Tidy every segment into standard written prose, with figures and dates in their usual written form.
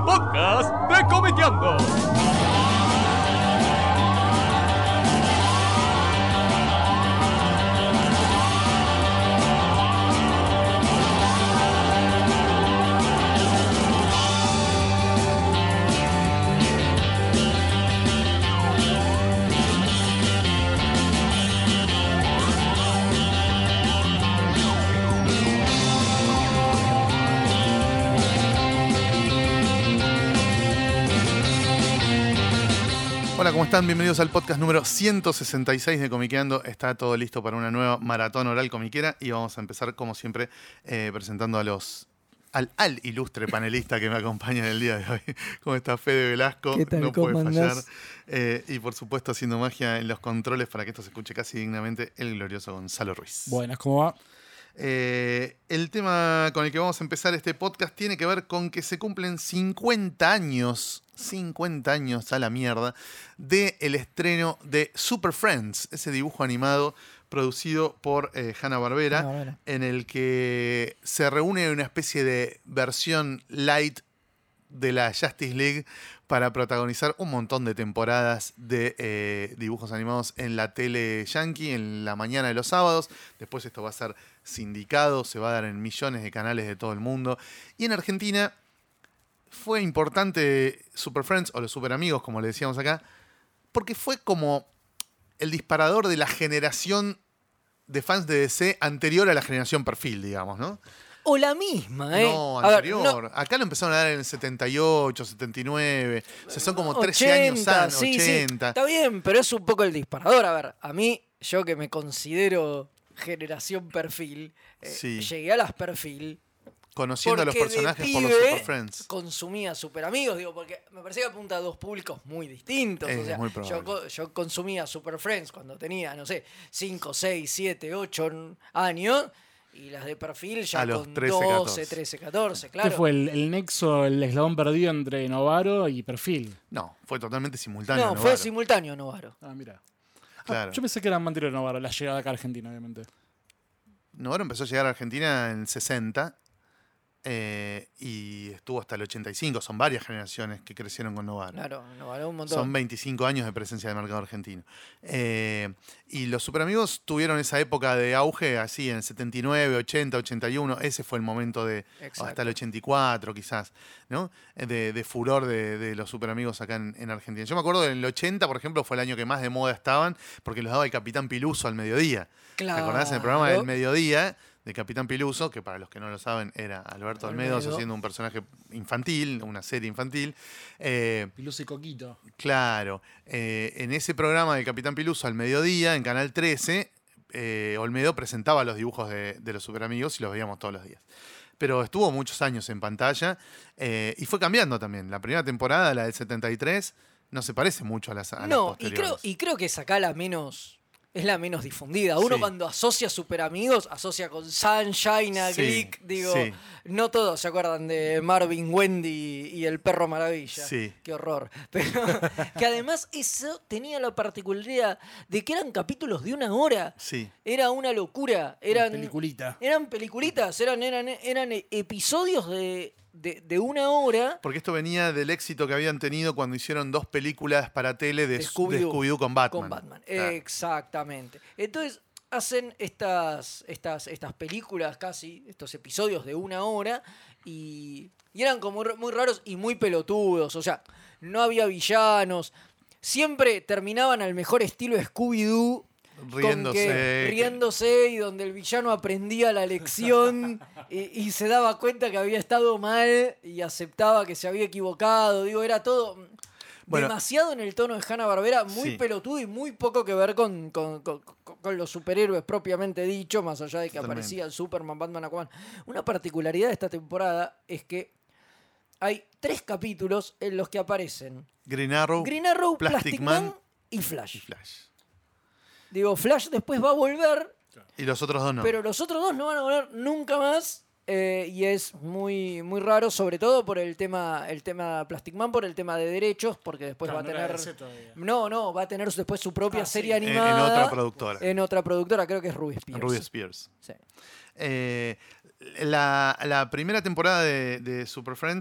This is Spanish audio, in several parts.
podcast de Comiqueando. Hola, ¿cómo están? Bienvenidos al podcast número 166 de Comiqueando. Está todo listo para una nueva maratón oral comiquera y vamos a empezar, como siempre, presentando al ilustre panelista que me acompaña en el día de hoy. ¿Cómo está Fede Velasco? ¿Qué tal? No ¿Cómo puede fallar. andás? Y por supuesto, haciendo magia en los controles para que esto se escuche casi dignamente, el glorioso Gonzalo Ruiz. Buenas, ¿cómo va? El tema con el que vamos a empezar este podcast tiene que ver con que se cumplen 50 años a la mierda, del estreno de Super Friends, ese dibujo animado producido por Hanna-Barbera, en el que se reúne una especie de versión light de la Justice League para protagonizar un montón de temporadas de dibujos animados en la tele yankee, en la mañana de los sábados. Después esto va a ser sindicado, se va a dar en millones de canales de todo el mundo. Y en Argentina fue importante Super Friends, o los Super Amigos, como le decíamos acá, porque fue como el disparador de la generación de fans de DC anterior a la generación Perfil, digamos, ¿no? O la misma, ¿eh? No, anterior. Acá lo empezaron a dar en el 78, 79. O sea, son como 13 años antes, sí, 80. Sí, está bien, pero es un poco el disparador. A ver, a mí, yo que me considero generación Perfil, Sí. llegué a las Perfil Conociendo a los porque personajes de por los pibe Super Friends. consumía Super Amigos, digo, porque me parecía que apunta a dos públicos muy distintos. Es o sea, muy probable. yo consumía Super Friends cuando tenía, no sé, 5, 6, 7, 8 años. Y las de Perfil ya A los con 13, 12, 14. 13, 14, claro. ¿Qué fue el nexo, el eslabón perdido entre Novaro y Perfil? No, fue totalmente simultáneo. No, Novaro. fue simultáneo, Novaro. Ah, mira. Claro. Yo pensé que era anterior a Novaro, la llegada acá a Argentina, obviamente. Novaro empezó a llegar a Argentina en el 60 y estuvo hasta el 85. Son varias generaciones que crecieron con Novaro. Claro, Novaro un montón. Son 25 años de presencia del mercado argentino. Y los Super Amigos tuvieron esa época de auge así en el 79, 80, 81. Ese fue el momento de Exacto. hasta el 84 quizás, ¿no? De furor de los Super Amigos acá en Argentina. Yo me acuerdo en el 80, por ejemplo, fue el año que más de moda estaban porque los daba el Capitán Piluso al mediodía. Claro. ¿Te acordás? En el programa del mediodía de Capitán Piluso, que para los que no lo saben era Alberto Olmedo haciendo un personaje infantil, una serie infantil. Piluso y Coquito. Claro, en ese programa de Capitán Piluso al mediodía, en Canal 13, Olmedo presentaba los dibujos de los Super Amigos y los veíamos todos los días. Pero estuvo muchos años en pantalla y fue cambiando también. La primera temporada, la del 73, no se parece mucho a las posteriores. y creo que es acá es la menos difundida. Uno Sí. cuando asocia Super Amigos, asocia con Sunshine, a Sí, Glick, digo, sí. no todos se acuerdan de Marvin, Wendy y el Perro Maravilla. Sí. Qué horror. Pero que además eso tenía la particularidad de que eran capítulos de 1 hora. Sí. Era una locura. Peliculita. Eran peliculitas, eran episodios de 1 hora. Porque esto venía del éxito que habían tenido cuando hicieron 2 películas para tele de Scooby-Doo con Batman. Con Batman, Claro. exactamente. Entonces hacen estas películas casi, estos episodios de 1 hora y eran como muy raros y muy pelotudos. O sea, no había villanos. Siempre terminaban al mejor estilo Scooby-Doo. Riéndose y donde el villano aprendía la lección y se daba cuenta que había estado mal y aceptaba que se había equivocado. Digo, era todo demasiado en el tono de Hanna-Barbera, muy Sí. pelotudo y muy poco que ver con los superhéroes propiamente dicho, más allá de que Totalmente. aparecían Superman, Batman, Aquaman. Una particularidad de esta temporada es que hay 3 capítulos en los que aparecen Green Arrow, Plastic Man y y Flash. Flash. Digo, Flash después va a volver, Y los otros dos no. pero los otros 2 no van a volver nunca más. Y es muy, muy raro, sobre todo por el tema Plastic Man, por el tema de derechos, porque después Claro, va a no era tener... DC todavía. No, va a tener después su propia Sí. serie En animada. otra productora. En otra productora, creo que es Ruby Spears. Ruby Spears. Sí. La primera temporada de Super Friends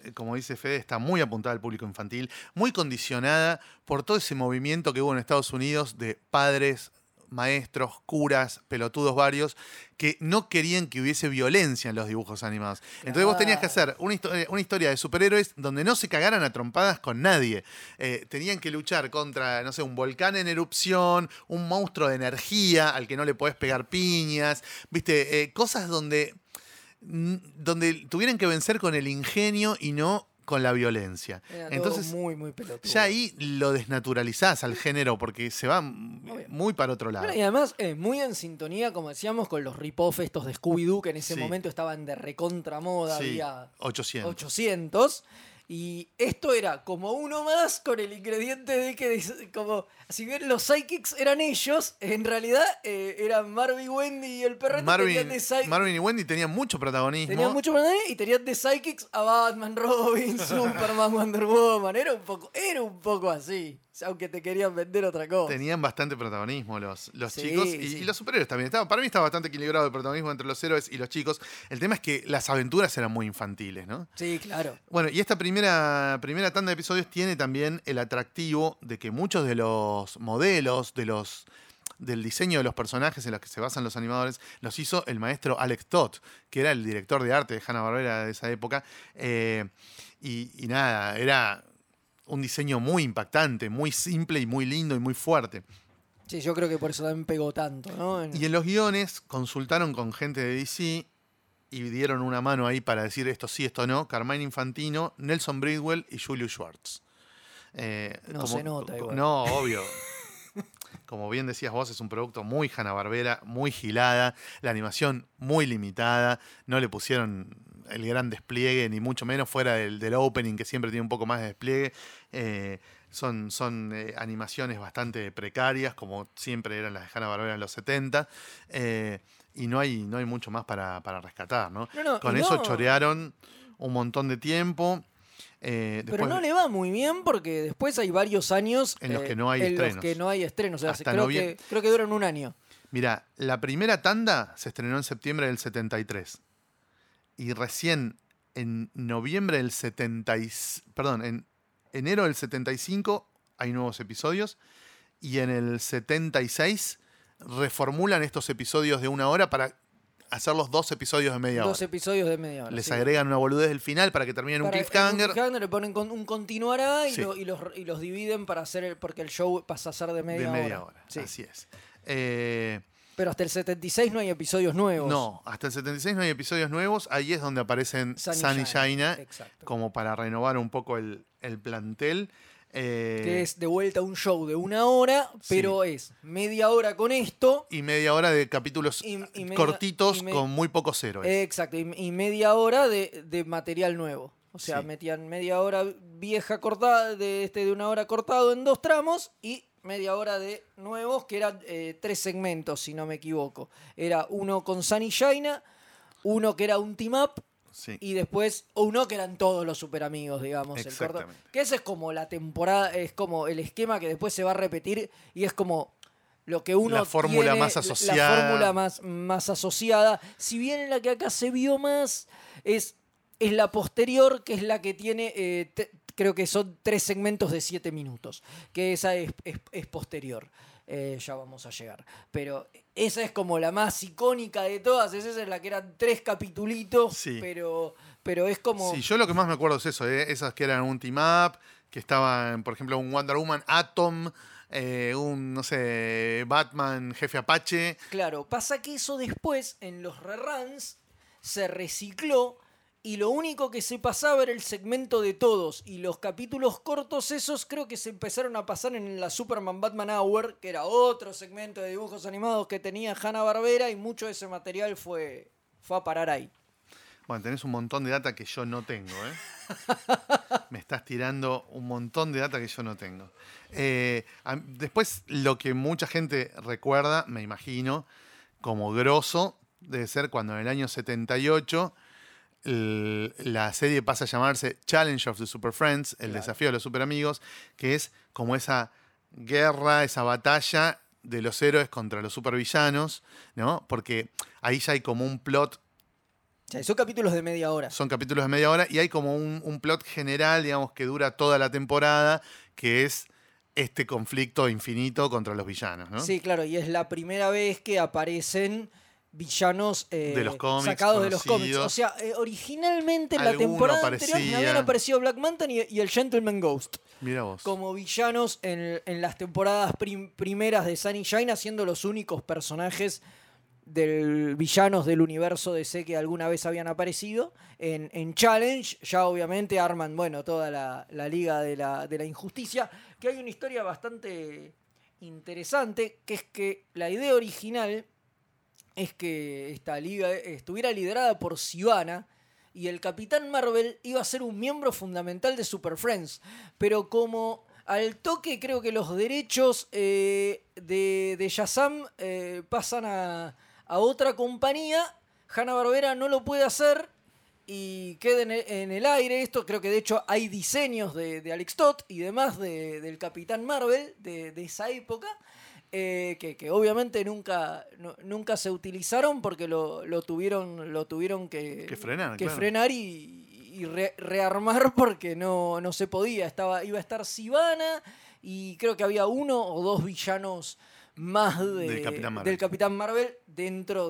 como dice Fede, está muy apuntada al público infantil, muy condicionada por todo ese movimiento que hubo en Estados Unidos de padres, maestros, curas, pelotudos varios, que no querían que hubiese violencia en los dibujos animados. Entonces vos tenías que hacer una historia de superhéroes donde no se cagaran a trompadas con nadie. Tenían que luchar contra, no sé, un volcán en erupción, un monstruo de energía al que no le podés pegar piñas, ¿viste? Cosas donde tuvieran que vencer con el ingenio y no con la violencia. Era Entonces, todo muy, muy pelotudo. ya ahí lo desnaturalizás al género porque se va muy para otro lado. Bueno, y además, muy en sintonía, como decíamos, con los rip-off estos de Scooby-Doo, que en ese Sí. momento estaban de recontra moda, Sí, había 800. 800. Y esto era como uno más con el ingrediente de que, como, si bien los Psychics eran ellos, en realidad eran Marvin, Wendy y el perrete. Marvin y Wendy tenían mucho protagonismo. Tenían mucho protagonismo y tenían de Psychics a Batman, Robin, Superman, Wonder Woman. Era un poco así, aunque te querían vender otra cosa. Tenían bastante protagonismo los Sí, chicos sí. y los superhéroes también. Para mí estaba bastante equilibrado el protagonismo entre los héroes y los chicos. El tema es que las aventuras eran muy infantiles, ¿no? Sí, claro. Bueno, y esta primera tanda de episodios tiene también el atractivo de que muchos de los modelos, del diseño de los personajes en los que se basan los animadores, los hizo el maestro Alex Toth, que era el director de arte de Hanna-Barbera de esa época. Y nada, era un diseño muy impactante, muy simple y muy lindo y muy fuerte. Sí, yo creo que por eso también pegó tanto, ¿no? Y en los guiones consultaron con gente de DC y dieron una mano ahí para decir esto sí, esto no. Carmine Infantino, Nelson Bridwell y Julius Schwartz. No se nota igual. No, obvio. Como bien decías vos, es un producto muy Hanna-Barbera, muy gilada, la animación muy limitada, no le pusieron el gran despliegue, ni mucho menos fuera del opening, que siempre tiene un poco más de despliegue. Son animaciones bastante precarias, como siempre eran las de Hanna-Barbera en los 70. Y no hay mucho más para rescatar, ¿no? Con eso chorearon un montón de tiempo. Pero no le va muy bien porque después hay varios años en los que no hay estrenos. O sea, Hasta creo que duran un año. Mira, la primera tanda se estrenó en septiembre del 73. Y recién en noviembre del en enero del 75 hay nuevos episodios. Y en el 76 reformulan estos episodios de 1 hora para hacer los 2 episodios de media hora. 2 episodios de media hora. Les sí. agregan una boludez del final para que terminen un cliffhanger. Le ponen un continuará y, Sí. y los dividen para hacer porque el show pasa a ser de media hora. Sí. Así es. Pero hasta el 76 no hay episodios nuevos. No, hasta el 76 no hay episodios nuevos. Ahí es donde aparecen Sunny y Jaina, Exacto. como para renovar un poco el plantel. Que es de vuelta un show de 1 hora, pero es media hora con esto. Y media hora de capítulos cortitos con muy pocos héroes. Exacto, y media hora de material nuevo. O sea, Sí. metían media hora vieja cortada, de 1 hora cortado en 2 tramos, y media hora de nuevos, que eran 3 segmentos, si no me equivoco. Era uno con Sunny y Jaina, uno que era un team up, Sí. y después uno que eran todos los super amigos, digamos. El corto. Exactamente. Que ese es como la temporada, es como el esquema que después se va a repetir y es como lo que uno La fórmula tiene, más asociada. La fórmula más asociada. Si bien en la que acá se vio más es la posterior, que es la que tiene, creo que son 3 segmentos de 7 minutos. Que esa es posterior. Ya vamos a llegar. Pero esa es como la más icónica de todas. Esa es la que eran 3 capitulitos, Sí. pero es como... Sí, yo lo que más me acuerdo es eso, esas que eran un team up, que estaban, por ejemplo, un Wonder Woman Atom, un, no sé, Batman Jefe Apache. Claro, pasa que eso después, en los reruns, se recicló y lo único que se pasaba era el segmento de todos. Y los capítulos cortos esos creo que se empezaron a pasar en la Superman Batman Hour, que era otro segmento de dibujos animados que tenía Hanna-Barbera, y mucho de ese material fue a parar ahí. Bueno, tenés un montón de data que yo no tengo, Me estás tirando un montón de data que yo no tengo. Después, lo que mucha gente recuerda, me imagino, como grosso, debe ser cuando en el año 78 la serie pasa a llamarse Challenge of the Super Friends, el desafío de los super amigos, que es como esa guerra, esa batalla de los héroes contra los supervillanos, ¿no? Porque ahí ya hay como un plot O sea, son capítulos de media hora. Son capítulos de media hora y hay como un plot general, digamos, que dura toda la temporada, que es este conflicto infinito contra los villanos, ¿no? Sí, claro, y es la primera vez que aparecen villanos De los cómics, sacados de los cómics. conocidos. O sea, originalmente en la Alguno temporada anterior me aparecía. habían aparecido Black Manta y el Gentleman Ghost Mira vos. como villanos en las temporadas primeras de Sunny Shine, siendo los únicos personajes villanos del universo DC que alguna vez habían aparecido. En Challenge ya obviamente arman, bueno, toda la liga de la injusticia, que hay una historia bastante interesante, que es que la idea original es que esta liga estuviera liderada por Sivana y el Capitán Marvel iba a ser un miembro fundamental de Super Friends, pero como al toque creo que los derechos de Shazam pasan a otra compañía, Hanna-Barbera no lo puede hacer y queda en el aire esto. Creo que de hecho hay diseños de Alex Toth y demás del Capitán Marvel de esa época, que obviamente nunca se utilizaron porque lo tuvieron que frenar, claro. frenar y rearmar porque no se podía. Iba a estar Sivana y creo que había uno o dos villanos más del Capitán Marvel dentro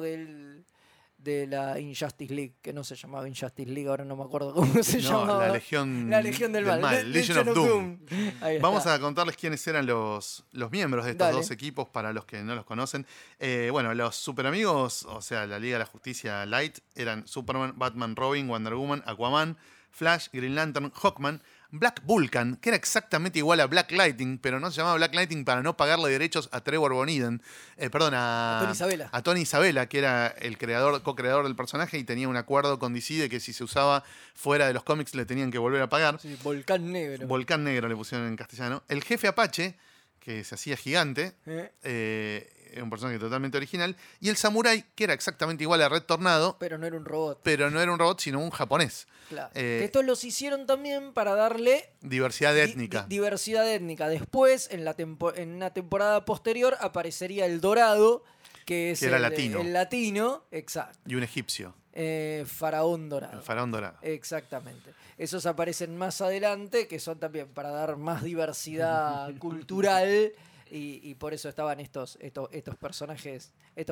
de la Injustice League, que no se llamaba Injustice League, ahora no me acuerdo cómo se llamaba. La Legión del Mal. Legion of Doom. Ahí Vamos está. a contarles quiénes eran los miembros de estos Dale. dos equipos para los que no los conocen. Bueno, los super amigos, o sea, la Liga de la Justicia Light, eran Superman, Batman, Robin, Wonder Woman, Aquaman, Flash, Green Lantern, Hawkman, Black Vulcan, que era exactamente igual a Black Lightning, pero no se llamaba Black Lightning para no pagarle derechos a Trevor Boniden. A Tony Isabella. A Tony Isabella, que era el co-creador del personaje y tenía un acuerdo con DC de que si se usaba fuera de los cómics le tenían que volver a pagar. Sí, Volcán Negro. Volcán Negro le pusieron en castellano. El jefe Apache, que se hacía gigante, era un personaje totalmente original. Y el Samurai, que era exactamente igual a Red Tornado, Pero no era un robot. pero no era un robot, sino un japonés. Claro. Que estos los hicieron también para darle Diversidad étnica. diversidad étnica. Después, en una temporada posterior, aparecería el Dorado, que es era latino. El latino, exacto. Y un egipcio. Faraón Dorado. El faraón dorado. Exactamente. Esos aparecen más adelante, que son también para dar más diversidad cultural. Y por eso estaban estos personajes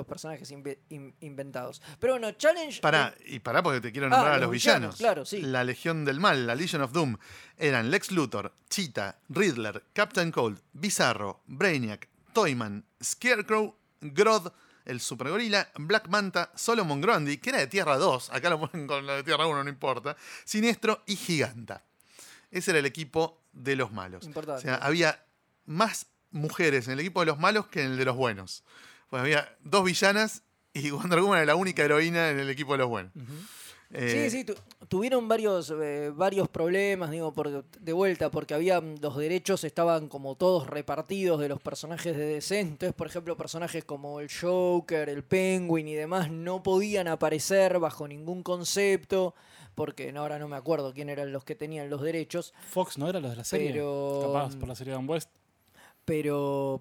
inventados. Pero bueno, Challenge... Pará porque te quiero nombrar a los villanos. Claro, sí. La Legión del Mal, la Legion of Doom, eran Lex Luthor, Cheetah, Riddler, Captain Cold, Bizarro, Brainiac, Toyman, Scarecrow, Grodd, el Super Gorila, Black Manta, Solomon Grundy, que era de Tierra 2, acá lo ponen con la de Tierra 1, no importa, Siniestro y Giganta. Ese era el equipo de los malos. Importante. O sea, había más mujeres en el equipo de los malos que en el de los buenos. Pues había dos villanas y Wonder Woman era la única heroína en el equipo de los buenos. Sí, tuvieron varios problemas, digo, de vuelta, porque los derechos estaban como todos repartidos de los personajes de DC. Entonces, por ejemplo, personajes como el Joker, el Penguin y demás no podían aparecer bajo ningún concepto, porque ahora no me acuerdo quién eran los que tenían los derechos. Fox no era los de la serie. Pero- Capaz por la serie de Adam West. Pero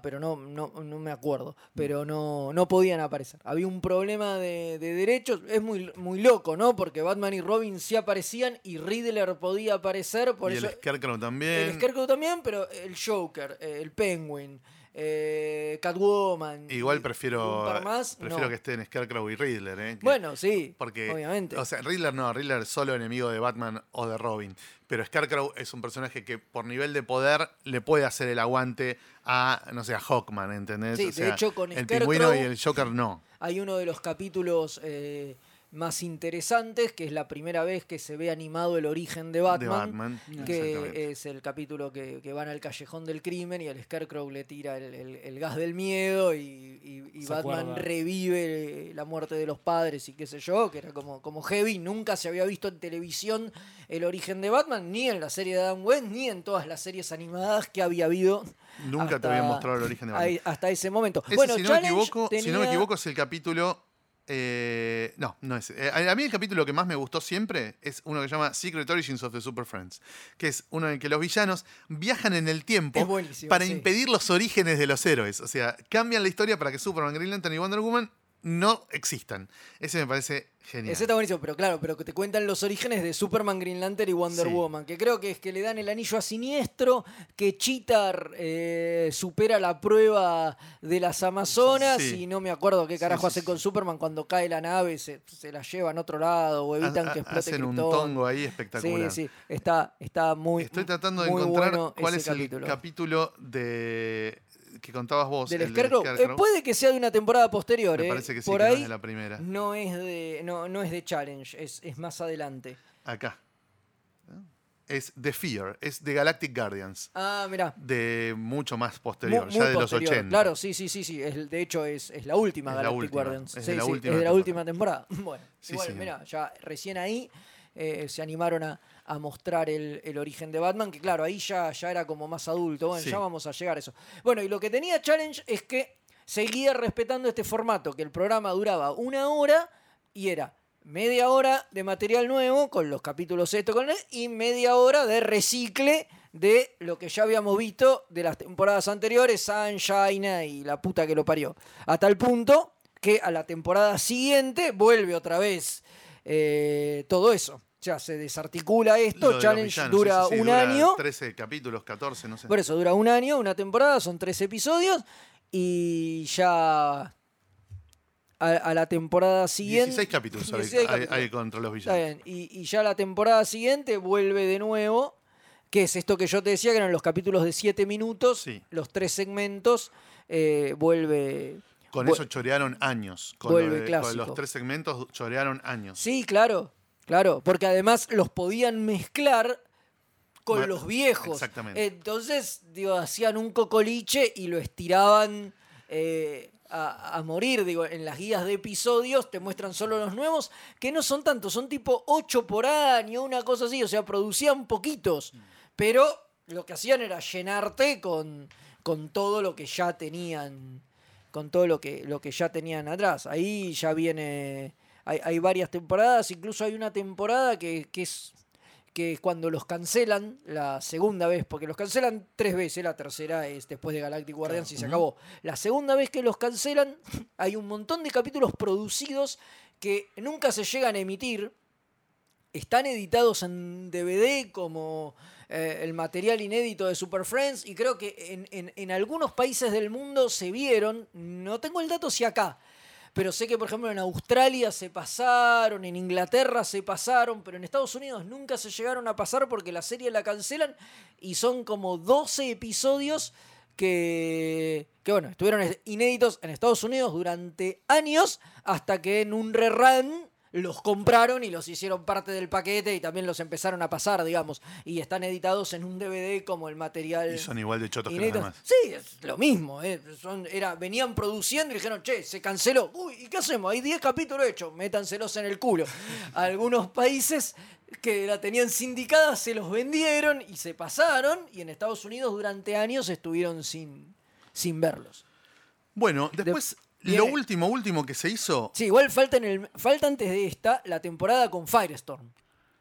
no me acuerdo. Pero no podían aparecer. Había un problema de derechos. Es muy, muy loco, ¿no? Porque Batman y Robin sí aparecían y Riddler podía aparecer. Por y eso, el Scarecrow también. el Scarecrow también, pero el Joker, el Penguin, Catwoman. Igual y prefiero un par más, no. que estén Scarecrow y Riddler. Que- Bueno, sí, porque, obviamente. O sea, Riddler es solo enemigo de Batman o de Robin. Pero Scarecrow es un personaje que por nivel de poder le puede hacer el aguante a, no sé, a Hawkman, ¿entendés? Sí, o sea, de hecho, con el Scarecrow pingüino y el Joker no. Hay uno de los capítulos más interesantes, que es la primera vez que se ve animado el origen de Batman. De Batman. Que exactamente. es el capítulo que van al callejón del crimen y el Scarecrow le tira el gas del miedo y Se Batman acuerda. revive la muerte de los padres y qué sé yo, que era como heavy. Nunca se había visto en televisión el origen de Batman, ni en la serie de Adam West, ni en todas las series animadas que había habido. Nunca te habían mostrado el origen de Batman. Hasta ese momento. Ese, Bueno, si no me Challenge equivoco, tenía- es el capítulo. No es. A mí el capítulo que más me gustó siempre es uno que se llama Secret Origins of the Super Friends, que es uno en el que los villanos viajan en el tiempo Es buenísimo, para sí. impedir los orígenes de los héroes. O sea, cambian la historia para que Superman, Green Lantern y Wonder Woman no existan. Ese me parece Genial. Ese está buenísimo, pero claro, pero que te cuentan los orígenes de Superman, Green Lantern y Wonder Sí. Woman, que creo que es que le dan el anillo a Siniestro, que Cheetah supera la prueba de las Amazonas Sí. y no me acuerdo qué carajo Sí, hace sí, con sí. Superman cuando cae la nave, se la llevan a otro lado o evitan que explote Hacen un Krypton. tongo ahí espectacular. Sí, sí, está muy Estoy tratando de muy encontrar bueno cuál ese es el capítulo que contabas vos. del el Scarecrow. Puede que sea de una temporada posterior, Me parece que sí, por que no ahí es de la primera. no es de Challenge, es más adelante. Acá. Es The Fear, es de Galactic Guardians. Ah, mirá. De mucho más posterior, Muy ya de los posterior. 80. Claro, sí. De hecho, es la última Es la Galactic última, Guardians. es Sí, de la sí, última es de la temporada. última temporada. Bueno, Sí, igual, señor. mirá, ya recién ahí se animaron a mostrar el origen de Batman, que claro, ahí ya era como más adulto. Bueno, Sí. ya vamos a llegar a eso. Bueno, y lo que tenía Challenge es que seguía respetando este formato, que el programa duraba 1 hora y era media hora de material nuevo con los capítulos y media hora de recicle de lo que ya habíamos visto de las temporadas anteriores, Sunshine y la puta que lo parió. A tal punto que a la temporada siguiente vuelve otra vez todo eso. O sea, se desarticula Lo esto, de los Challenge villanos, dura sí, sí, un dura año. 13 capítulos, 14, no sé. Por eso, dura un año, una temporada, son 3 episodios y ya a la temporada siguiente... 16 capítulos 16 hay capítulos. contra los Está villanos. bien, y ya la temporada siguiente vuelve de nuevo, que es esto que yo te decía, que eran los capítulos de 7 minutos, Sí. los 3 segmentos, vuelve... Con vu- eso chorearon años. Con, vuelve con clásico. los 3 segmentos chorearon años. Sí, claro, porque además los podían mezclar con Ma- los viejos. exactamente. Entonces, digo, hacían un cocoliche y lo estiraban a morir. Digo, en las guías de episodios te muestran solo los nuevos, que no son tantos, son tipo 8 por año, una cosa así. O sea, producían poquitos, pero lo que hacían era llenarte con todo lo que ya tenían. Con todo lo que ya tenían atrás. Ahí ya viene. Hay varias temporadas, incluso hay una temporada que es cuando los cancelan la segunda vez, porque los cancelan 3 veces, la tercera es después de Galactic Guardians y se acabó. La segunda vez que los cancelan, hay un montón de capítulos producidos que nunca se llegan a emitir, están editados en DVD como el material inédito de Super Friends y creo que en algunos países del mundo se vieron, no tengo el dato si acá, pero sé que por ejemplo en Australia se pasaron, en Inglaterra se pasaron, pero en Estados Unidos nunca se llegaron a pasar porque la serie la cancelan y son como 12 episodios que bueno, estuvieron inéditos en Estados Unidos durante años hasta que en un rerun los compraron y los hicieron parte del paquete y también los empezaron a pasar, digamos, y están editados en un DVD como el material Y son igual de chotos que los inédito. demás. Sí, es lo mismo. Venían produciendo y dijeron, che, se canceló. Uy, ¿y qué hacemos? Hay 10 capítulos hechos, métanselos en el culo. Algunos países que la tenían sindicada se los vendieron y se pasaron, y en Estados Unidos durante años estuvieron sin verlos. Bueno, después, lo último que se hizo. Sí, igual falta antes de esta la temporada con Firestorm.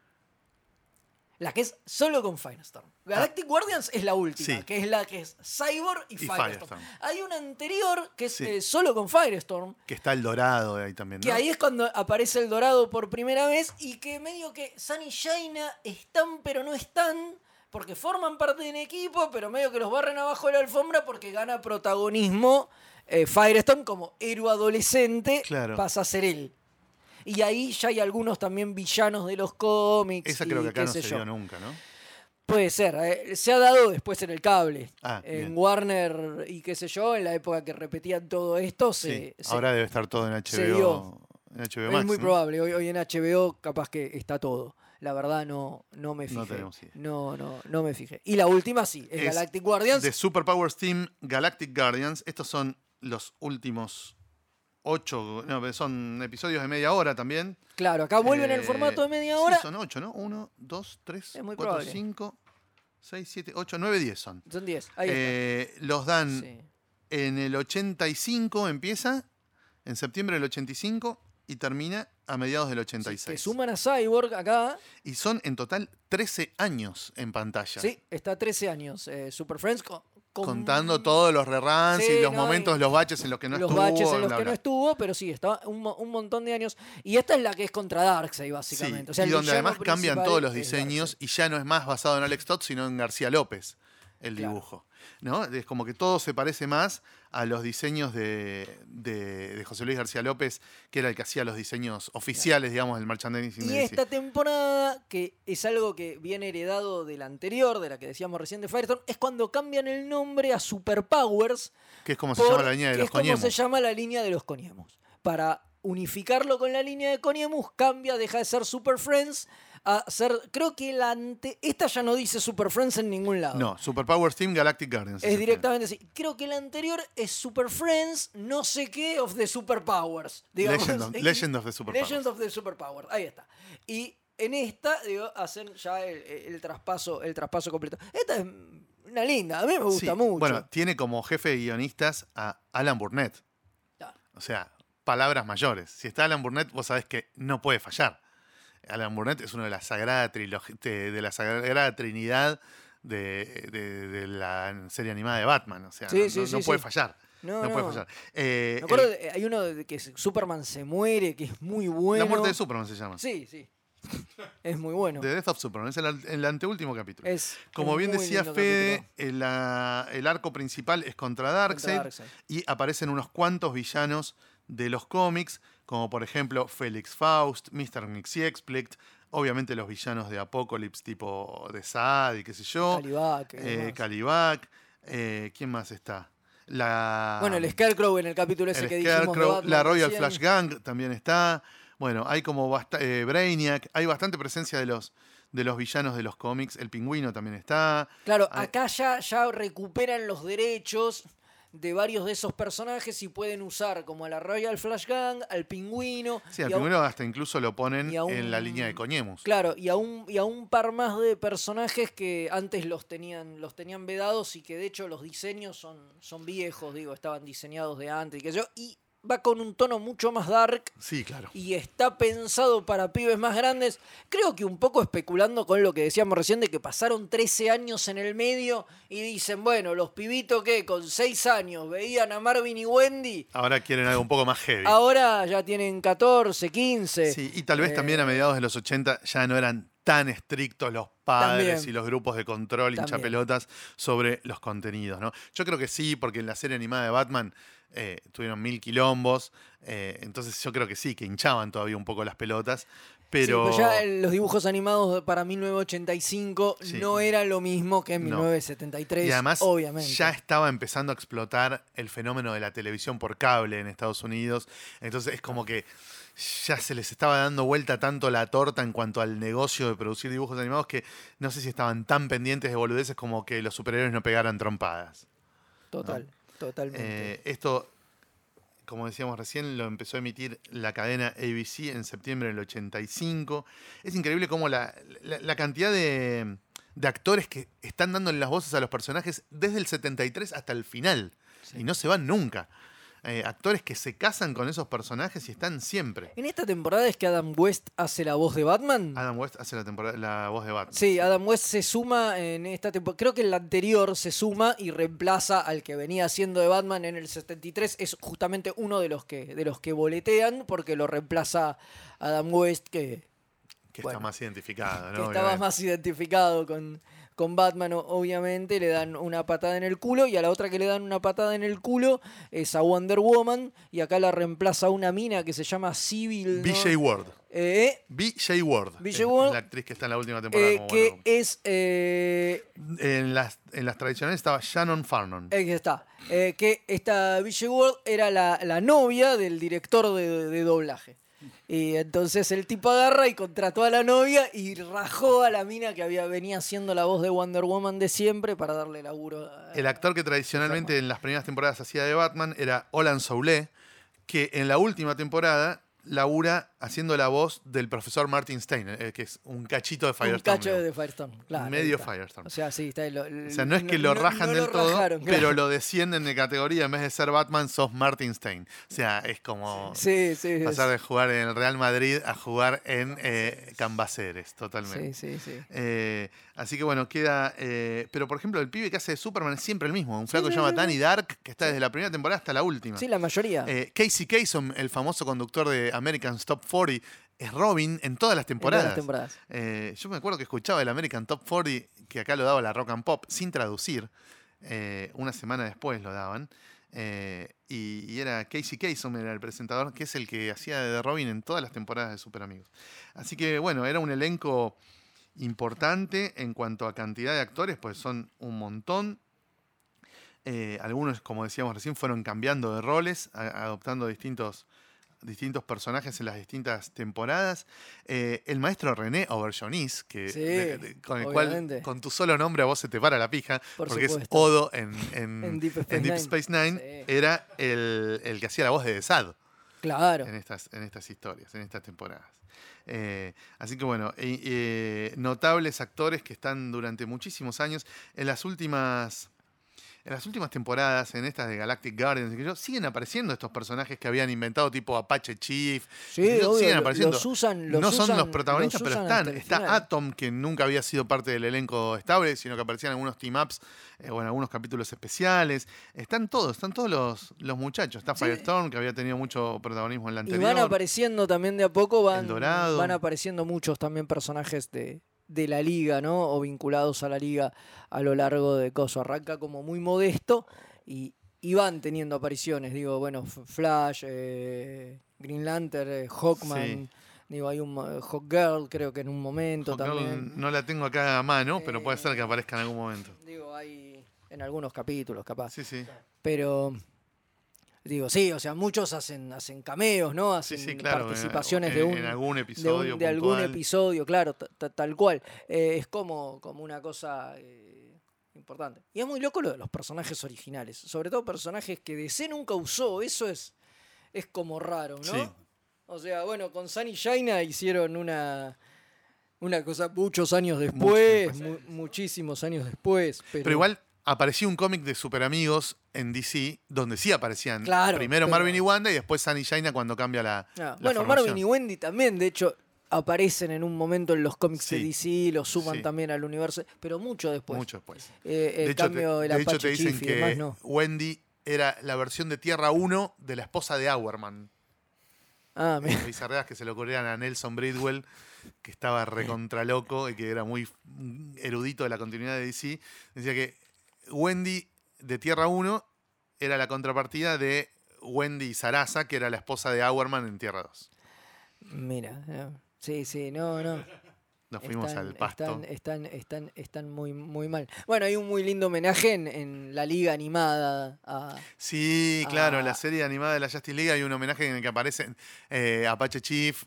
La que es solo con Firestorm. Galactic Guardians es la última, Sí. que es la que es Cyborg y Firestorm. Firestorm. Hay una anterior que es Sí. solo con Firestorm, Que está el dorado ahí también, ¿no? que ahí es cuando aparece el Dorado por primera vez y que medio que Sun y Jaina están pero no están, porque forman parte de un equipo, pero medio que los barren abajo de la alfombra porque gana protagonismo Firestorm como héroe adolescente, Claro. pasa a ser él. Y ahí ya hay algunos también villanos de los cómics. Esa creo y que acá qué no sé se yo. dio nunca, ¿no? Puede ser. Se ha dado después en el cable. Ah, en bien. Warner y qué sé yo, en la época que repetían todo esto, Sí. Ahora debe estar todo en HBO. se dio. En HBO es Max, muy ¿no? probable. Hoy en HBO capaz que está todo. La verdad no me fijé. No tenemos idea. No me fijé. Y la última sí, es Es Galactic Guardians. De Superpowers Team Galactic Guardians. Estos son los últimos 8. No, son episodios de media hora también. Claro, acá vuelven el formato de media hora. Sí, son 8, ¿no? 1, 2, 3, Es muy 4, probable. 5, 6, 7, 8, 9, 10 son. Son 10. Ahí está. Los dan Sí. en el 85, empieza en septiembre del 85 y termina a mediados del Que 86. suman a Cyborg acá. Y son en total 13 años en pantalla. Sí, está 13 años. Super Friends contando todos los reruns Sí, y los no, momentos, y los baches en los que no los estuvo. baches en los bla, que bla. no estuvo, pero sí, está un montón de años. Y esta es la que es contra Darkseid, básicamente. Sí, O sea, y el donde villano además cambian principal todos los es diseños Darkseid. y ya no es más basado en Alex Todd, sino en García López, el Claro. dibujo. ¿No? Es como que todo se parece más a los diseños de José Luis García López, que era el que hacía los diseños oficiales, digamos, del merchandising Y de DC. esta temporada, que es algo que viene heredado de la anterior, de la que decíamos recién de Firestone, es cuando cambian el nombre a Superpowers. Que es como se llama la línea de que los es como Coñemos. se llama la línea de los Coniemos. Para unificarlo con la línea de Coniemos, cambia, deja de ser Super Friends a ser. Creo que esta ya no dice Super Friends en ningún lado. No, Superpowers Team Galactic Guardians. Es directamente así. Creo que la anterior es Super Friends, no sé qué, of the Superpowers. Digamos. Legend of the Superpowers. Legend of the Superpowers. Ahí está. Y en esta, hacen ya el traspaso completo. Esta es una linda, a mí me gusta Sí, mucho. bueno, tiene como jefe de guionistas a Alan Burnett. Ya. O sea, palabras mayores. Si está Alan Burnett, vos sabés que no puede fallar. Alan Burnett es uno de la sagrada de la sagrada trinidad de la serie animada de Batman. O sea, Sí, no, sí, no sí, puede sí. fallar. No, No puede no. fallar. Me acuerdo, hay uno de que Superman se muere, que es muy bueno. La muerte de Superman se llama. Sí, sí. Es muy bueno. The Death of Superman. Es el anteúltimo capítulo. Como es bien muy decía lindo Fede, capítulo. el arco principal es contra Darkseid. Darkseid. Y aparecen unos cuantos villanos de los cómics, como por ejemplo Felix Faust, Mr. Mxyzptlk, obviamente los villanos de Apocalypse tipo de Saad y qué sé yo. Calibac, y demás. Calibac. ¿Quién más está? Bueno, el Scarecrow en el capítulo ese el que dijimos de Scarecrow, Batman la Royal recién. Flash Gang también está. Bueno, hay como Brainiac, hay bastante presencia de los villanos de los cómics. El Pingüino también está. Claro, Hay- acá ya recuperan los derechos de varios de esos personajes y pueden usar como a la Royal Flash Gang, al Pingüino. Sí, al y a un- Pingüino hasta incluso lo ponen y a en la un- línea de Coñemus. Claro, y a un par más de personajes que antes los tenían vedados y que de hecho los diseños son viejos, digo, estaban diseñados de antes y qué sé yo, y va con un tono mucho más dark Sí, claro. y está pensado para pibes más grandes. Creo que un poco especulando con lo que decíamos recién de que pasaron 13 años en el medio y dicen, bueno, los pibitos que con 6 años veían a Marvin y Wendy, Ahora quieren algo un poco más heavy. ahora ya tienen 14, 15. Sí, y tal vez también a mediados de los 80 ya no eran tan estrictos los padres También. y los grupos de control También. hinchapelotas sobre los contenidos, ¿no? Yo creo que sí, porque en la serie animada de Batman tuvieron 1000 quilombos, entonces yo creo que sí, que hinchaban todavía un poco las pelotas, pero... Sí, ya los dibujos animados para 1985 Sí. no era lo mismo que en No. 1973, Y además obviamente. ya estaba empezando a explotar el fenómeno de la televisión por cable en Estados Unidos. Entonces es como que ya se les estaba dando vuelta tanto la torta en cuanto al negocio de producir dibujos animados que no sé si estaban tan pendientes de boludeces como que los superhéroes no pegaran trompadas. Totalmente. Esto, como decíamos recién, lo empezó a emitir la cadena ABC en septiembre del 85. Es increíble cómo la cantidad de actores que están dándole las voces a los personajes desde el 73 hasta el final. Sí. Y no se van nunca. Actores que se casan con esos personajes y están siempre. En esta temporada es que Adam West hace la voz de Batman. Adam West hace la voz de Batman. Sí, Adam West se suma en esta temporada. Creo que en la anterior se suma y reemplaza al que venía haciendo de Batman en el 73. Es justamente uno de los que boletean porque lo reemplaza Adam West, que Está más identificado, ¿no? estaba Obviamente. más identificado con Batman, obviamente. Le dan una patada en el culo y a la otra que le dan una patada en el culo es a Wonder Woman. Y acá la reemplaza una mina que se llama Civil. ¿no? B.J. Ward. B.J. Ward. B.J. Es Ward, la actriz que está en la última temporada. como que Wonder es. Woman. En las tradicionales estaba Shannon Farnon. Aquí está. Que esta B.J. Ward era la novia del director de doblaje. Y entonces el tipo agarra y contrató a la novia y rajó a la mina que venía haciendo la voz de Wonder Woman de siempre para darle laburo. El actor que tradicionalmente en las primeras temporadas hacía de Batman era Olan Soule, que en la última temporada labura haciendo la voz del profesor Martin Stein, que es un cachito de Un Firestone. cacho de Firestone, claro. Medio ahí está. Firestone. O sea, sí, está ahí O sea, no es que lo rajan del todo, rajaron, pero claro. lo descienden de categoría. En vez de ser Batman, sos Martin Stein. O sea, es como Sí, sí. pasar de jugar en el Real Madrid a jugar en Cambaceres, totalmente. Sí, sí, sí. Así que bueno, queda... pero por ejemplo, el pibe que hace de Superman es siempre el mismo. Un flaco que sí, se llama sí, Danny sí. Dark, que está desde la primera temporada hasta la última. Sí, la mayoría. Casey Kasem, el famoso conductor de American Top 40, es Robin en todas las En todas las temporadas. temporadas. Yo me acuerdo que escuchaba el American Top 40, que acá lo daba la Rock and Pop, sin traducir. Una semana después lo daban. Y era Casey Kasem, era el presentador, que es el que hacía de Robin en todas las temporadas de Super Amigos. Así que bueno, era un elenco importante en cuanto a cantidad de actores, pues son un montón. Algunos, como decíamos recién, fueron cambiando de roles, adoptando distintos personajes en las distintas temporadas. El maestro René Auberjonis, que Sí, con el obviamente. cual con tu solo nombre a vos se te para la pija, Por porque supuesto. es Odo en En Deep Space Deep Nine. Space Nine, Sí. era el que hacía la voz de Desad Claro. en estas historias, en estas temporadas. Así que bueno, notables actores que están durante muchísimos años. En las últimas temporadas, en estas de Galactic Guardians, que siguen apareciendo estos personajes que habían inventado, tipo Apache Chief. Sí, que obvio, siguen apareciendo. los usan, No son los protagonistas, los pero usan están. hasta el Está final. Atom, que nunca había sido parte del elenco estable, sino que aparecían en algunos team-ups o en algunos capítulos especiales. Están todos los muchachos. Está Sí. Firestorm, que había tenido mucho protagonismo en la Y anterior. van apareciendo también de a poco, El Dorado. van apareciendo muchos también personajes de la liga, ¿no? O vinculados a la liga a lo largo de Coso. Arranca como muy modesto y van teniendo apariciones. Digo, bueno, Flash, Green Lantern, Hawkman. Sí. Digo, hay un Hawkgirl, creo que en un momento Hawkgirl también. no la tengo acá a mano, pero puede ser que aparezca en algún momento. Digo, hay en algunos capítulos, capaz. Sí, sí. Pero, digo, sí, o sea, muchos hacen cameos, ¿no? Hacen Sí, claro. participaciones En algún episodio. de algún puntual. episodio, claro, tal cual. Es como una cosa importante. Y es muy loco lo de los personajes originales, sobre todo personajes que DC nunca usó, eso es como raro, ¿no? Sí. O sea, bueno, con Sunny Jaina hicieron una cosa muchos años después, muchísimos años después. Pero igual apareció un cómic de Super Amigos en DC donde sí aparecían Claro, primero pero- Marvin y Wanda y después Sunny y Jaina cuando cambia la Bueno, formación. Marvin y Wendy también, de hecho, aparecen en un momento en los cómics Sí. de DC, los suman Sí. también al universo, pero mucho después. Mucho después. El cambio del de hecho, Apache te dicen Chief y que demás, no. Wendy era la versión de Tierra 1 de la esposa de Hourman. Ah, mira. Las bizarreas que se le ocurrieran a Nelson Bridwell, que estaba recontra loco y que era muy erudito de la continuidad de DC. Decía que Wendy de Tierra 1 era la contrapartida de Wendy Sarasa, que era la esposa de Hourman en Tierra 2. Mira, sí, no. Nos fuimos al pasto. Están muy mal. Bueno, hay un muy lindo homenaje en la liga animada a... Sí, claro, en la Ah. serie animada de la Justice League hay un homenaje en el que aparecen Apache Chief,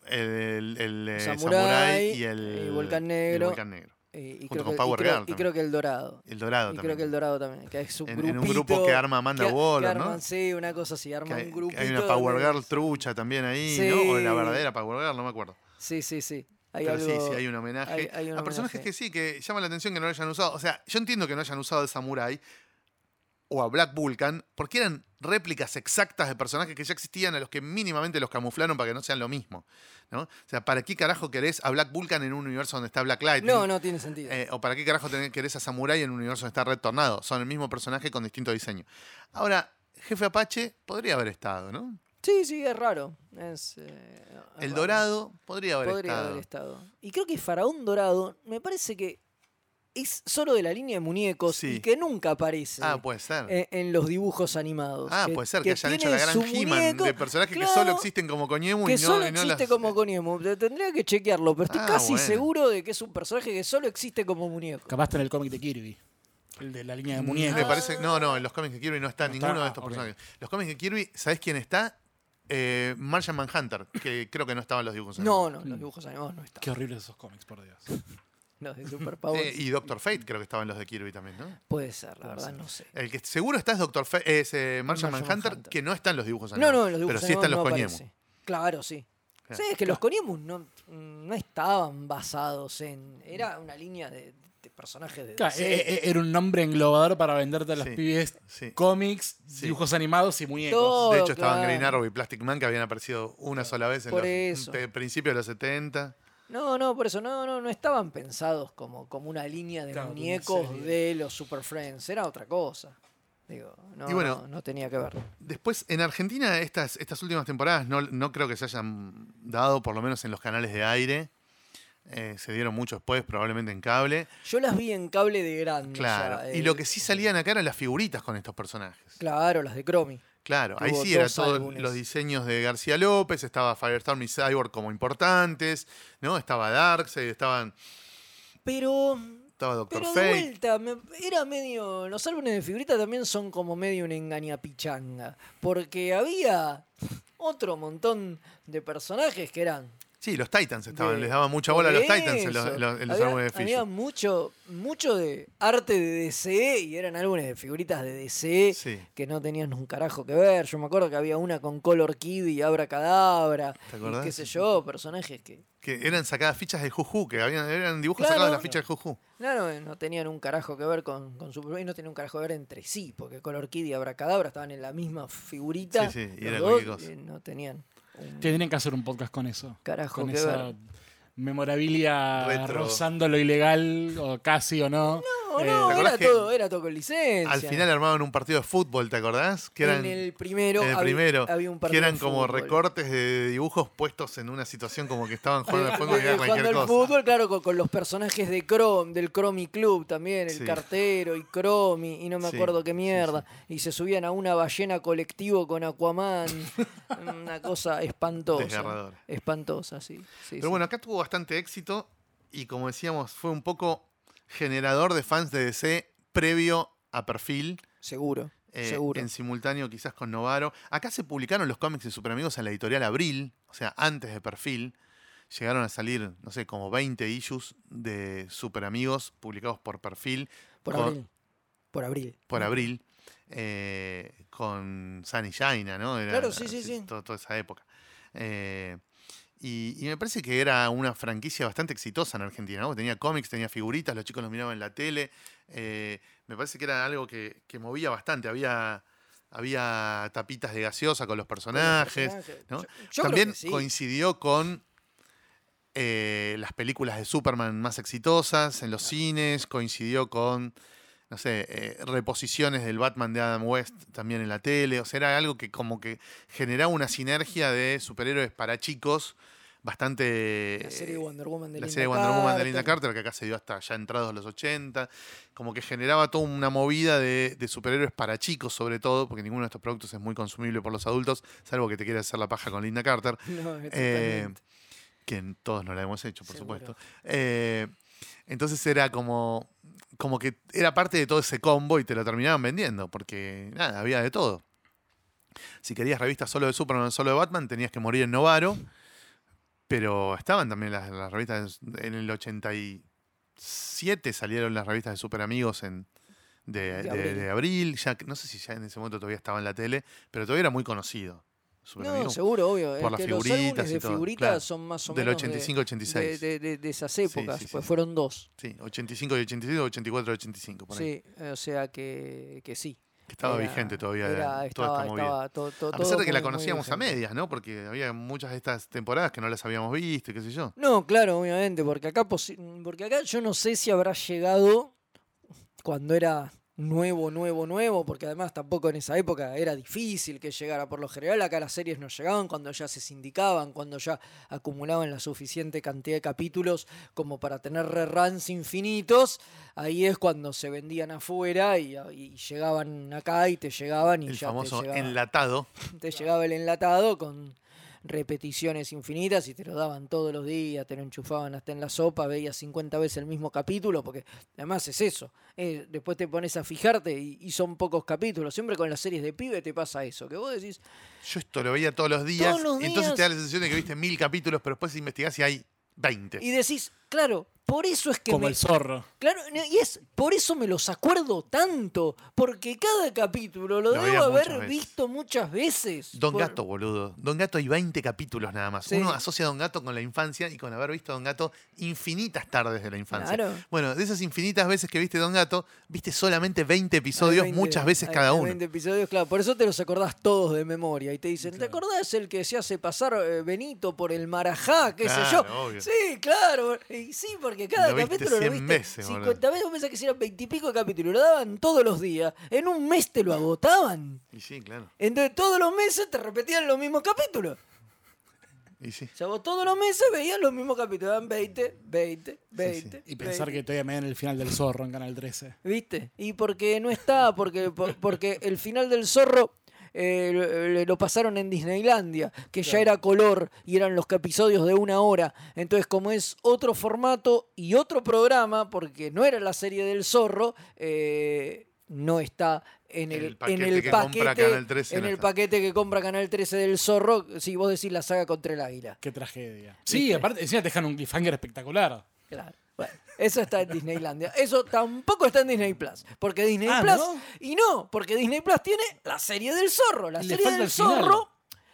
el Samurai y el Volcán Negro. y el Volcán Negro. y Junto creo con que- Power y creo- Girl y también. creo que el Dorado. El Dorado Y también. creo que el Dorado también, que es un En un grupito grupo que arma Amanda que Waller, arman, ¿no? Sí, una cosa así, arma Que un grupito. hay una Power donde- Girl trucha también ahí, Sí. ¿no? O la verdadera Power Girl, no me acuerdo. Sí. Hay Pero algo, sí, hay un homenaje. hay un a personajes homenaje. que sí, que llama la atención que no lo hayan usado. O sea, yo entiendo que no hayan usado al Samurai o a Black Vulcan, porque eran réplicas exactas de personajes que ya existían, a los que mínimamente los camuflaron para que no sean lo mismo, ¿no? O sea, ¿para qué carajo querés a Black Vulcan en un universo donde está Black Lightning? No tiene sentido. ¿O para qué carajo querés a Samurai en un universo donde está Red Tornado? Son el mismo personaje con distinto diseño. Ahora, Jefe Apache podría haber estado, ¿no? Sí, es raro. El raro. Dorado podría haber Podría estado. haber estado. Y creo que Faraón Dorado me parece que es solo de la línea de muñecos Sí. y que nunca aparece Puede ser. en los dibujos animados. Puede ser que hayan hecho tiene la gran su He-Man muñeco, de personajes que claro, solo existen como Koñemu que y no, solo y no existe las- como Koniemu. Tendría que chequearlo, pero estoy casi bueno. seguro de que es un personaje que solo existe como muñeco. Capaz está en el cómic de Kirby. El de la línea de muñecos. Me parece. No, en los cómics de Kirby no está No ninguno está, de estos ok. personajes. Los cómics de Kirby, ¿sabés quién está? Martian Manhunter, que creo que no estaba en los dibujos. No, los dibujos animados no están. Qué horribles esos cómics, por Dios. Los de Superpower. Y Doctor Fate creo que estaba en los de Kirby también, ¿no? Puede ser, la verdad, no sé. El que seguro está es Doctor Fate, es Martian Martian Manhunter, Manhunter. que no está en los dibujos No, animados. en los dibujos pero sí está en los animados no Koñemu. aparece. Claro, sí. Sí, es que los Coniamus no estaban basados en... Era una línea de personajes de Claro, DC. era un nombre englobador para venderte a los Sí, pibes sí. cómics, Sí. dibujos animados y muñecos. Todo. De hecho, estaban claro. Green Arrow y Plastic Man, que habían aparecido una sola vez en Por los eso. principios de los 70. No, por eso no estaban pensados como una línea de Claro, como una muñecos serie. de los Super Friends. Era otra cosa. Digo, Y bueno, no tenía que ver. Después, en Argentina, estas últimas temporadas no creo que se hayan dado, por lo menos en los canales de aire. Se dieron mucho después, probablemente en cable. Yo las vi en cable de grande. Claro. ya, Y lo que sí salían acá eran las figuritas con estos personajes. Claro, las de Cromi. Claro, ahí Tuvo sí era 2 todos álbumes. los diseños de García López, estaba Firestorm y Cyborg como importantes, ¿no? Estaba Darkseid, estaba Pero Doctor de Fate. vuelta, era medio... Los álbumes de figuritas también son como medio una engañapichanga. Porque había otro montón de personajes que eran... Sí, los Titans estaban, de- les daba mucha bola a los por Titans en los eso. álbumes de Fisher. Había mucho de arte de DC y eran álbumes de figuritas de DC Sí. que no tenían un carajo que ver. Yo me acuerdo que había una con Color Kid y Abracadabra. ¿Te Y acordás? qué sé yo, personajes que... Que eran sacadas fichas de Juju, que eran dibujos Claro. sacados de la ficha de Juju. Claro, no tenían un carajo que ver con Superman y no tenían un carajo que ver entre sí, porque Color Kid y Abracadabra estaban en la misma figurita. Sí, sí, y los era dos, cualquier cosa. y no tenían un Tendrían que hacer un podcast con eso. carajo Con que esa ver. memorabilia Retro. rozando lo ilegal, o casi o no. No, ¿te acordás era todo con licencia. Al final armaban un partido de fútbol, ¿te acordás? Que eran, en el primero, en el había, primero, había un que partido eran de como fútbol. recortes de dibujos puestos en una situación como que estaban jugando al fútbol y era Jugando cualquier al cosa. fútbol, claro, con los personajes de del Cromi Club también, el Sí. cartero y Cromi, y no me Sí, acuerdo qué sí, mierda. Y se subían a una ballena colectivo con Aquaman. Una cosa espantosa. Desgarradora. Espantosa, sí. Pero bueno, acá tuvo bastante éxito y como decíamos, fue un poco generador de fans de DC previo a Perfil. Seguro, seguro. En simultáneo quizás con Novaro. Acá se publicaron los cómics de Super Amigos en la editorial Abril, o sea, antes de Perfil. Llegaron a salir, no sé, como 20 issues de Super Amigos publicados por Perfil. Por con- abril. Por abril. Por Abril. Con Sunny Jaina, ¿no? Era Claro, sí. Toda esa época. Y me parece que era una franquicia bastante exitosa en Argentina, ¿no? Tenía cómics, tenía figuritas, los chicos los miraban en la tele. Me parece que era algo que movía bastante. Había tapitas de gaseosa con los personajes, ¿no? Yo También creo que sí. coincidió con las películas de Superman más exitosas en los cines, coincidió con, no sé, reposiciones del Batman de Adam West también en la tele. O sea, era algo que como que generaba una sinergia de superhéroes para chicos bastante... La serie Wonder Woman de la Linda serie Wonder Woman de Linda Carter. Carter, que acá se dio hasta ya entrados a los 80, como que generaba toda una movida de superhéroes para chicos, sobre todo, porque ninguno de estos productos es muy consumible por los adultos, salvo que te quieras hacer la paja con Linda Carter, No, totalmente. que todos no la hemos hecho, por Seguro. supuesto. Entonces era como que era parte de todo ese combo y te lo terminaban vendiendo, porque nada, había de todo. Si querías revistas solo de Superman, solo de Batman, tenías que morir en Novaro. Pero estaban también las revistas. En el 87 salieron las revistas de Super Amigos de Abril. Ya, no sé si ya en ese momento todavía estaba en la tele, pero todavía era muy conocido. Super No, Amigos. seguro, obvio. por Es las que los figuritas álbumes y de todo, figuritas claro. son más o Del menos 85-86. de esas épocas, Sí, sí, pues sí. fueron 2. Sí, 85 y 86, 84 y 85, por ahí. Sí, o sea que sí. Que estaba Era- vigente todavía era- toda esta movida. estaba todo A pesar de que la muy conocíamos a vigente. medias, ¿no? Porque había muchas de estas temporadas que no las habíamos visto y qué sé yo. No, claro, obviamente, porque acá yo no sé si habrá llegado cuando era nuevo, porque además tampoco en esa época era difícil que llegara. Por lo general acá las series no llegaban cuando ya se sindicaban, cuando ya acumulaban la suficiente cantidad de capítulos como para tener reruns infinitos. Ahí es cuando se vendían afuera y llegaban acá y te llegaban y El ya famoso te llegaba. enlatado. Te llegaba el enlatado con repeticiones infinitas y te lo daban todos los días, te lo enchufaban hasta en la sopa, veías 50 veces el mismo capítulo, porque además es eso. Después te pones a fijarte y son pocos capítulos. Siempre con las series de pibe te pasa eso, que vos decís, Yo esto lo veía todos los días. Todos los y entonces días. te da la sensación de que viste 1000 capítulos, pero después investigás y hay 20. y decís, Claro, por eso es que Como el zorro. Claro, y por eso me los acuerdo tanto, porque cada capítulo lo Lo debo veía muchas haber veces. visto muchas veces. Don Gato, boludo. Don Gato hay 20 capítulos nada más. Sí. Uno asocia a Don Gato con la infancia y con haber visto a Don Gato infinitas tardes de la infancia. Claro. Bueno, de esas infinitas veces que viste Don Gato, viste solamente 20 episodios, Hay 20 muchas veces hay cada uno. 20 episodios, claro, por eso te los acordás todos de memoria y te dicen, ¿te Claro. acordás el que se hace pasar Benito por el Marajá, qué sé Claro, yo? obvio. Sí, claro, y sí, porque cada Lo viste capítulo 100 lo viste veces, 50 veces, vos pensás que si eran 20 y pico de capítulos, lo daban todos los días, en un mes te lo agotaban. Y sí, claro. Entonces todos los meses te repetían los mismos capítulos. Y sí. O sea, vos todos los meses veías los mismos capítulos, eran 20, 20, 20. Y pensar 20. que todavía me dan el final del zorro en Canal 13. ¿Viste? Y porque no está, porque el final del zorro lo pasaron en Disneylandia, que ya era color y eran los episodios de 1 hora. Entonces, como es otro formato y otro programa, porque no era la serie del zorro, no está en el paquete que compra Canal 13 en no el está. paquete que compra Canal 13 del zorro, si vos decís la saga contra el águila. Qué tragedia. Sí, aparte, encima te dejan un cliffhanger espectacular. Claro. Bueno, eso está en Disneylandia. Eso tampoco está en Disney Plus. Porque Disney Ah, Plus. ¿no? Y no, porque Disney Plus tiene la serie del zorro. La Le serie falta del el final. zorro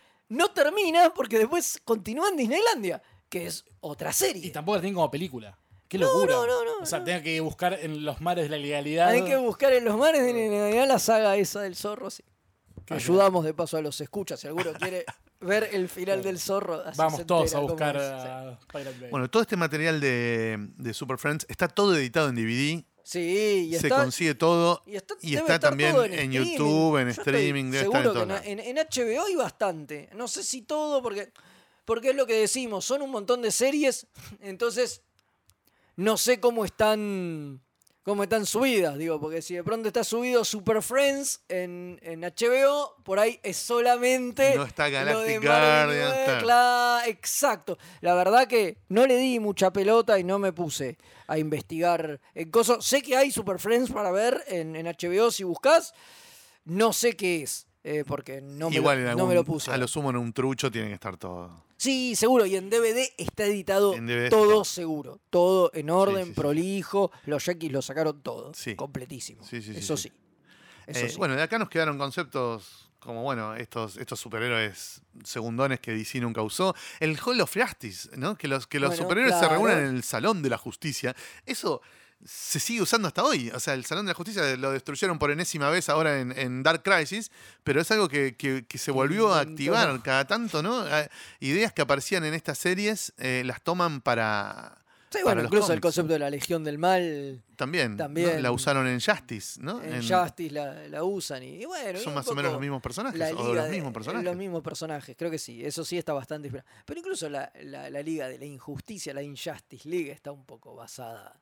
no termina porque después continúa en Disneylandia, que es otra Y serie. tampoco la tienen como película. Qué locura. no, O sea, tengo que buscar en los mares de la legalidad. Hay que buscar en los mares de Disneylandia la saga esa del zorro. Sí. Ayudamos de paso a los escuchas. Si alguno quiere ver el final del zorro, así Vamos se todos entera a cómo buscar es. Sí. a Pirate Bay. Bueno, todo este material de Super Friends está todo editado en DVD. Sí, y Se está, consigue todo. y está, Y debe está estar también todo en streaming. YouTube, en Yo estoy streaming, debe estar en seguro todo que lado. en HBO hay bastante. No sé si todo, porque es lo que decimos, son un montón de series, entonces no sé cómo están subidas, digo, porque si de pronto está subido Super Friends en HBO, por ahí es solamente No está lo de Galactic Marvel Guardian, Universe, claro. claro, exacto. La verdad que no le di mucha pelota y no me puse a investigar en cosas. Sé que hay Super Friends para ver en HBO si buscas. No sé qué es, porque no me, Igual lo, en no me lo puse. a lo sumo en un trucho tiene que estar todo. Sí, seguro. Y en DVD está editado En DVD todo está. seguro. Todo en orden, sí, sí. prolijo. Los Yankees lo sacaron todo. Sí. Completísimo. Sí, sí, sí, Eso sí. sí. Eso sí. Bueno, de acá nos quedaron conceptos como, bueno, estos superhéroes segundones que DC nunca usó. El Hall of Justice, ¿no? Que los Bueno, superhéroes se claro. reúnen en el Salón de la Justicia. Eso se sigue usando hasta hoy. O sea, el Salón de la Justicia lo destruyeron por enésima vez ahora en Dark Crisis, pero es algo que se volvió a activar cada tanto, ¿no? Ideas que aparecían en estas series las toman para... Sí, para bueno, los incluso el cómics. concepto de la Legión del Mal También, También. ¿no? La usaron en Justice, ¿no? en Justice la usan. Y bueno, y ¿Son un más o menos poco los mismos personajes? la ¿O liga los mismos personajes? Los mismos personajes, creo que sí. Eso sí está bastante inspirado. Pero incluso la Liga de la Injusticia, la Injustice League, está un poco basada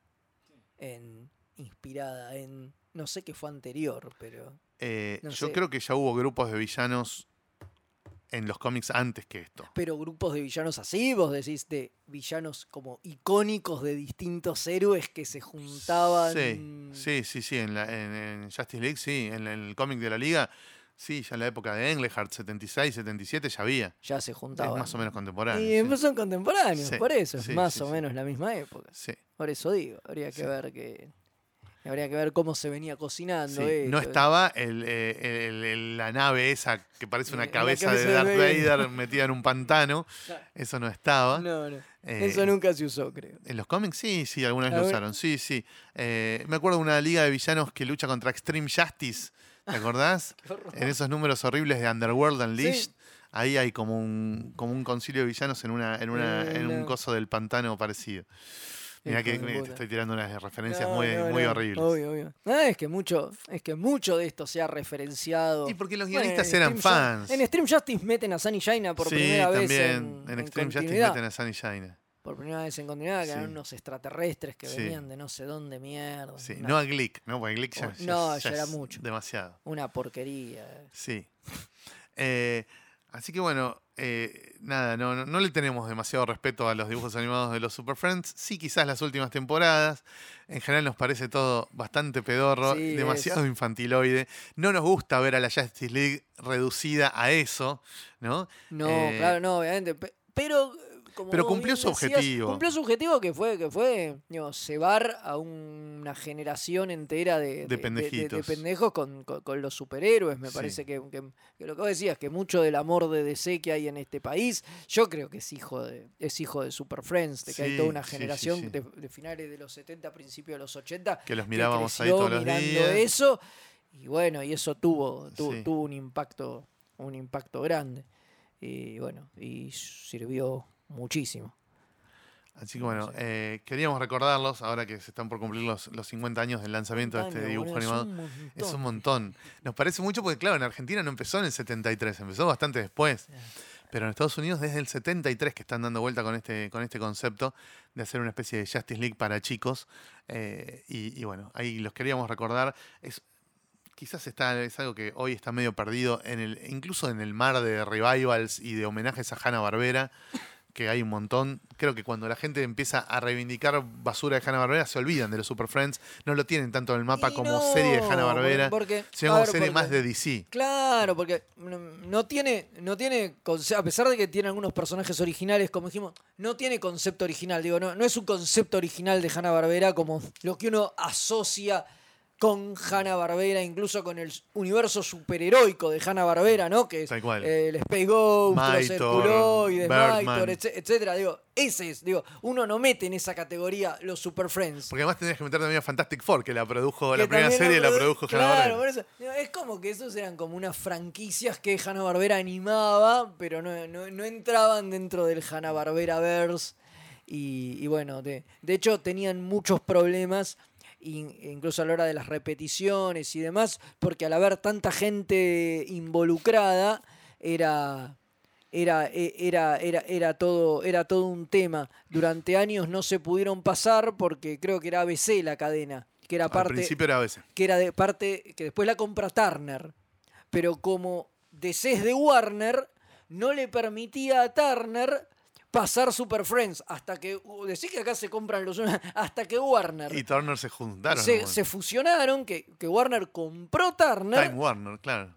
inspirada en... No sé qué fue anterior, pero... no Yo sé. creo que ya hubo grupos de villanos en los cómics antes que esto. Pero grupos de villanos así, vos decís, de villanos como icónicos de distintos héroes que se juntaban... Sí. En Justice League, sí. En el cómic de la Liga, sí, ya en la época de Englehart, 76, 77, ya había. Ya se juntaban. Es más o menos contemporáneo. Y sí. después son contemporáneos, Sí, por eso, es sí, más sí, o sí. menos la misma época. Sí, Por eso digo, habría que ver cómo se venía cocinando sí. esto. No estaba la nave esa que parece una La cabeza de cabeza de Darth Vader. Vader metida en un pantano. Eso no estaba. No. Eh, Eso nunca se usó, creo. En los cómics sí, alguna vez A lo ver. usaron. Sí. Me acuerdo de una liga de villanos que lucha contra Extreme Justice. ¿Te acordás? Qué horror. En esos números horribles de Underworld Unleashed. Sí. Ahí hay como un concilio de villanos en un coso del pantano parecido. Mirá que Hijo de te puta. estoy tirando unas referencias No, muy no. horribles. Obvio. Es que mucho de esto se ha referenciado. Y porque los Bueno, guionistas en eran Extreme fans. En Extreme Justice meten a Sunny Jaina por Sí, primera vez también. en Extreme Justice continuidad. meten a Sunny Jaina. Por primera vez en continuidad, que Sí. eran unos extraterrestres que Sí. venían de no sé dónde mierda. Sí, Una- no a Glick, ¿no? Porque Glick ya, No, ya es era mucho. demasiado. Una porquería. Sí. Así que bueno, nada, no le tenemos demasiado respeto a los dibujos animados de los Super Friends. Sí, quizás las últimas temporadas. En general nos parece todo bastante pedorro, Sí, demasiado es. infantiloide. No nos gusta ver a la Justice League reducida a eso, ¿no? No, Eh, claro, no, obviamente. Pero como Pero vos cumplió bien su decías, objetivo. Cumplió su objetivo que fue digo, cebar a una generación entera de pendejitos. de pendejos con los superhéroes. Me Sí. parece que lo que vos decías, que mucho del amor de DC que hay en este país, yo creo que es hijo de Super Friends, de que hay Sí, toda una sí, generación sí. de finales de los 70, principios de los 80, Que los mirábamos ahí creció todos los mirando días. eso, y bueno, y eso tuvo Sí. un impacto grande. Y bueno, y sirvió muchísimo. Así que bueno, queríamos recordarlos ahora que se están por cumplir los 50 años del lanzamiento de este dibujo animado. Es un montón. Nos parece mucho porque, claro, en Argentina no empezó en el 73, empezó bastante después. Pero en Estados Unidos desde el 73 que están dando vuelta con este concepto de hacer una especie de Justice League para chicos. Y bueno, ahí los queríamos recordar. Quizás es algo que hoy está medio perdido, incluso en el mar de revivals y de homenajes a Hanna-Barbera, que hay un montón. Creo que cuando la gente empieza a reivindicar basura de Hanna-Barbera, se olvidan de los Super Friends. No lo tienen tanto en el mapa como serie de Hanna-Barbera, sino como serie más de DC. Claro, porque no tiene, a pesar de que tiene algunos personajes originales, como dijimos, no tiene concepto original. Digo, no es un concepto original de Hanna-Barbera como lo que uno asocia con Hanna-Barbera, incluso con el universo superheroico de Hanna-Barbera, ¿no? Que es Tal cual. el Space Ghost, los Maitor, Herculoides, Birdman. Maitor, etcétera. Digo, uno no mete en esa categoría los Super Friends. Porque además tendrías que meter también a Fantastic Four, que la produjo, Que la primera también serie la produjo Claro, Hanna-Barbera. por eso. Es como que esos eran como unas franquicias que Hanna-Barbera animaba, pero no entraban dentro del Hanna-Barbera-verse. Y bueno, de hecho tenían muchos problemas, incluso a la hora de las repeticiones y demás, porque al haber tanta gente involucrada, era todo un tema. Durante años no se pudieron pasar porque creo que era ABC la cadena, que era parte, Al principio era a veces. que era de parte que después la compra Turner, pero como DC es de Warner, no le permitía a Turner pasar Super Friends hasta que decís que acá se compran hasta que Warner Y Turner se juntaron. se fusionaron, que Warner compró Turner. Time Warner, claro.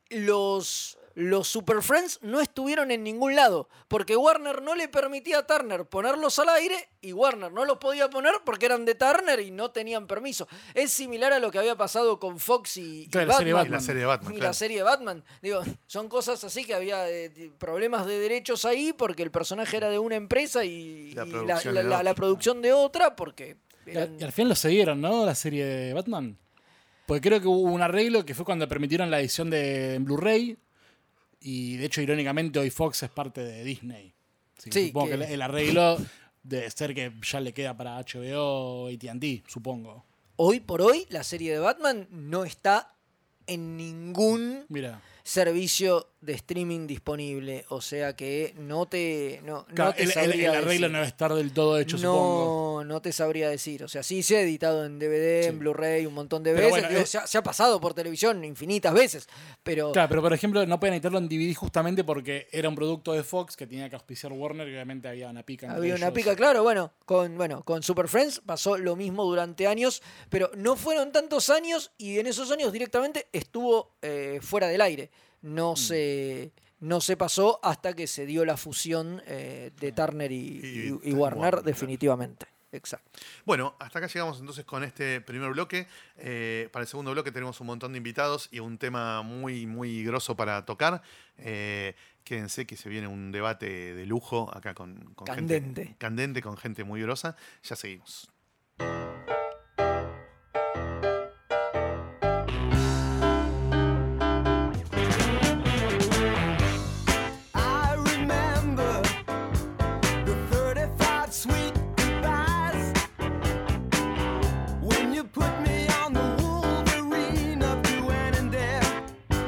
Los Super Friends no estuvieron en ningún lado, porque Warner no le permitía a Turner ponerlos al aire y Warner no los podía poner porque eran de Turner y no tenían permiso. Es similar a lo que había pasado con Fox y Claro, Batman. La serie de Batman. Y claro. la serie de Batman. Digo, son cosas así que había problemas de derechos ahí porque el personaje era de una empresa y la producción de otra porque... Y al final lo cedieron, ¿no? La serie de Batman. Porque creo que hubo un arreglo que fue cuando permitieron la edición en Blu-ray. Y de hecho, irónicamente, hoy Fox es parte de Disney. Así que Sí, supongo que- que el arreglo debe ser que ya le queda para HBO o AT&T, supongo. Hoy por hoy, la serie de Batman no está en ningún Mira. servicio de streaming disponible. O sea que no te Claro, el sabría arreglo decir. no debe estar del todo hecho, supongo. No te sabría decir. O sea, sí se ha editado en DVD, Sí. en Blu-ray un montón de Pero veces. bueno, Digo, se ha pasado por televisión infinitas veces. Pero Claro, pero por ejemplo, no pueden editarlo en DVD justamente porque era un producto de Fox que tenía que auspiciar Warner, que obviamente había una pica entre había una ellos. pica, claro. Con Super Friends pasó lo mismo durante años, pero no fueron tantos años y en esos años directamente estuvo fuera del aire. No se pasó hasta que se dio la fusión de Turner y Warner, definitivamente. Exacto. Bueno, hasta acá llegamos entonces con este primer bloque. Para el segundo bloque tenemos un montón de invitados y un tema muy, muy grosso para tocar. Quédense que se viene un debate de lujo acá con Candente. gente candente, con gente muy grosa. Ya seguimos. I remember the 35 sweet goodbyes when you put me on the Wolverine of Duane and Dare.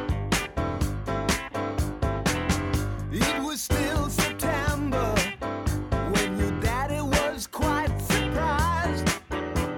It was still September when your daddy was quite surprised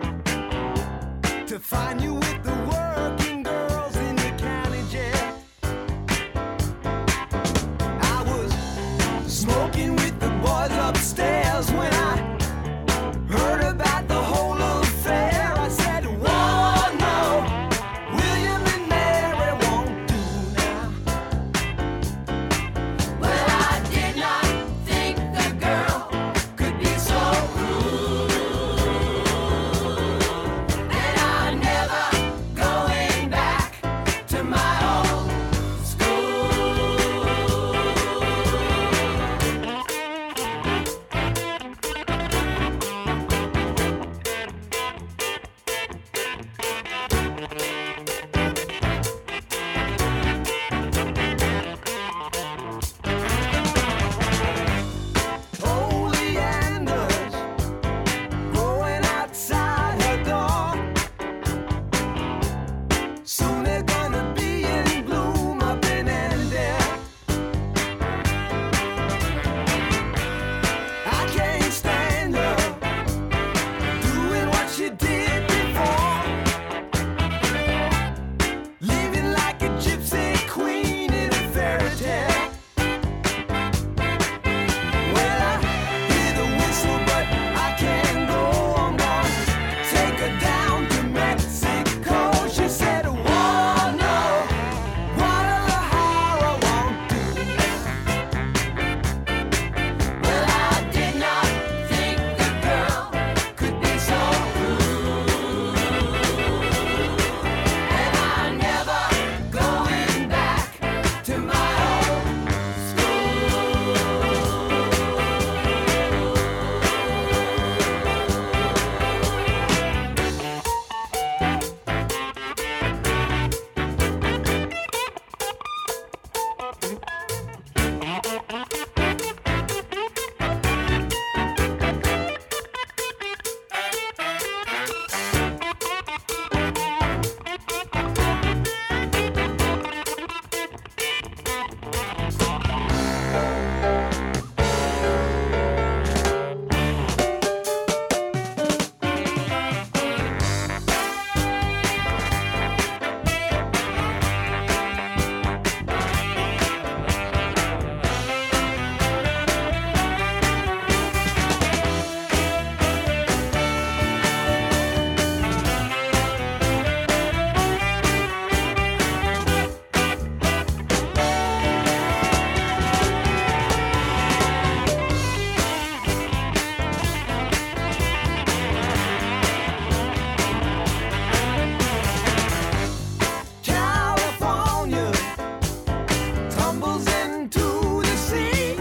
California tumbles into the sea.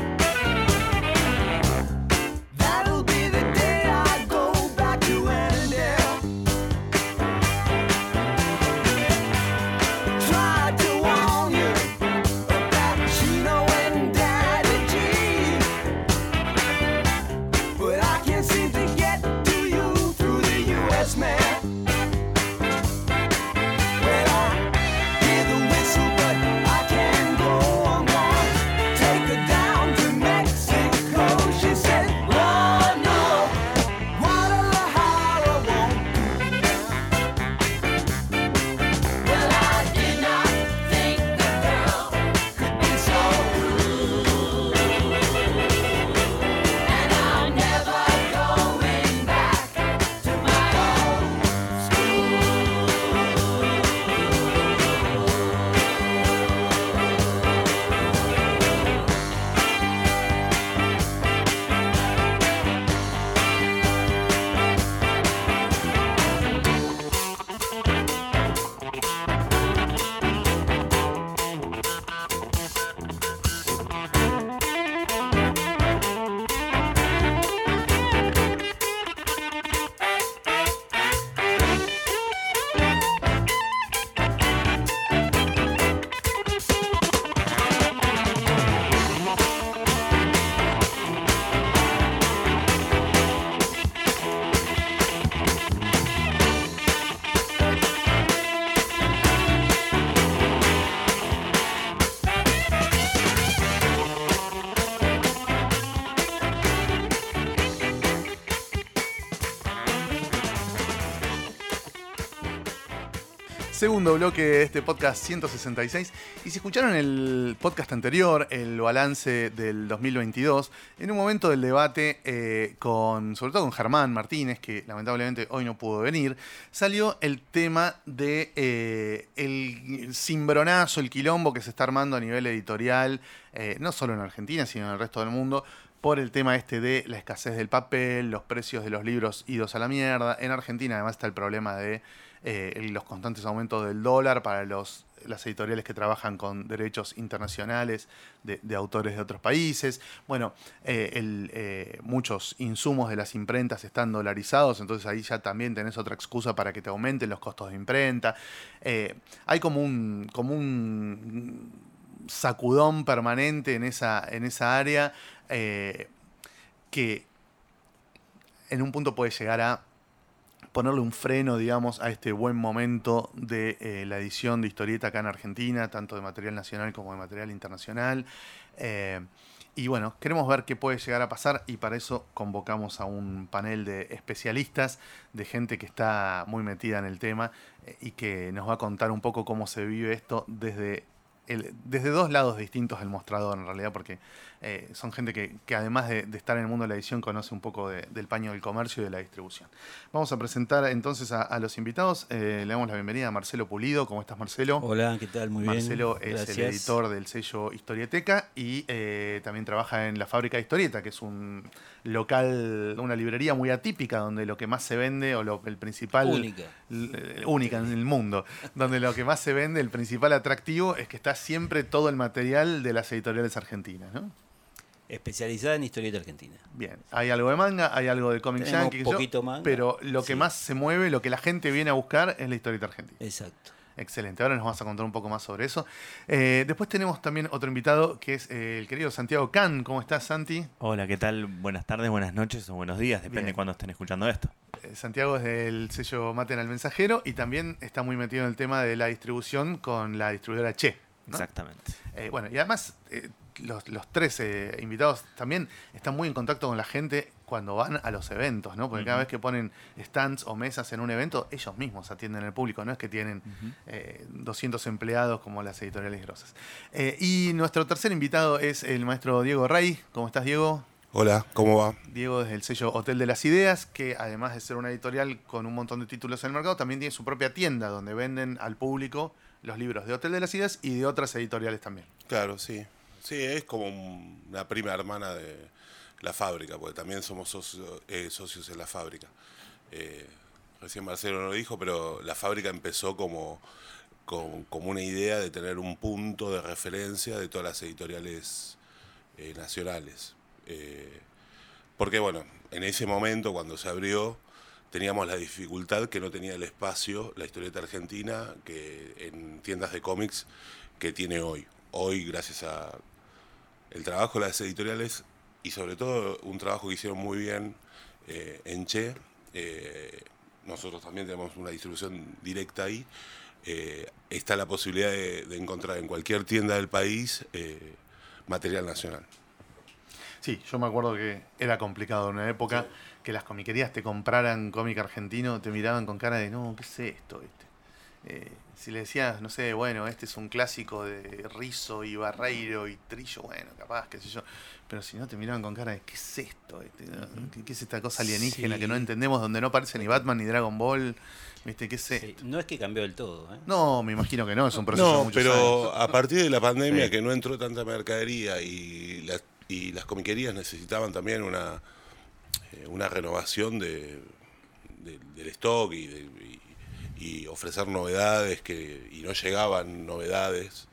That'll be the day I go back to Annandale. Tried to warn you about Chino and Daddy G, but I can't seem to get to you through the U.S. mail. Well, I hear the whistle, but I can't go on. Take her down to Mexico. She said, "Oh no, Guadalajara won't do now." Well, I did not think the girl could be so rude, and I'm never going back to my old school. Segundo bloque de este podcast 166. Y si escucharon el podcast anterior, el balance del 2022, en un momento del debate, sobre todo con Germán Martínez, que lamentablemente hoy no pudo venir, salió el tema de el cimbronazo, el quilombo que se está armando a nivel editorial, no solo en Argentina, sino en el resto del mundo, por el tema este de la escasez del papel, los precios de los libros idos a la mierda. En Argentina además está el problema de los constantes aumentos del dólar para las editoriales que trabajan con derechos internacionales de autores de otros países. Bueno, muchos insumos de las imprentas están dolarizados, entonces ahí ya también tenés otra excusa para que te aumenten los costos de imprenta. Hay como un sacudón permanente en esa área que en un punto puede llegar a ponerle un freno, digamos, a este buen momento de la edición de historieta acá en Argentina, tanto de material nacional como de material internacional. Y bueno, queremos ver qué puede llegar a pasar y para eso convocamos a un panel de especialistas, de gente que está muy metida en el tema y que nos va a contar un poco cómo se vive esto desde dos lados distintos del mostrador, en realidad, porque son gente que además de estar en el mundo de la edición, conoce un poco del paño del comercio y de la distribución. Vamos a presentar entonces a los invitados. Le damos la bienvenida a Marcelo Pulido. ¿Cómo estás, Marcelo? Hola, ¿qué tal? Muy bien. Marcelo es Gracias. el editor del sello Historieteca y también trabaja en la Fábrica de Historieta, que es un local, una librería muy atípica, donde lo que más se vende, o el principal... única en el mundo, donde lo que más se vende, el principal atractivo, es que está siempre todo el material de las editoriales argentinas, ¿no? Especializada en historieta argentina. Bien, hay algo de manga, hay algo de cómic Tenemos yankee, poquito manga, pero lo que sí. más se mueve, lo que la gente viene a buscar es la historieta argentina. Exacto. Excelente, ahora nos vas a contar un poco más sobre eso. Después tenemos también otro invitado que es el querido Santiago Can. ¿Cómo estás, Santi? Hola, ¿qué tal? Buenas tardes, buenas noches o buenos días, depende Bien. de cuándo estén escuchando esto. Santiago es del sello Maten al Mensajero y también está muy metido en el tema de la distribución con la distribuidora Che, ¿no? Exactamente. Bueno, y además los tres invitados también están muy en contacto con la gente cuando van a los eventos, ¿no? Porque cada vez que ponen stands o mesas en un evento, ellos mismos atienden al público, no es que tienen 200 empleados como las editoriales grosas. Y nuestro tercer invitado es el maestro Diego Rey. ¿Cómo estás, Diego? Hola, ¿cómo va? Diego desde el sello Hotel de las Ideas, que además de ser una editorial con un montón de títulos en el mercado, también tiene su propia tienda donde venden al público los libros de Hotel de las Ideas y de otras editoriales también. Claro, sí. Sí, es como una prima hermana de La Fábrica, porque también somos socios en La Fábrica. Recién Marcelo no lo dijo, pero La Fábrica empezó como una idea de tener un punto de referencia de todas las editoriales nacionales. Porque, bueno, en ese momento, cuando se abrió, teníamos la dificultad que no tenía el espacio la historieta argentina que en tiendas de cómics que tiene hoy. Hoy, gracias a el trabajo de las editoriales y sobre todo un trabajo que hicieron muy bien en Che, nosotros también tenemos una distribución directa ahí, está la posibilidad de encontrar en cualquier tienda del país material nacional. Sí, yo me acuerdo que era complicado en una época que las comiquerías te compraran cómic argentino, te miraban con cara de, no, ¿qué es esto? Si le decías, no sé, bueno, este es un clásico de Rizzo y Barreiro y Trillo, bueno, capaz, qué sé yo. Pero si no, te miraban con cara de, ¿qué es esto? ¿Qué es esta cosa alienígena que no entendemos, donde no aparece ni Batman ni Dragon Ball? ¿Viste? ¿Qué es esto? Sí, no es que cambió del todo, ¿eh? No, me imagino que no, es un proceso de No, muchos pero años. a partir de la pandemia Sí. que no entró tanta mercadería y las comiquerías necesitaban también una renovación del stock y ofrecer novedades y no llegaban novedades,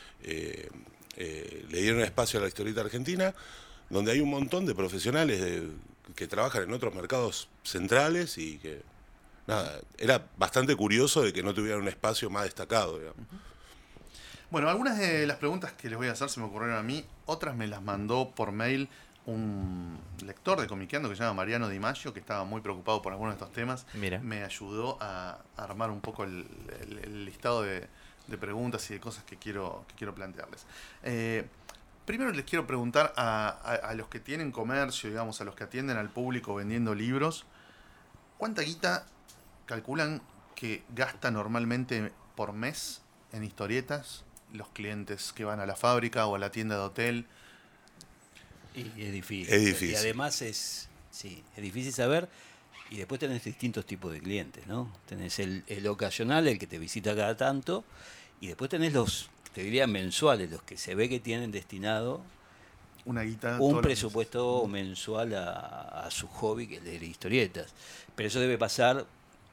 le dieron espacio a la historieta argentina, donde hay un montón de profesionales que trabajan en otros mercados centrales y que, nada, era bastante curioso de que no tuvieran un espacio más destacado, digamos. Bueno, algunas de las preguntas que les voy a hacer se me ocurrieron a mí, otras me las mandó por mail un lector de Comiqueando que se llama Mariano Di Maggio, que estaba muy preocupado por algunos de estos temas. Mira. Me ayudó a armar un poco el listado de preguntas y de cosas que quiero plantearles. Primero les quiero preguntar a los que tienen comercio, digamos, a los que atienden al público vendiendo libros, ¿cuánta guita calculan que gasta normalmente por mes en historietas los clientes que van a la fábrica o a la tienda de hotel? Y es difícil. Es difícil. Y además es difícil saber. Y después tenés distintos tipos de clientes, ¿no? Tenés el ocasional, el que te visita cada tanto, y después tenés los, te diría, mensuales, los que se ve que tienen destinado Una guita. un todos los presupuesto mensual a su hobby, que es leer historietas. Pero eso debe pasar.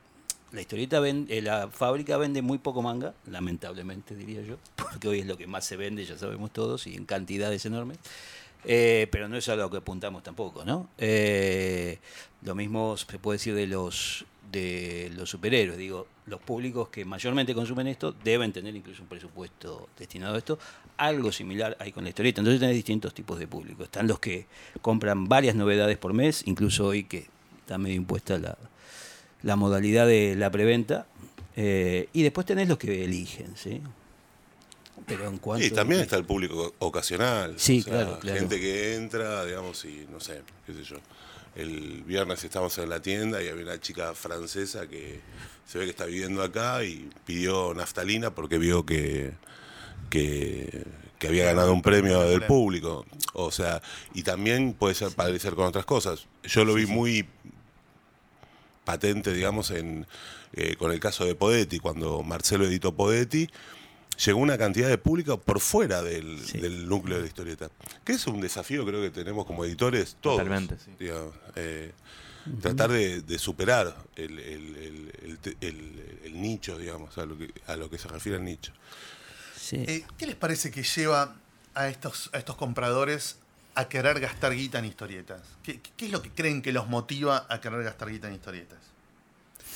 La fábrica vende muy poco manga, lamentablemente diría yo, porque hoy es lo que más se vende, ya sabemos todos, y en cantidades enormes. Pero no es a lo que apuntamos tampoco, ¿no? Lo mismo se puede decir de los superhéroes. Digo, los públicos que mayormente consumen esto deben tener incluso un presupuesto destinado a esto. Algo similar hay con la historieta. Entonces tenés distintos tipos de público. Están los que compran varias novedades por mes, incluso hoy que está medio impuesta la modalidad de la preventa. Y después tenés los que eligen, ¿sí? Pero en cuanto Y también está el público ocasional. Sí, o sea, claro. Gente que entra, digamos, y no sé, qué sé yo. El viernes estamos en la tienda y había una chica francesa que se ve que está viviendo acá y pidió naftalina porque vio que había ganado un premio del público. O sea, y también puede ser padecer con otras cosas. Yo lo vi muy patente, digamos, con el caso de Podetti, cuando Marcelo editó Podetti. Llegó una cantidad de público por fuera del núcleo de la historieta. Que es un desafío, creo que tenemos como editores todos. Totalmente, sí. Digamos, tratar de superar el nicho, digamos, a lo que se refiere al nicho. Sí. ¿Qué les parece que lleva a estos compradores a querer gastar guita en historietas? ¿Qué es lo que creen que los motiva a querer gastar guita en historietas?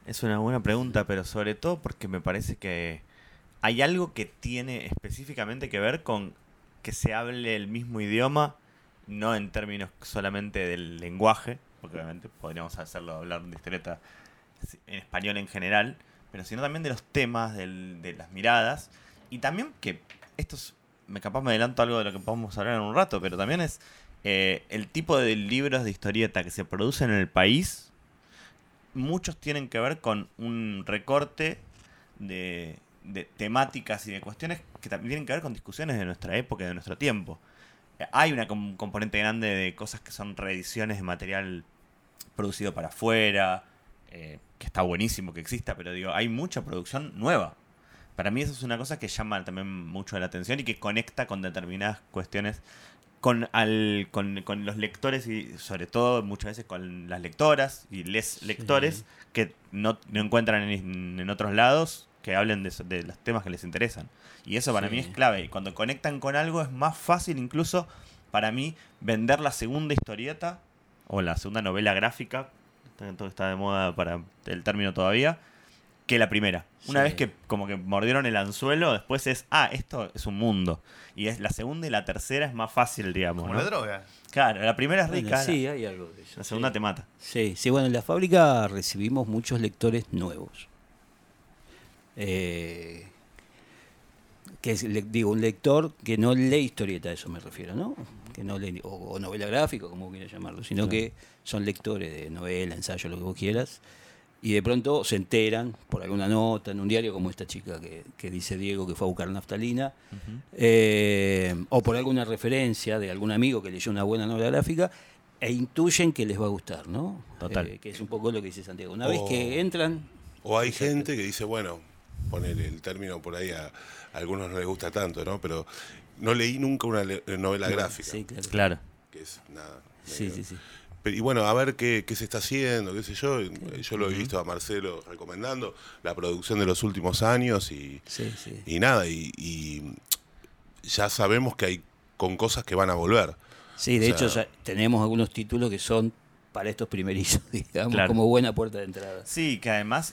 Es una buena pregunta, pero sobre todo porque me parece que hay algo que tiene específicamente que ver con que se hable el mismo idioma, no en términos solamente del lenguaje, porque obviamente podríamos hacerlo hablar de historieta en español en general, pero sino también de los temas, de las miradas, y también que capaz me adelanto algo de lo que podemos hablar en un rato, pero también es el tipo de libros de historieta que se producen en el país. Muchos tienen que ver con un recorte de temáticas y de cuestiones que también tienen que ver con discusiones de nuestra época y de nuestro tiempo. Hay un componente grande de cosas que son reediciones de material producido para afuera, que está buenísimo que exista, pero digo, hay mucha producción nueva. Para mí eso es una cosa que llama también mucho la atención y que conecta con determinadas cuestiones con los lectores y sobre todo muchas veces con las lectoras y les lectores que no encuentran en otros lados que hablen de los temas que les interesan. Y eso para mí es clave. Y cuando conectan con algo es más fácil incluso para mí vender la segunda historieta o la segunda novela gráfica, está de moda para el término todavía, que la primera. Una vez que como que mordieron el anzuelo, después esto es un mundo. Y es la segunda y la tercera es más fácil, digamos. Como ¿no? la droga. Claro, la primera es rica. Sí, hay algo de eso. La segunda te mata. Sí, bueno, en la fábrica recibimos muchos lectores nuevos. Que es, digo, un lector que no lee historieta, a eso me refiero, ¿no? Que no lee, o novela gráfica, como quieras llamarlo, sino que son lectores de novela, ensayo, lo que vos quieras, y de pronto se enteran por alguna nota en un diario, como esta chica que dice Diego que fue a buscar naftalina, o por alguna referencia de algún amigo que leyó una buena novela gráfica, e intuyen que les va a gustar, ¿no? Total. Que es un poco lo que dice Santiago. Una vez que entran... O hay gente que dice, bueno, poner el término por ahí a algunos no les gusta tanto, ¿no? Pero no leí nunca una novela gráfica. Sí, claro. Claro. Que es nada. Sí, sí, sí. Y bueno, a ver qué se está haciendo, qué sé yo. Yo lo he visto a Marcelo recomendando la producción de los últimos años y nada, y ya sabemos que hay con cosas que van a volver. Sí, de hecho ya tenemos algunos títulos que son para estos primerizos, digamos, como buena puerta de entrada. Sí, que además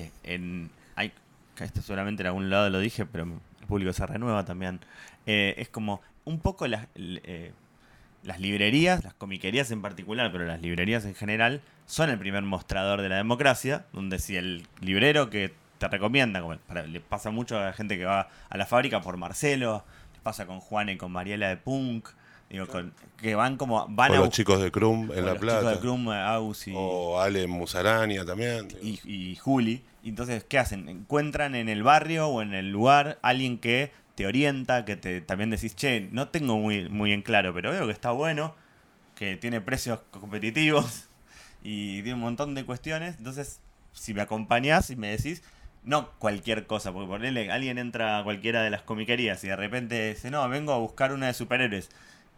esto seguramente en algún lado lo dije, pero el público se renueva también. Es como un poco las librerías, las comiquerías en particular, pero las librerías en general, son el primer mostrador de la democracia, donde si el librero que te recomienda, le pasa mucho a la gente que va a la fábrica por Marcelo, le pasa con Juana y con Mariela de Punk, digo, que van Con los chicos de Krum en La los Plata. chicos de Krum, Aus O Ale Musarania también. y Juli. Entonces, ¿qué hacen? Encuentran en el barrio o en el lugar alguien que te orienta, que también decís, che, no tengo muy en claro, pero veo que está bueno, que tiene precios competitivos y tiene un montón de cuestiones. Entonces, si me acompañás y me decís, no cualquier cosa, porque ponele, alguien entra a cualquiera de las comiquerías y de repente dice, no, vengo a buscar una de superhéroes,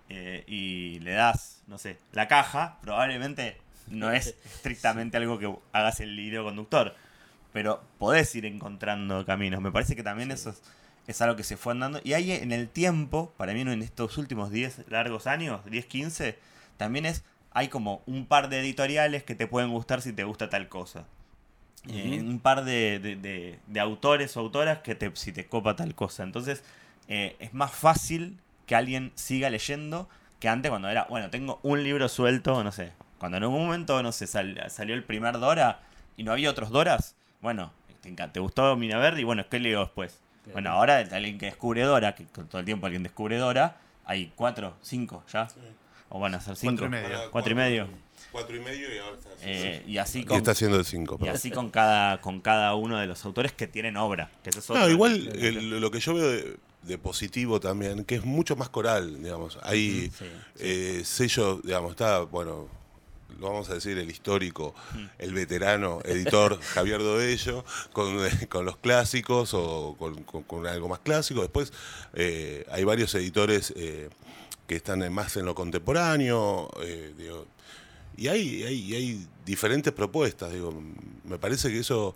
y le das, no sé, la caja, probablemente no es estrictamente algo que hagas el hilo conductor, pero podés ir encontrando caminos. Me parece que también eso es algo que se fue andando. Y ahí en el tiempo, para mí en estos últimos 10 largos años, 10, 15, también hay como un par de editoriales que te pueden gustar si te gusta tal cosa. Un par de autores o autoras que si te copa tal cosa. Entonces es más fácil que alguien siga leyendo que antes, cuando era, bueno, tengo un libro suelto, no sé, cuando en algún momento, no sé, salió el primer Dora y no había otros Doras. Bueno, te gustó Mina Verde y bueno, ¿qué leo después? Bueno, ahora alguien que descubre Dora, que todo el tiempo alguien descubre Dora, hay 4, 5 ya. O van a ser 5. 4 y medio. 4 y medio y ahora está. Y así Y está haciendo el 5. Y así con cada uno de los autores que tienen obra. Que eso es No, igual lo que yo veo de positivo también, que es mucho más coral, digamos. Hay sellos, digamos, está, bueno, lo vamos a decir, el histórico, el veterano editor Javier Doello, con los clásicos o con algo más clásico. Después hay varios editores que están más en lo contemporáneo, digo, y hay diferentes propuestas, digo, me parece que eso...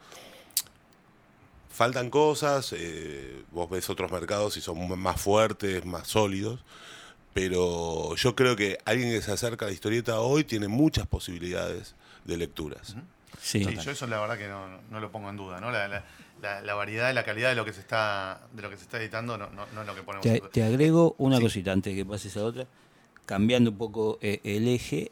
Faltan cosas, vos ves otros mercados y son más fuertes, más sólidos, pero yo creo que alguien que se acerca a la historieta hoy tiene muchas posibilidades de lecturas. Sí. Sí, yo eso la verdad que no lo pongo en duda, ¿no? La variedad y la calidad de lo que se está editando no es lo que ponemos en duda. Te agrego una Sí. cosita antes de que pases a otra, cambiando un poco el eje,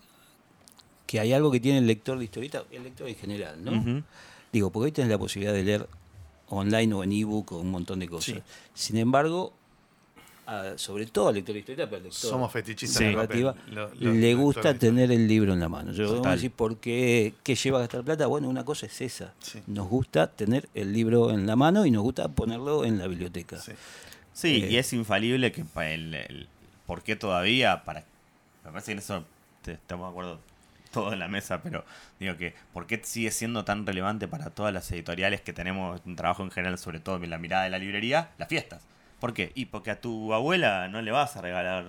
que hay algo que tiene el lector de historieta, el lector en general, ¿no? Ujú. Digo, porque hoy tenés la posibilidad de leer online o en ebook o un montón de cosas. Sí. Sin embargo, sobre todo al lector de historieta, pero al lector Somos fetichistas de del papel. narrativa, Los le gusta lectores de tener el libro en la mano. Yo voy a Total. decir, ¿por qué lleva a gastar plata? Bueno, una cosa es esa. Sí. Nos gusta tener el libro en la mano y nos gusta ponerlo en la biblioteca. Sí. Sí, y es infalible que para el por qué todavía, me parece que en eso estamos de acuerdo todos en la mesa, pero digo que por qué sigue siendo tan relevante para todas las editoriales que tenemos un trabajo en general, sobre todo en la mirada de la librería, las fiestas. ¿Por qué? Y porque a tu abuela no le vas a regalar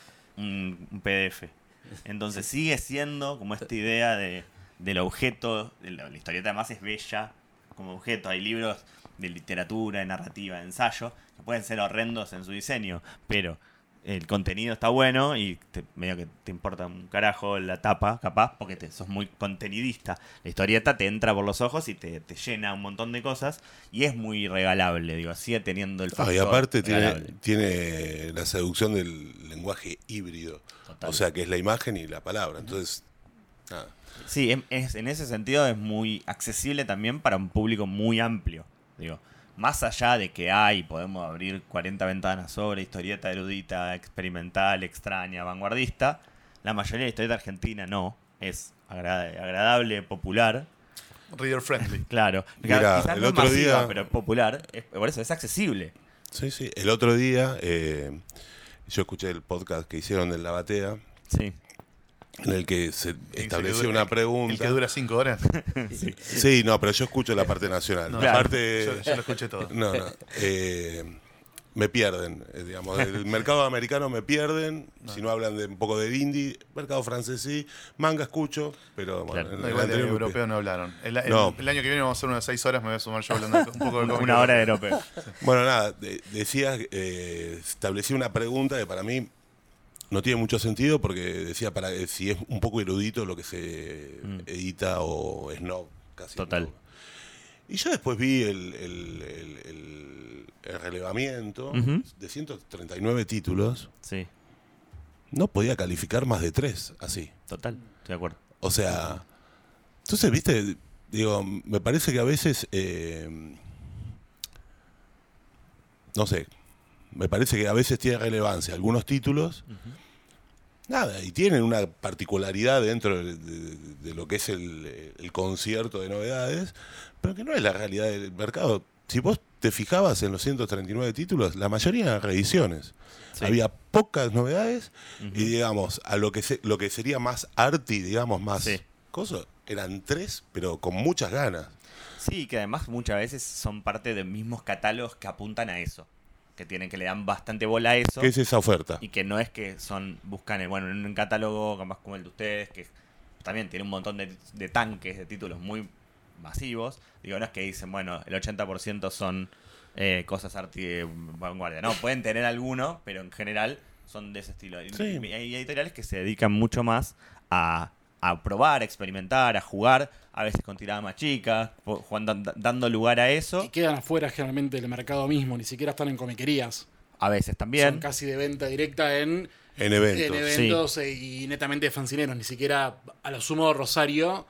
un PDF. Entonces sigue siendo como esta idea del objeto, la historieta además es bella como objeto. Hay libros de literatura, de narrativa, de ensayo, que pueden ser horrendos en su diseño, pero el contenido está bueno y medio que te importa un carajo la tapa, capaz, porque sos muy contenidista. La historieta te entra por los ojos y te llena un montón de cosas y es muy regalable, digo, sigue teniendo el factor Y aparte regalable. tiene la seducción del lenguaje híbrido. Total. O sea, que es la imagen y la palabra. Entonces, nada. Sí, en ese sentido es muy accesible también para un público muy amplio. Digo, más allá de que podemos abrir 40 ventanas sobre historieta erudita, experimental, extraña, vanguardista, la mayoría de historieta argentina no. Es agradable, popular. Reader friendly. Claro. Mira, Quizás el no es otro masiva, día- pero es popular. Por eso es accesible. Sí, sí. El otro día yo escuché el podcast que hicieron de La Batea, Sí. en el que se estableció dura- una pregunta. El que dura 5 horas. Sí, no, pero yo escucho la parte nacional. No, La parte... yo lo escuché todo. No, no. Me pierden, digamos. Del mercado americano me pierden. Si no hablan de un poco del indie. Mercado francés sí. Manga escucho, pero bueno, Claro. en No, el igual de anterior me europeo no hablaron. El No. año que viene vamos a hacer unas 6 horas, me voy a sumar yo hablando un poco del cómic Una hora de europeo. europeo. Bueno, nada, decía, establecí una pregunta que para mí no tiene mucho sentido porque decía si es un poco erudito lo que se edita o snob, casi. Total. snob. Y yo después vi el relevamiento Ujú. de 139 títulos. Sí, No podía calificar más de 3 así. total. Estoy de acuerdo. O sea, entonces, viste, digo, me parece que a veces, no sé, me parece que a veces tiene relevancia algunos títulos, nada, y tienen una particularidad dentro de lo que es el concierto de novedades, pero que no es la realidad del mercado. Si vos te fijabas en los 139 títulos, la mayoría eran reediciones. Sí. Había pocas novedades y, digamos, a lo que sería más arty, digamos, más Sí. cosas, eran 3, pero con muchas ganas. Sí, que además muchas veces son parte de mismos catálogos que apuntan a eso. Que le dan bastante bola a eso. ¿Qué es esa oferta? Y que no es que buscan en un catálogo más como el de ustedes, que también tiene un montón de tanques, de títulos muy masivos. Digo, no es que dicen, bueno, el 80% son cosas arti de vanguardia. No, pueden tener alguno, pero en general son de ese estilo. Y- Sí. Y hay editoriales que se dedican mucho más a probar, a experimentar, a jugar, a veces con tiradas más chicas, dando lugar a eso. Y quedan afuera generalmente del mercado mismo, ni siquiera están en comiquerías. A veces Son también. casi de venta directa en En eventos. y netamente de fancineros, ni siquiera a lo sumo Rosario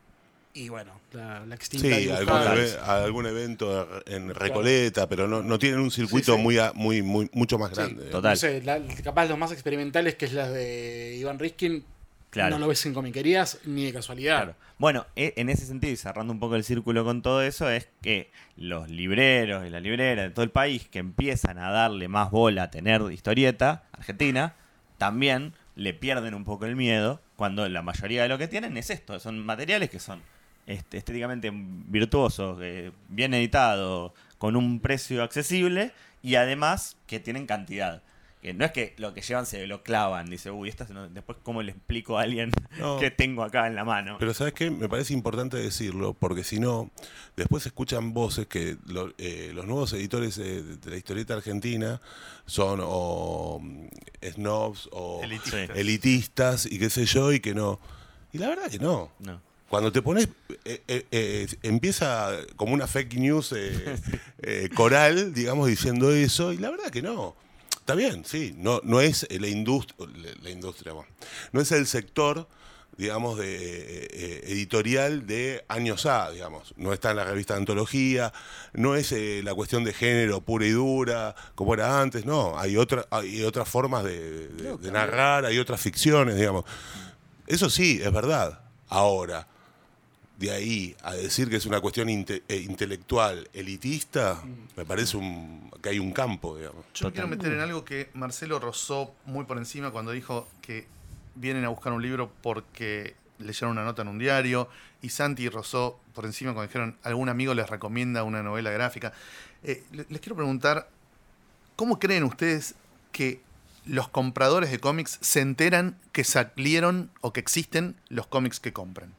y bueno, la extinta Sí, dibujada. algún evento en Recoleta, pero no tienen un circuito Sí, sí. muy mucho más Sí, grande. total. No sé, capaz los más experimentales, que es la de Iván Riskin, Claro. no lo ves en comiquerías ni de casualidad. Claro. Bueno, en ese sentido, y cerrando un poco el círculo con todo eso, es que los libreros y las libreras de todo el país que empiezan a darle más bola a tener historieta argentina, también le pierden un poco el miedo cuando la mayoría de lo que tienen es esto, son materiales que son estéticamente virtuosos, bien editados, con un precio accesible y además que tienen cantidad. Que no es que lo que llevan se lo clavan, dice, uy, después cómo le explico a alguien No. que tengo acá en la mano. Pero ¿sabes qué? Me parece importante decirlo, porque si no, después se escuchan voces que los nuevos editores de la historieta argentina son o snobs o Elitistas. elitistas y qué sé yo, y que no. Y la verdad que no. No. cuando te pones, empieza como una fake news coral, digamos, diciendo eso, y la verdad que no. Está bien, sí, no es la industria, bueno, no es el sector, digamos, editorial de años A, digamos. No está en la revista de antología, no es la cuestión de género pura y dura, como era antes, no. Hay otras formas de narrar, hay otras ficciones, digamos. Eso sí, es verdad. Ahora, de ahí a decir que es una cuestión intelectual elitista, me parece que hay un campo, digamos. Yo me quiero meter en algo que Marcelo rozó muy por encima cuando dijo que vienen a buscar un libro porque leyeron una nota en un diario, y Santi rozó por encima cuando dijeron algún amigo les recomienda una novela gráfica. Les quiero preguntar, ¿cómo creen ustedes que los compradores de cómics se enteran que salieron o que existen los cómics que compran?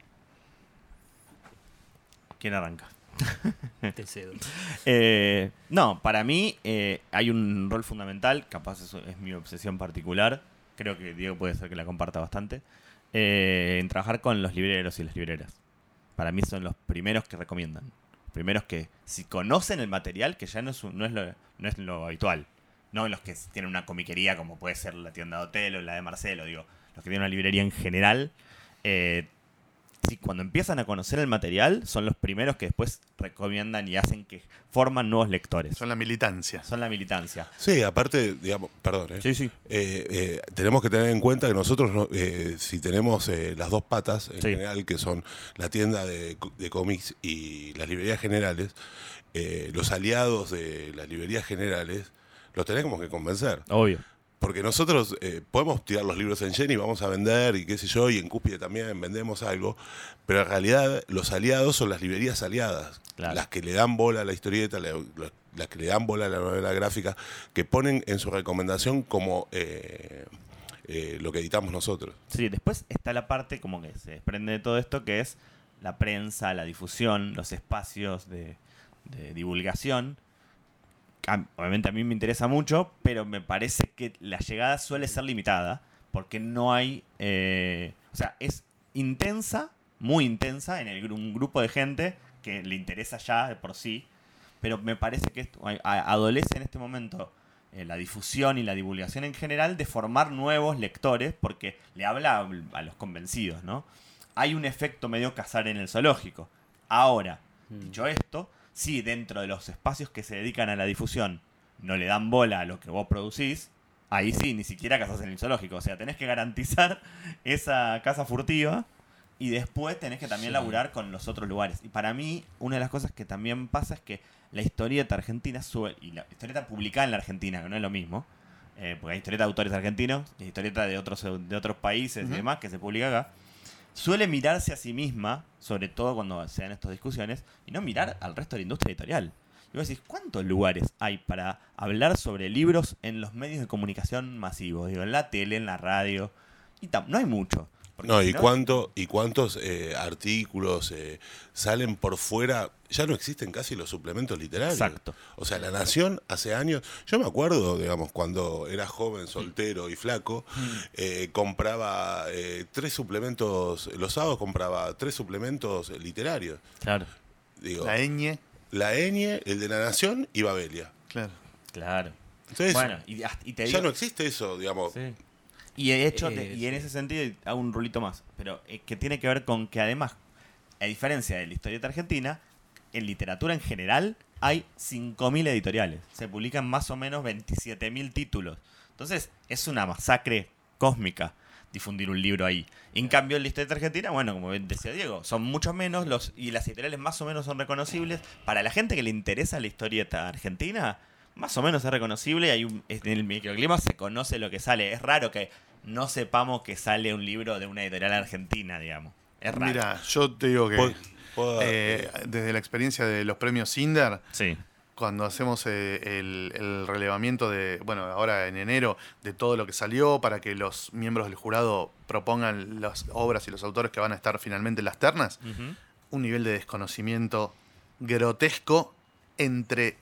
¿Quién arranca? Te cedo. No, para mí hay un rol fundamental, capaz eso es mi obsesión particular, creo que Diego puede ser que la comparta bastante, en trabajar con los libreros y las libreras. Para mí son los primeros que recomiendan. Primeros que, si conocen el material, que ya no es lo habitual, no los que tienen una comiquería como puede ser la tienda de Hotel o la de Marcelo, digo, los que tienen una librería en general, sí, cuando empiezan a conocer el material, son los primeros que después recomiendan y hacen que forman nuevos lectores. Son la militancia. Son la militancia. Sí, aparte, digamos, perdón. Sí. Tenemos que tener en cuenta que nosotros, si tenemos las dos patas en Sí. general, que son la tienda de cómics y las librerías generales, los aliados de las librerías generales los tenemos que convencer. Obvio. Porque nosotros podemos tirar los libros en Jenny, vamos a vender y qué sé yo, y en Cúspide también vendemos algo, pero en realidad los aliados son las librerías aliadas, Claro. las que le dan bola a la historieta, las que le dan bola a la novela gráfica, que ponen en su recomendación como lo que editamos nosotros. Sí, después está la parte como que se desprende de todo esto, que es la prensa, la difusión, los espacios de divulgación. Obviamente a mí me interesa mucho, pero me parece que la llegada suele ser limitada, porque no hay... o sea, es intensa, muy intensa, en un grupo de gente que le interesa ya de por sí, pero me parece que adolece en este momento la difusión y la divulgación en general de formar nuevos lectores, porque le habla a los convencidos, ¿no? Hay un efecto medio cazar en el zoológico. Ahora, dicho esto, si dentro de los espacios que se dedican a la difusión no le dan bola a lo que vos producís, ahí sí, ni siquiera cazás en el zoológico. O sea, tenés que garantizar esa caza furtiva y después tenés que también laburar con los otros lugares. Y para mí, una de las cosas que también pasa es que la historieta argentina y la historieta publicada en la Argentina, que no es lo mismo, porque hay historieta de autores argentinos y historieta de otros países y demás que se publica acá, suele mirarse a sí misma, sobre todo cuando se dan estas discusiones, y no mirar al resto de la industria editorial. Y vos decís, ¿cuántos lugares hay para hablar sobre libros en los medios de comunicación masivos? Digo, en la tele, en la radio. Y no hay mucho. Porque No, si y cuántos artículos salen por fuera. Ya no existen casi los suplementos literarios. Exacto. O sea, La Nación hace años. Yo me acuerdo, digamos, cuando era joven, soltero y flaco, compraba 3 suplementos. Los sábados compraba 3 suplementos literarios. Claro, Digo, La ñ. La Ñ, el de La Nación y Babelia. Claro. claro. Entonces, Bueno, y te digo... ya no existe eso, digamos. Sí. Y de hecho, y sí. en ese sentido hago un rulito más, pero que tiene que ver con que además, a diferencia de la historieta argentina, en literatura en general hay 5.000 editoriales. Se publican más o menos 27.000 títulos. Entonces, es una masacre cósmica difundir un libro ahí. En cambio, en la historieta argentina, bueno, como decía Diego, son mucho menos y las editoriales más o menos son reconocibles. Para la gente que le interesa la historieta argentina, más o menos es reconocible. En el microclima se conoce lo que sale. Es raro que no sepamos que sale un libro de una editorial argentina, digamos. Es raro. Mira, yo te digo que ¿Puedo dar- desde la experiencia de los premios Cinder, Sí. cuando hacemos el relevamiento de, bueno, ahora en enero, de todo lo que salió para que los miembros del jurado propongan las obras y los autores que van a estar finalmente en las ternas, un nivel de desconocimiento grotesco entre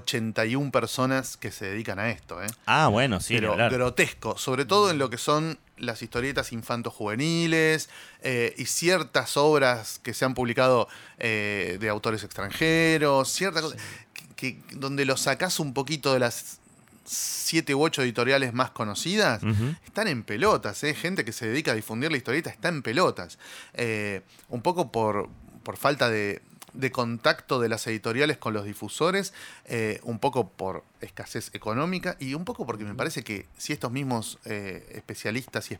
81 personas que se dedican a esto, ¿eh? Ah, bueno, sí. Pero ni hablar. grotesco, sobre todo en lo que son las historietas infanto-juveniles y ciertas obras que se han publicado de autores extranjeros, ciertas cosas donde lo sacás un poquito de las 7 u 8 editoriales más conocidas, están en pelotas, gente que se dedica a difundir la historieta está en pelotas. Un poco por falta de contacto de las editoriales con los difusores, un poco por escasez económica y un poco porque me parece que si estos mismos especialistas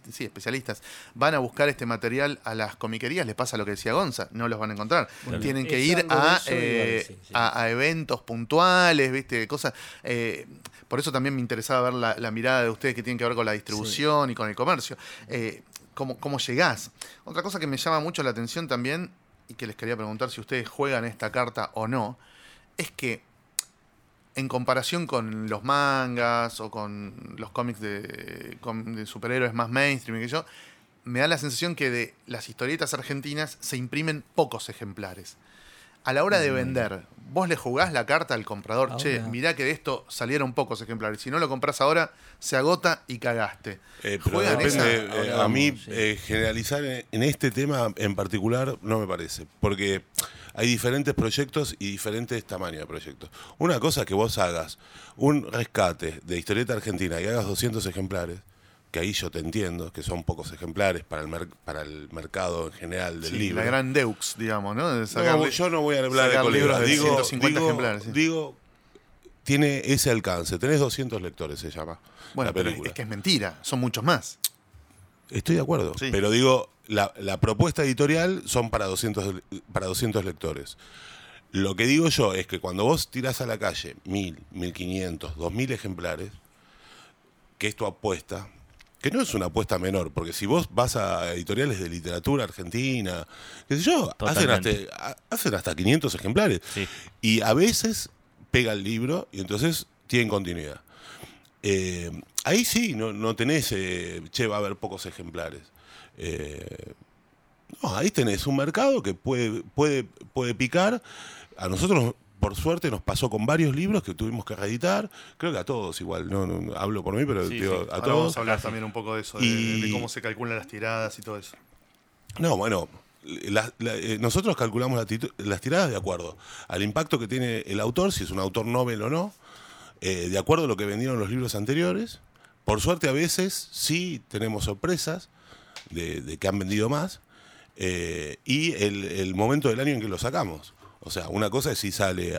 van a buscar este material a las comiquerías, les pasa lo que decía Gonza, no los van a encontrar. Bueno, tienen que es ir algo de eso iba a decir, sí. a eventos puntuales, ¿viste? Cosas. Por eso también me interesaba ver la mirada de ustedes que tienen que ver con la distribución y con el comercio. ¿Cómo llegás? Otra cosa que me llama mucho la atención también, y que les quería preguntar si ustedes juegan esta carta o no, es que en comparación con los mangas o con los cómics de superhéroes más mainstream y que yo, me da la sensación que de las historietas argentinas se imprimen pocos ejemplares. A la hora de vender, vos le jugás la carta al comprador, Ahora. che, mirá que de esto salieron pocos ejemplares. Si no lo compras ahora, se agota y cagaste. Pero ¿Juegan depende, esa? Ahora a mí vamos, sí. generalizar en este tema en particular no me parece, porque hay diferentes proyectos y diferentes tamaños de proyectos. Una cosa es que vos hagas un rescate de historieta argentina y hagas 200 ejemplares, que ahí yo te entiendo, que son pocos ejemplares para el mercado en general del Sí, libro. la gran Deux, digamos, ¿no? De No, sacarle- yo no voy a hablar de sacar libros colegas, de digo, 150 ejemplares. Sí. digo, tiene ese alcance, tenés 200 lectores, se llama Bueno, la pero película. es que es mentira, son muchos más. Estoy de acuerdo, Sí. pero digo, la propuesta editorial son para 200 lectores. Lo que digo yo es que cuando vos tirás a la calle 1000, 1500, 2000 ejemplares, que es tu apuesta, que no es una apuesta menor, porque si vos vas a editoriales de literatura argentina, qué sé yo, Totalmente. hacen hasta 500 ejemplares. Sí. Y a veces pega el libro y entonces tienen continuidad. Ahí sí, no tenés, che, va a haber pocos ejemplares. No, ahí tenés un mercado que puede picar. A nosotros, por suerte, nos pasó con varios libros que tuvimos que reeditar. Creo que a todos igual, no hablo por mí, pero Sí, digo, sí. a Ahora todos. vamos a hablar también un poco de eso, Y- de cómo se calculan las tiradas y todo eso. No, bueno, nosotros calculamos las tiradas de acuerdo al impacto que tiene el autor, si es un autor novel o no, de acuerdo a lo que vendieron los libros anteriores. Por suerte a veces sí tenemos sorpresas de que han vendido más y el momento del año en que lo sacamos. O sea, una cosa es si sale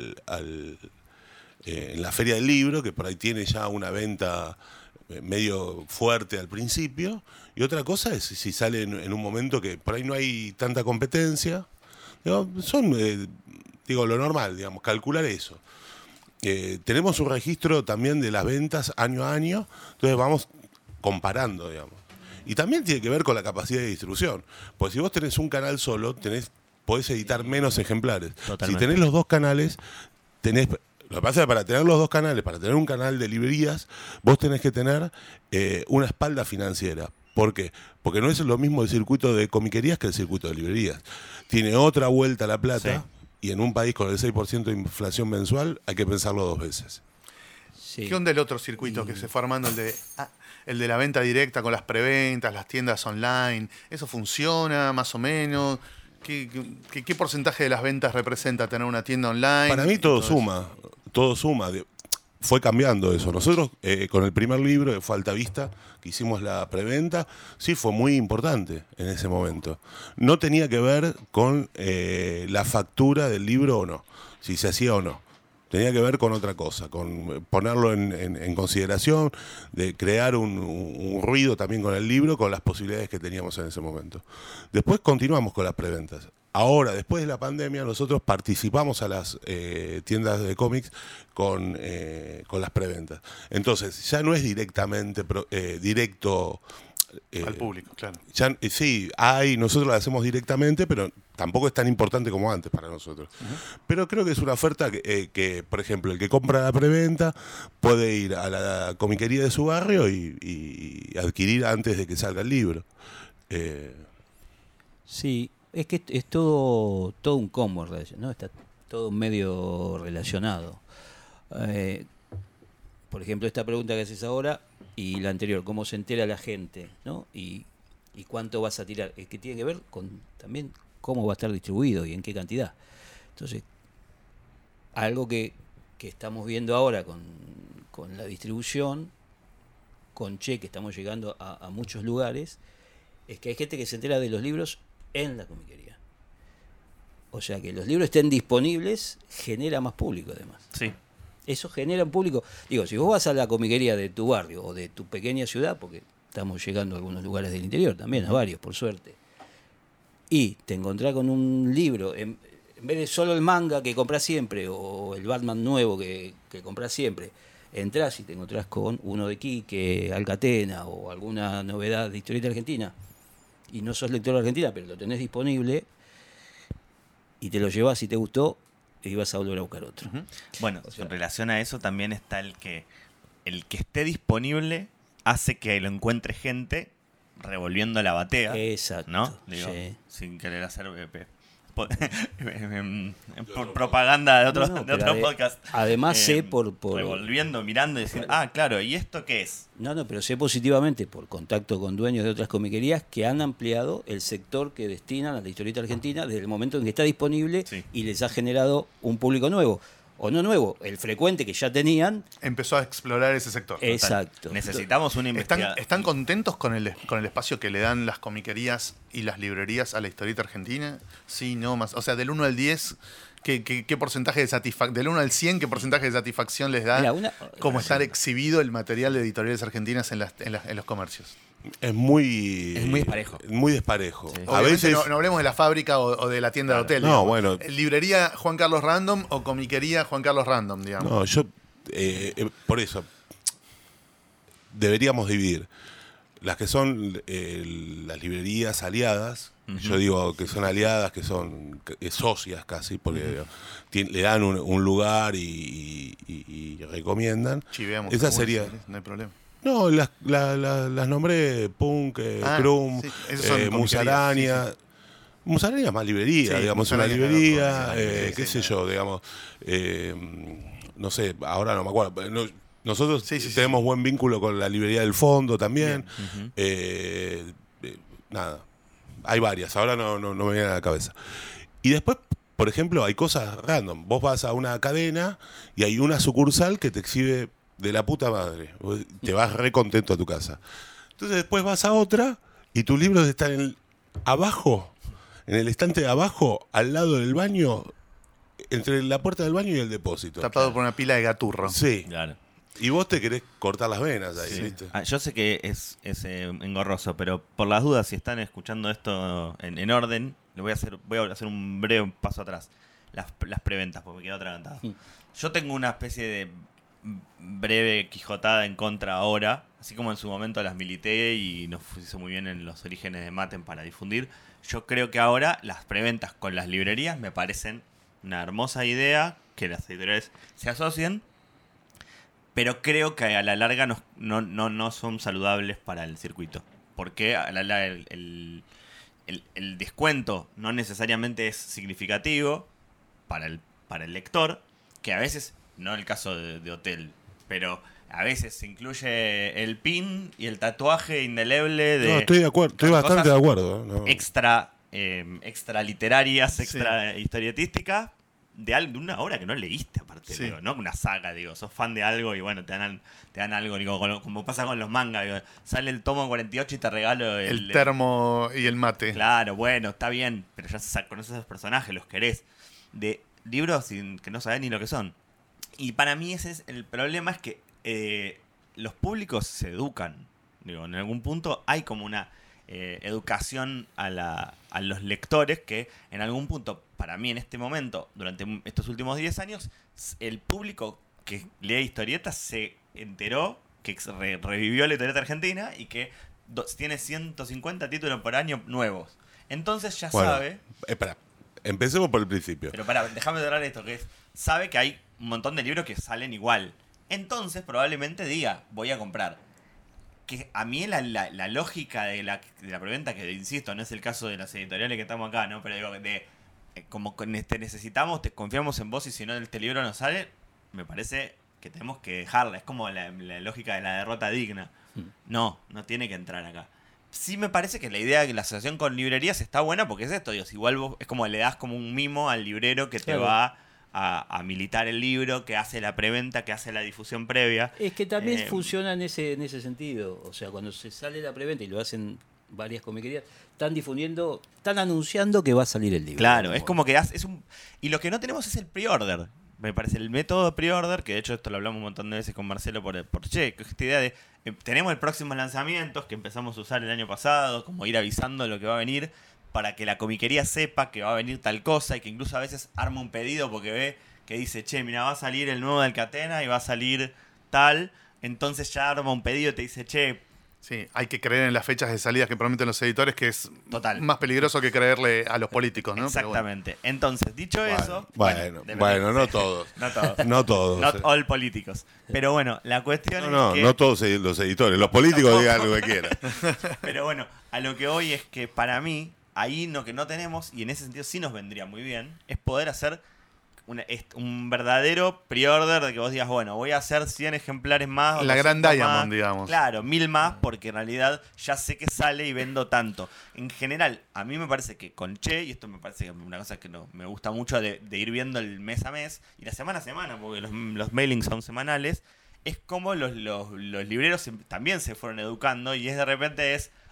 en la feria del libro, que por ahí tiene ya una venta medio fuerte al principio, y otra cosa es si sale en un momento que por ahí no hay tanta competencia. Digo, lo normal, digamos, calcular eso. Tenemos un registro también de las ventas año a año, entonces vamos comparando, digamos. Y también tiene que ver con la capacidad de distribución, porque si vos tenés un canal solo, podés editar menos ejemplares. Totalmente. Si tenés los dos canales, lo que pasa es que para tener los dos canales, para tener un canal de librerías, vos tenés que tener una espalda financiera. ¿Por qué? Porque no es lo mismo el circuito de comiquerías que el circuito de librerías. Tiene otra vuelta la plata, y en un país con el 6% de inflación mensual hay que pensarlo dos veces. Sí. ¿Qué onda el otro circuito que se fue armando, el de la venta directa con las preventas, las tiendas online? ¿Eso funciona más o menos? ¿Qué porcentaje de las ventas representa tener una tienda online? Para mí Y todo eso? suma. Fue cambiando eso. Nosotros, con el primer libro, que fue Altavista, que hicimos la preventa, sí fue muy importante en ese momento. No tenía que ver con la factura del libro o no, si se hacía o no. Tenía que ver con otra cosa, con ponerlo en consideración, de crear un ruido también con el libro, con las posibilidades que teníamos en ese momento. Después continuamos con las preventas. Ahora, después de la pandemia, nosotros participamos a las tiendas de cómics con las preventas. Entonces, ya no es directamente directo Al público, claro. sí, nosotros la hacemos directamente, pero tampoco es tan importante como antes para nosotros. Pero creo que es una oferta que, por ejemplo, el que compra la preventa puede ir a la comiquería de su barrio y adquirir antes de que salga el libro. Sí, es que es todo un combo, ¿no? Está todo medio relacionado. Por ejemplo, esta pregunta que haces ahora y la anterior, cómo se entera la gente, ¿no? Y cuánto vas a tirar, que tiene que ver con también cómo va a estar distribuido y en qué cantidad. Entonces, algo que estamos viendo ahora con la distribución, con Che, que estamos llegando a muchos lugares, es que hay gente que se entera de los libros en la comiquería. O sea, que los libros estén disponibles genera más público, además. Sí. Eso genera un público. Digo, si vos vas a la comiquería de tu barrio o de tu pequeña ciudad, porque estamos llegando a algunos lugares del interior también, a varios, por suerte, y te encontrás con un libro, en vez de solo el manga que compras siempre o el Batman nuevo que compras siempre, entrás y te encontrás con uno de Quique, Alcatena o alguna novedad de historieta argentina, y no sos lector de Argentina, pero lo tenés disponible, y te lo llevas si te gustó, y vas a volver a buscar otro. Bueno, O sea, en relación a eso también está el que esté disponible hace que lo encuentre gente revolviendo la batea. Exacto. ¿No? Digo, sí. sin querer hacer propaganda de otro, No, de otro podcast. Además sé por revolviendo, mirando y decir, claro, ¿y esto qué es? No, pero sé positivamente por contacto con dueños de otras comiquerías que han ampliado el sector que destinan a la historieta argentina desde el momento en que está disponible, Sí. y les ha generado un público nuevo. O no nuevo, el frecuente que ya tenían. Empezó a explorar ese sector. Exacto. Necesitamos una investigación. ¿Están contentos con el espacio que le dan las comiquerías y las librerías a la historieta argentina? Sí, no, más. O sea, del 1 al 10, ¿qué porcentaje de satisfacción? Del 1 al 100, ¿qué porcentaje de satisfacción les da? Mira, Como estar exhibido el material de editoriales argentinas en los comercios. Es muy disparejo. Muy desparejo. A Obviamente veces no hablemos de la fábrica o de la tienda de hotel. No, digamos. bueno. Librería Juan Carlos Random o comiquería Juan Carlos Random, digamos. No, yo por eso deberíamos dividir las que son las librerías aliadas. Yo digo que son aliadas, que son socias casi, porque le dan un lugar y recomiendan. Chiveamos. Esa seguro, sería. sí, no hay problema. No, las nombré Punk, Krum, sí, esas son Musaraña. sí, sí. Musaraña es más librería, Sí, digamos, una Musaraña es librería, una librería, qué sí, sé no. yo, digamos. No sé, ahora no me acuerdo. Nosotros Sí, tenemos buen vínculo con la librería del fondo también. Bien. Nada, hay varias, ahora no me viene a la cabeza. Y después, por ejemplo, hay cosas random. Vos vas a una cadena y hay una sucursal que te exhibe de la puta madre. Vos te vas re contento a tu casa. Entonces después vas a otra y tus libros están abajo, en el estante de abajo, al lado del baño, entre la puerta del baño y el depósito. Tapado por una pila de gaturro. Sí. Claro. Y vos te querés cortar las venas ahí, Sí. ¿viste? Yo sé que es engorroso, pero por las dudas, si están escuchando esto en orden, voy a hacer un breve paso atrás. Las preventas, porque me quedo atragantado. Yo tengo una especie de breve quijotada en contra ahora, así como en su momento las milité y nos hizo muy bien en los orígenes de Maten para difundir. Yo creo que ahora las preventas con las librerías me parecen una hermosa idea, que las editoriales se asocien, pero creo que a la larga no son saludables para el circuito. Porque a la larga el descuento no necesariamente es significativo para el lector, que a veces, no el caso de hotel, pero a veces se incluye el pin y el tatuaje indeleble de... No, estoy de acuerdo, estoy bastante cosas de acuerdo. ¿no? extra literarias, extra historietísticas de una obra que no leíste aparte, Sí. digo, no una saga, digo, sos fan de algo y bueno, te dan algo, digo, como pasa con los mangas, digo, sale el tomo 48 y te regalo El termo y el mate. Claro, bueno, está bien, pero ya conoces a los personajes, los querés. De libros que no sabés ni lo que son. Y para mí ese es el problema, es que los públicos se educan. Digo, en algún punto hay como una educación a los lectores que en algún punto, para mí en este momento, durante estos últimos 10 años, el público que lee historietas se enteró que revivió la historieta argentina y que tiene 150 títulos por año nuevos. Entonces ya Bueno, sabe... espera, empecemos por el principio. Pero déjame cerrar esto, que sabe que hay un montón de libros que salen igual. Entonces probablemente diga, voy a comprar. Que a mí la lógica de la preventa, que insisto, no es el caso de las editoriales que estamos acá, ¿no? Pero digo, como necesitamos, confiamos en vos y si no este libro no sale, me parece que tenemos que dejarla. Es como la lógica de la derrota digna. No tiene que entrar acá. Sí me parece que la idea de la asociación con librerías está buena porque es esto, Dios, igual vos, es como le das como un mimo al librero que te Claro. va a militar el libro, que hace la preventa, que hace la difusión previa. Es que también Eh, funciona en ese sentido. O sea, cuando se sale la preventa y lo hacen varias comiquerías, están difundiendo, están anunciando que va a salir el libro. Claro, es como que es un... Y lo que no tenemos es el pre-order. Me parece el método de pre-order, que de hecho esto lo hablamos un montón de veces con Marcelo por esta idea de... tenemos el próximo lanzamientos que empezamos a usar el año pasado, como ir avisando lo que va a venir, para que la comiquería sepa que va a venir tal cosa y que incluso a veces arma un pedido porque ve que dice, che, mira, va a salir el nuevo del Catena y va a salir tal. Entonces ya arma un pedido y te dice, che, Sí, hay que creer en las fechas de salida que prometen los editores, que es Total. más peligroso que creerle a los políticos, ¿no? Pero bueno. exactamente. Entonces, dicho eso... Bueno, depende. no todos. No todos. No todos. Not all políticos. Pero bueno, la cuestión No, es que... no todos los editores. Los políticos digan lo que quieran. Pero bueno, a lo que voy es que para mí, ahí lo que no tenemos, y en ese sentido sí nos vendría muy bien, es poder hacer un verdadero pre-order de que vos digas, bueno, voy a hacer 100 ejemplares más. o La gran 200 Diamond, más. digamos. Claro, 1000 más, porque en realidad ya sé que sale y vendo tanto. En general, a mí me parece que con Che, y esto me parece que es una cosa que no, me gusta mucho de ir viendo el mes a mes, y la semana a semana, porque los mailings son semanales, es como los libreros también se fueron educando, y es de repente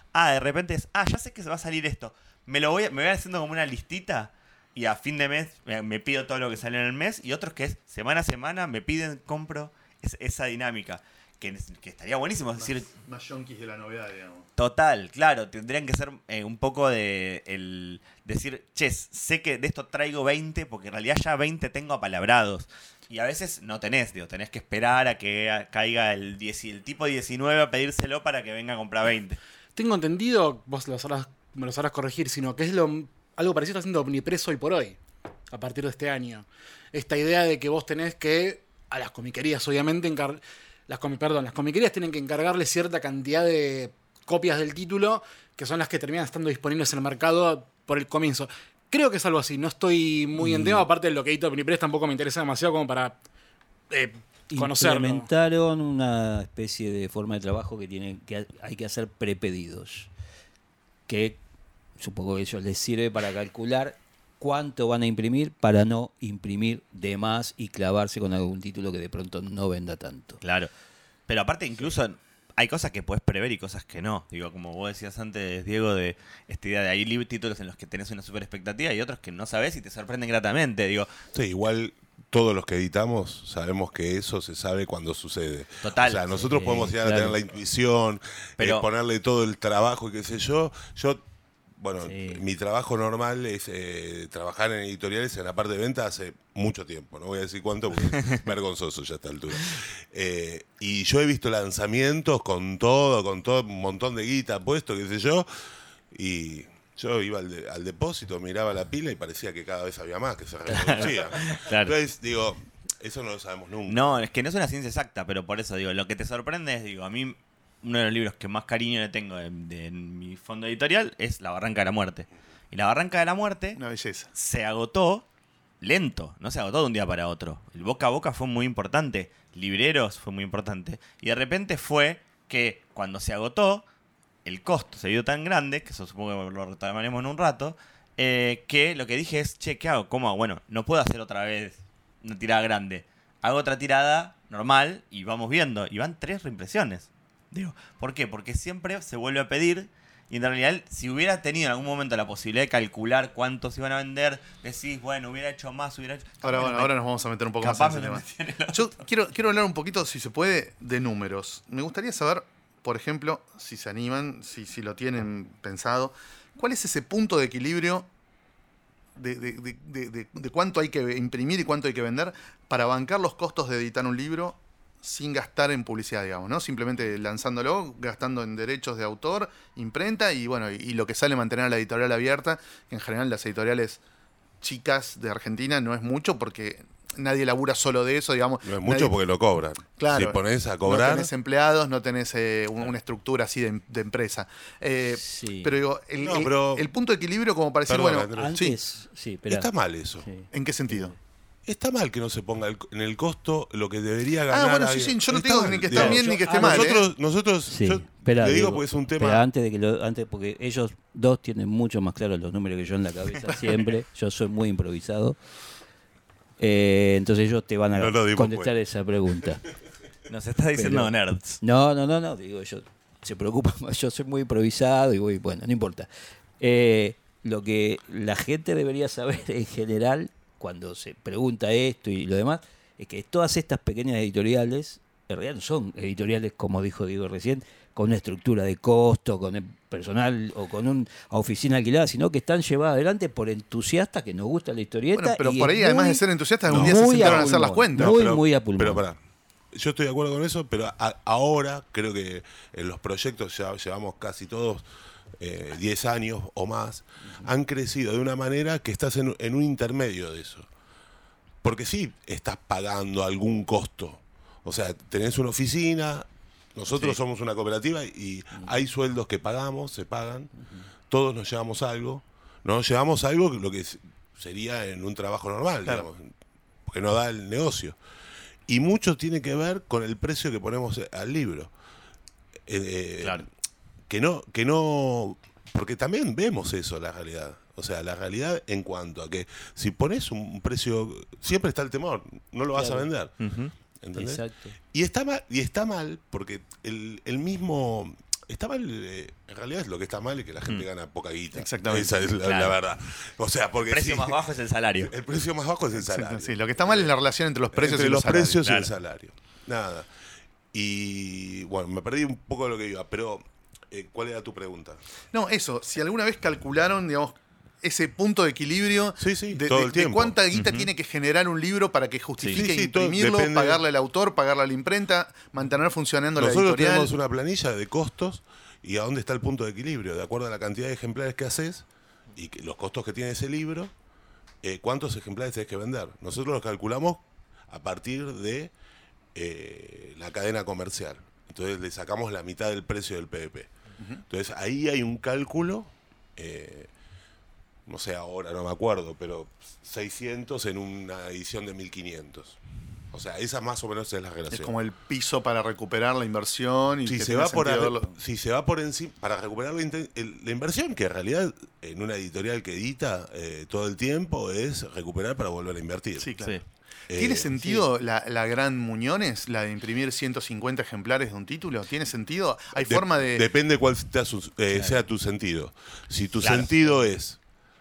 ya sé que se va a salir esto. Me voy haciendo como una listita, y a fin de mes me pido todo lo que sale en el mes, y otros que es semana a semana me piden, compro esa dinámica, que estaría buenísimo. Es decir, Más yonkis de la novedad, digamos. total, claro, tendrían que ser un poco de decir, che, sé que de esto traigo 20, porque en realidad ya 20 tengo apalabrados. Y a veces no tenés que esperar a que caiga el tipo 19 a pedírselo para que venga a comprar 20. Tengo entendido, vos me lo sabrás corregir, sino que es algo parecido está haciendo Omnipress hoy por hoy, a partir de este año. Esta idea de que vos tenés que, a las comiquerías obviamente, las comiquerías tienen que encargarle cierta cantidad de copias del título, que son las que terminan estando disponibles en el mercado por el comienzo. Creo que es algo así, no estoy muy en tema, aparte de lo que edita Omnipress tampoco me interesa demasiado como para conocerlo. Implementaron una especie de forma de trabajo que hay que hacer prepedidos, que supongo que eso les sirve para calcular cuánto van a imprimir para no imprimir de más y clavarse con algún título que de pronto no venda tanto. Claro. Pero aparte incluso hay cosas que puedes prever y cosas que no. Digo, como vos decías antes, Diego, de esta idea de hay títulos en los que tenés una super expectativa y otros que no sabés y te sorprenden gratamente. Digo, Sí, igual todos los que editamos sabemos que eso se sabe cuando sucede. Total. O sea, nosotros Sí, podemos llegar a claro. tener la intuición, Pero- ponerle todo el trabajo y qué sé yo. Bueno, Sí. mi trabajo normal es trabajar en editoriales en la parte de venta hace mucho tiempo. No voy a decir cuánto porque es vergonzoso ya a esta altura. Y yo he visto lanzamientos con todo, un montón de guita puesto, qué sé yo. Y yo iba al depósito, miraba la pila y parecía que cada vez había más, que se reproducía. Claro. Entonces, digo, eso no lo sabemos nunca. no, es que no es una ciencia exacta, pero por eso digo, lo que te sorprende es, digo, a mí uno de los libros que más cariño le tengo en mi fondo editorial es La Barranca de la Muerte. Y La Barranca de la Muerte Una belleza. se agotó lento, no se agotó de un día para otro. El boca a boca fue muy importante, libreros fue muy importante. Y de repente fue que cuando se agotó, el costo se vio tan grande, que eso supongo que lo retomaremos en un rato, que lo que dije es, che, ¿qué hago? ¿Cómo hago? Bueno, no puedo hacer otra vez una tirada grande. Hago otra tirada normal y vamos viendo. Y van 3 reimpresiones. Digo, ¿por qué? Porque siempre se vuelve a pedir y en realidad si hubiera tenido en algún momento la posibilidad de calcular cuántos iban a vender, decís, bueno, hubiera hecho más, hubiera hecho... Ahora nos vamos a meter un poco más en ese tema. Yo quiero hablar un poquito, si se puede, de números. Me gustaría saber, por ejemplo, si se animan, si lo tienen pensado, ¿cuál es ese punto de equilibrio de cuánto hay que imprimir y cuánto hay que vender para bancar los costos de editar un libro sin gastar en publicidad, digamos, ¿no? Simplemente lanzándolo, gastando en derechos de autor, imprenta y bueno, y lo que sale mantener a la editorial abierta, que en general las editoriales chicas de Argentina no es mucho porque nadie labura solo de eso, digamos. No es mucho porque lo cobran. Claro. Si pones a No cobrar. tenés empleados, no tenés una estructura así de empresa. Sí. Pero digo, pero- el punto de equilibrio como para decir, Perdón, bueno, Andrés. sí, Antes, sí, esperá. Está mal eso. Sí. ¿en qué sentido? está mal que no se ponga en el costo lo que debería ganar. bueno, sí, yo no Está digo mal, ni que digo. está bien ni que esté mal. Nosotros Sí, yo espera, le digo Diego, porque es un espera, tema. antes porque ellos dos tienen mucho más claros los números que yo en la cabeza siempre. Yo soy muy improvisado. Entonces ellos te van a No lo dimos contestar cuenta. esa pregunta. Nos está diciendo Pero- nerds. No, digo, yo se preocupa más, yo soy muy improvisado y voy, bueno, no importa. Lo que la gente debería saber en general, cuando se pregunta esto y lo demás, es que todas estas pequeñas editoriales, en realidad no son editoriales, como dijo Diego recién, con una estructura de costo, con el personal o con una oficina alquilada, sino que están llevadas adelante por entusiastas que nos gusta la historieta. Bueno, pero y por es ahí, además muy- de ser entusiastas, no, un día se muy sentaron a a hacer las pulmón. cuentas. Muy a pulmón. Pero pará, yo estoy de acuerdo con eso, pero ahora creo que en los proyectos ya llevamos casi todos 10 años o más, han crecido de una manera que estás en un intermedio de eso. Porque sí, estás pagando algún costo. O sea, tenés una oficina, nosotros somos una cooperativa y hay sueldos que pagamos, se pagan, todos nos llevamos algo, nos llevamos algo lo que sería en un trabajo normal, Claro. digamos, porque no da el negocio. Y mucho tiene que ver con el precio que ponemos al libro. Claro. Que no, porque también vemos eso, la realidad. O sea, la realidad en cuanto a que si pones un precio, siempre está el temor, no lo vas a vender. Ujú. ¿Entendés? Exacto. Y está mal porque el mismo... Está mal, en realidad es lo que está mal es que la gente gana poca guita. Exactamente. Esa es la Claro. verdad. O sea, porque El precio sí, más bajo es el salario. el precio más bajo es el salario. Sí, lo que está mal es la relación entre los precios Entre y los salarios. precios y el Claro. salario. Nada. Y bueno, me perdí un poco de lo que iba, pero ¿cuál era tu pregunta? No, eso, si alguna vez calcularon, digamos, ese punto de equilibrio Sí, de, todo de- el de tiempo. cuánta guita tiene que generar un libro para que justifique Sí, sí, todo imprimirlo, depende. pagarle al autor, pagarle a la imprenta, mantener funcionando la Nosotros editorial. tenemos una planilla de costos y a dónde está el punto de equilibrio, de acuerdo a la cantidad de ejemplares que haces y los costos que tiene ese libro, cuántos ejemplares tenés que vender. Nosotros los calculamos a partir de la cadena comercial. Entonces le sacamos la mitad del precio del PVP. Entonces ahí hay un cálculo, no sé ahora, no me acuerdo, pero 600 en una edición de 1500. O sea, esa más o menos es la relación. Es como el piso para recuperar la inversión. Y Si que se, tenga va por sentido arri- verlo. si se va por encima, para recuperar la inversión, que en realidad en una editorial que edita todo el tiempo es recuperar para volver a invertir. Sí, claro. Sí. ¿Tiene sentido la gran Muñones, la de imprimir 150 ejemplares de un título? ¿Tiene sentido? ¿Hay forma de...? Depende cuál sea tu sentido. Si tu Claro. sentido es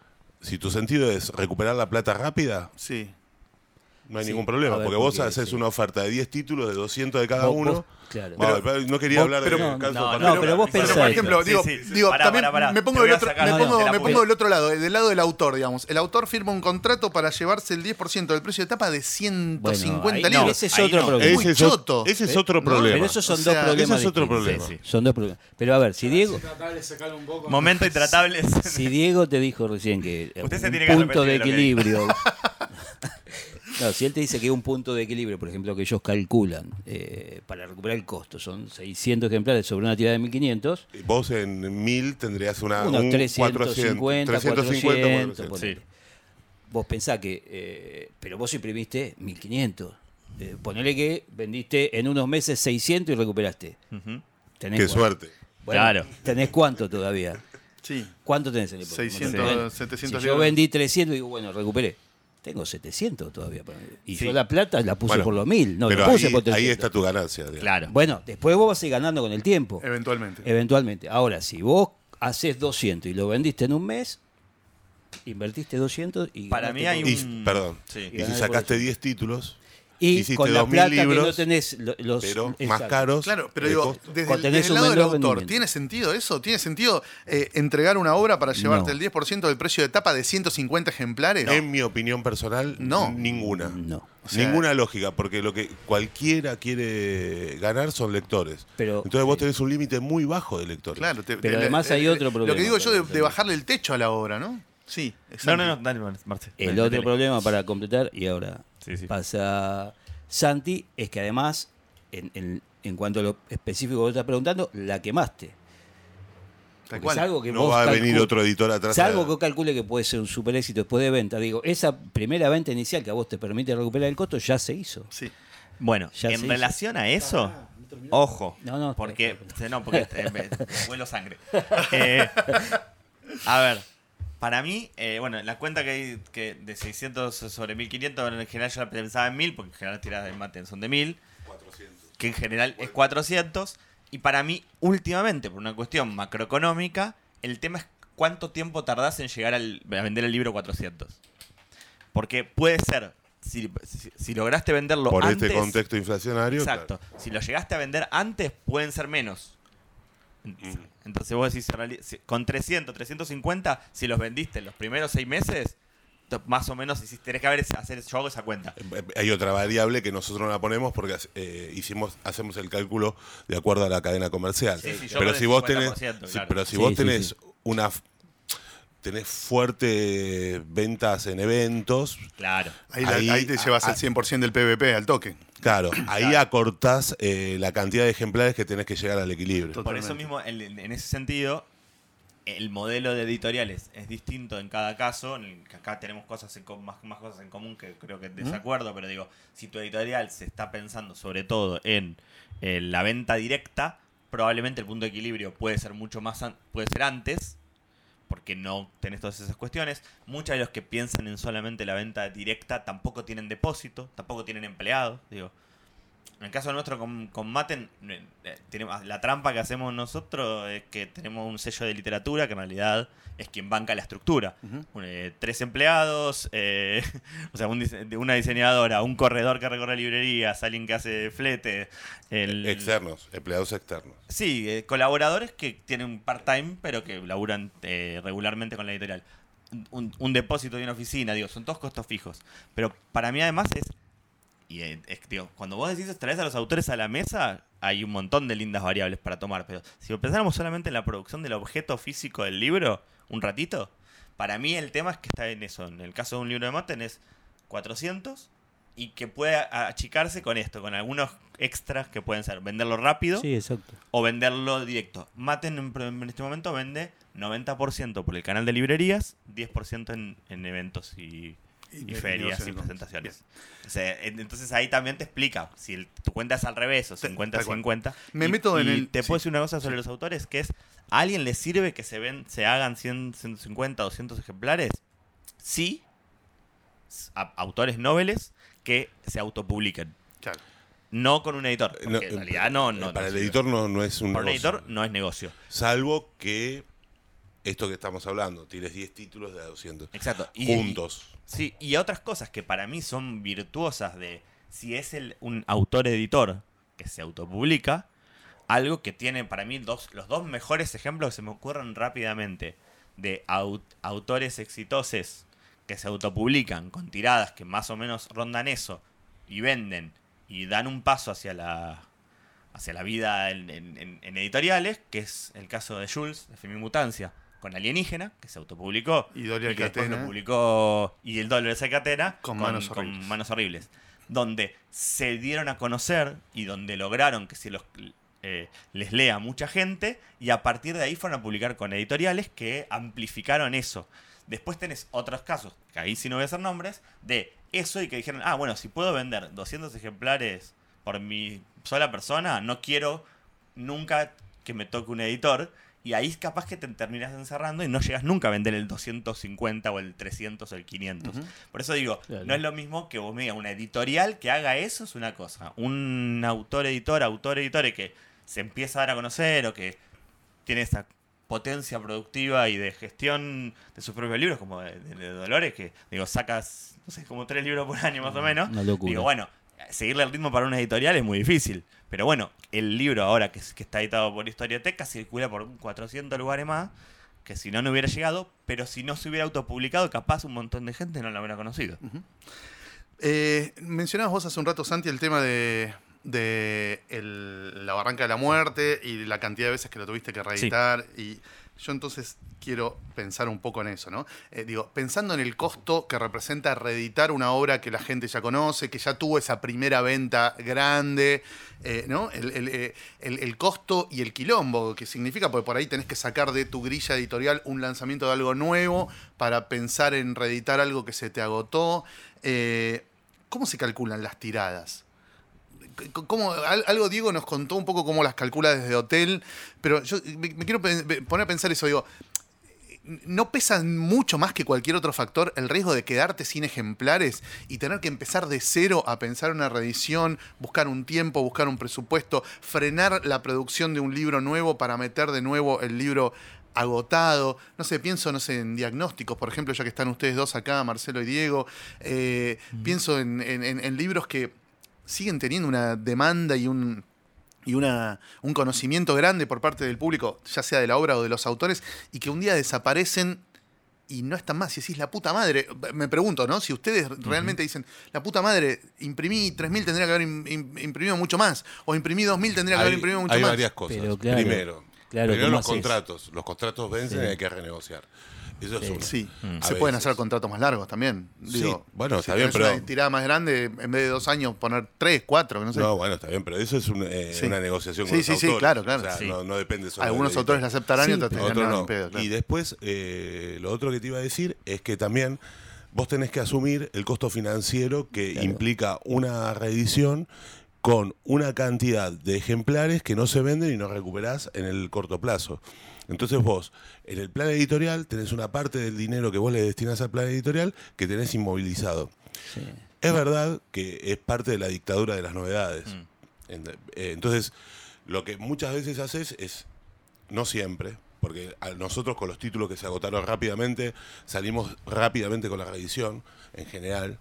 recuperar la plata rápida, Sí. no hay Sí, ningún problema, a ver, porque vos porque haces sí. una oferta de 10 títulos de 200 de cada Vos- uno. vos- claro. No quería vos- hablar pero- de no, caso no, particular. pero vos Pero, pensá por esto. ejemplo, Sí, digo, sí. digo, Pará, también pará. me pongo Te voy del a otro, sacar- me no, no, pongo, te la me pongo. pongo del otro lado, del lado del autor, digamos. El autor firma un contrato para llevarse el 10% del precio de tapa de 150 Bueno, ahí no, libros. ese es ahí otro no. problema. Muy choto. Ese es otro ¿No? problema. Pero esos son O sea, dos problemas. ese es otro distintos. problema. Son dos problemas. Pero a ver, si Diego, Momento intratable. si Diego te dijo recién que Usted se un tiene que punto de arrepentir de lo que equilibrio. No, si él te dice que un punto de equilibrio, por ejemplo, que ellos calculan para recuperar el costo, son 600 ejemplares sobre una tirada de 1500, Y vos en 1000 tendrías unos un 350, 400, 400. ponele. Vos pensás que, pero vos imprimiste 1500. Ponele que vendiste en unos meses 600 y recuperaste. Ujú. ¿Tenés Qué cuánto? suerte. Bueno, Claro. ¿tenés cuánto todavía? Sí. ¿Cuánto tenés en el 600, Bueno, 700 si yo libros. vendí 300 y digo, bueno, recuperé. Tengo 700 todavía. Y Sí. yo la plata la puse Bueno, por los 1000. No pero la puse ahí, por 300. ahí está tu ganancia. digamos. Claro. Bueno, después vos vas a ir ganando con el tiempo. Eventualmente. Eventualmente. Ahora, si vos haces 200 y lo vendiste en un mes, invertiste 200 y Para ganaste mí hay por- Y, perdón. Sí. Y si Ganar sacaste por eso. 10 títulos, Y hiciste con la 2000 plata que no libros, tenés los pero más exacto. caros. Claro, pero de digo, costo. desde, Cuando el, tenés desde el un lado del menor autor, rendimiento. ¿tiene sentido eso? ¿Tiene sentido entregar una obra para llevarte No. el 10% del precio de tapa de 150 ejemplares? En mi opinión personal, No. ninguna. No. O sea, Ninguna lógica, porque lo que cualquiera quiere ganar son lectores. Pero- Entonces vos sí. tenés un límite muy bajo de lectores. Claro, Pero además hay otro Lo problema que digo yo con de bajarle el techo a la obra, ¿no? Sí, No, exacto. no, dale, Marce. El Dale, otro dale. problema para completar, y ahora Sí, sí. pasa Santi, es que además, en cuanto a lo específico que vos estás preguntando, la quemaste. Tal Porque cual. es algo que No vos va a venir calcu- otro editor atrás. Salvo que vos calcule que puede ser un super éxito después de venta. Digo, esa primera venta inicial que a vos te permite recuperar el costo ya se hizo. Sí. Bueno, Ya se en hizo. relación a eso, ojo, No, porque me huelo sangre. A ver, para mí, bueno, la cuenta que de 600 sobre 1500, en general yo la pensaba en 1000, porque en general las tiradas de Maten son de 1000, 400. que en general es 400, y para mí, últimamente, por una cuestión macroeconómica, el tema es cuánto tiempo tardás en llegar a vender el libro 400. Porque puede ser, si lograste venderlo Por antes... este contexto inflacionario. Exacto. Si lo llegaste a vender antes, pueden ser menos. Entonces vos decís, con 300, 350, si los vendiste en los primeros 6 meses, más o menos tenés que yo hago esa cuenta. Hay otra variable que nosotros no la ponemos porque hacemos el cálculo de acuerdo a la cadena comercial. Sí, yo pero con si el vos tenés, 50%, sí, claro. pero si Sí, vos sí, tenés sí. tenés fuertes ventas en eventos, Claro. Ahí te llevas el 100% del PVP al toque. claro, ahí acortás la cantidad de ejemplares que tenés que llegar al equilibrio. Por eso mismo, en ese sentido, el modelo de editoriales es distinto en cada caso. Que acá tenemos cosas más cosas en común que creo que desacuerdo, pero digo, si tu editorial se está pensando sobre todo en la venta directa, probablemente el punto de equilibrio puede ser mucho más puede ser antes, porque no tenés todas esas cuestiones. Muchos de los que piensan en solamente la venta directa tampoco tienen depósito, tampoco tienen empleados. Digo, en el caso nuestro con Maten, tenemos, la trampa que hacemos nosotros es que tenemos un sello de literatura que en realidad es quien banca la estructura. 3 empleados, o sea, una diseñadora, un corredor que recorre librerías, alguien que hace flete. Externos, empleados externos. Sí, colaboradores que tienen un part-time, pero que laburan regularmente con la editorial. Un depósito de una oficina, digo, son todos costos fijos. Pero para mí además digo, cuando vos decís traes a los autores a la mesa, hay un montón de lindas variables para tomar. Pero si pensáramos solamente en la producción del objeto físico del libro, un ratito, para mí el tema es que está en eso. En el caso de un libro de Maten es 400 y que puede achicarse con esto, con algunos extras que pueden ser venderlo rápido. Sí, exacto. O venderlo directo. Maten en este momento vende 90% por el canal de librerías, 10% en eventos y ferias y presentaciones. O sea, entonces ahí también te explica si tu cuenta es al revés o 50-50. Me meto en el... Te puedo sí. decir una cosa sobre los autores, que es, ¿a alguien le sirve que se hagan 100, 150, 200 ejemplares? Sí. Autores noveles que se autopubliquen. Claro. No con un editor. Porque en realidad no para el sirve. editor no es un Para un negocio. editor no es negocio. Salvo que esto que estamos hablando, tires 10 títulos de a 200. Exacto. Juntos. Sí, y otras cosas que para mí son virtuosas de si es un autor-editor que se autopublica, algo que tiene para mí los dos mejores ejemplos que se me ocurren rápidamente de autores exitosos que se autopublican con tiradas que más o menos rondan eso y venden y dan un paso hacia la vida en editoriales, que es el caso de Jules, de Femimutancia, con Alienígena, que se autopublicó. Y Dorian que después Catena. lo publicó, y el Dolores de Catena Con Manos Horribles. Manos Horribles. Donde se dieron a conocer y donde lograron que les lea mucha gente, y a partir de ahí fueron a publicar con editoriales que amplificaron eso. Después tenés otros casos, que ahí sí no voy a hacer nombres, de eso y que dijeron, bueno, si puedo vender 200 ejemplares por mi sola persona, no quiero nunca que me toque un editor. Y ahí es capaz que te terminas encerrando y no llegas nunca a vender el 250 o el 300 o el 500. Por eso digo, Claro. no es lo mismo que vos me digas una editorial que haga eso, es una cosa. Un autor-editor que se empieza a dar a conocer o que tiene esa potencia productiva y de gestión de sus propios libros, como de Dolores, que digo, sacas, no sé, como 3 libros por año más o menos. Una locura. Digo, bueno, seguirle el ritmo para una editorial es muy difícil. Pero bueno, el libro ahora que está editado por Historioteca circula por 400 lugares más, que si no hubiera llegado, pero si no se hubiera autopublicado, capaz un montón de gente no lo hubiera conocido. Mencionabas vos hace un rato, Santi, el tema de de La Barranca de la Muerte y la cantidad de veces que lo tuviste que reeditar. Y yo entonces quiero pensar un poco en eso, ¿no? Pensando en el costo que representa reeditar una obra que la gente ya conoce, que ya tuvo esa primera venta grande, ¿no? El costo y el quilombo que significa, porque por ahí tenés que sacar de tu grilla editorial un lanzamiento de algo nuevo para pensar en reeditar algo que se te agotó. ¿Cómo se calculan las tiradas? Algo Diego nos contó un poco cómo las calcula desde Hotel, pero yo me quiero poner a pensar eso, ¿no pesa mucho más que cualquier otro factor el riesgo de quedarte sin ejemplares y tener que empezar de cero a pensar una reedición, buscar un tiempo, buscar un presupuesto, frenar la producción de un libro nuevo para meter de nuevo el libro agotado? Pienso en diagnósticos, por ejemplo, ya que están ustedes dos acá, Marcelo y Diego. Pienso en libros que siguen teniendo una demanda y un conocimiento grande por parte del público, ya sea de la obra o de los autores, y que un día desaparecen y no están más. Y decís, la puta madre, me pregunto, ¿no? Si ustedes realmente dicen, la puta madre, imprimí 3.000, tendría que haber imprimido mucho más, o imprimí 2.000, tendría que haber imprimido mucho hay más. Hay varias cosas. Pero claro, Primero ¿cómo los haces? contratos. Los contratos vencen y hay que renegociar. Eso es uno. Sí, A se pueden veces. hacer contratos más largos también. Sí, bueno, está bien, tenés pero... una tirada más grande, en vez de 2 años, poner 3, 4, que no sé. No, bueno, está bien, pero eso es Sí. una negociación Sí, con los sí, sí, autores. claro, claro. O sea, Sí. no depende solo Algunos del autores la editor. aceptarán y Sí, otros te Otros dirán, no. no, pedo, claro. Y después, lo otro que te iba a decir es que también vos tenés que asumir el costo financiero que implica una reedición con una cantidad de ejemplares que no se venden y no recuperás en el corto plazo. Entonces vos, en el plan editorial, tenés una parte del dinero que vos le destinás al plan editorial que tenés inmovilizado. Sí. Es verdad que es parte de la dictadura de las novedades. Entonces, lo que muchas veces haces es, no siempre, porque a nosotros con los títulos que se agotaron rápidamente, salimos rápidamente con la reedición, en general.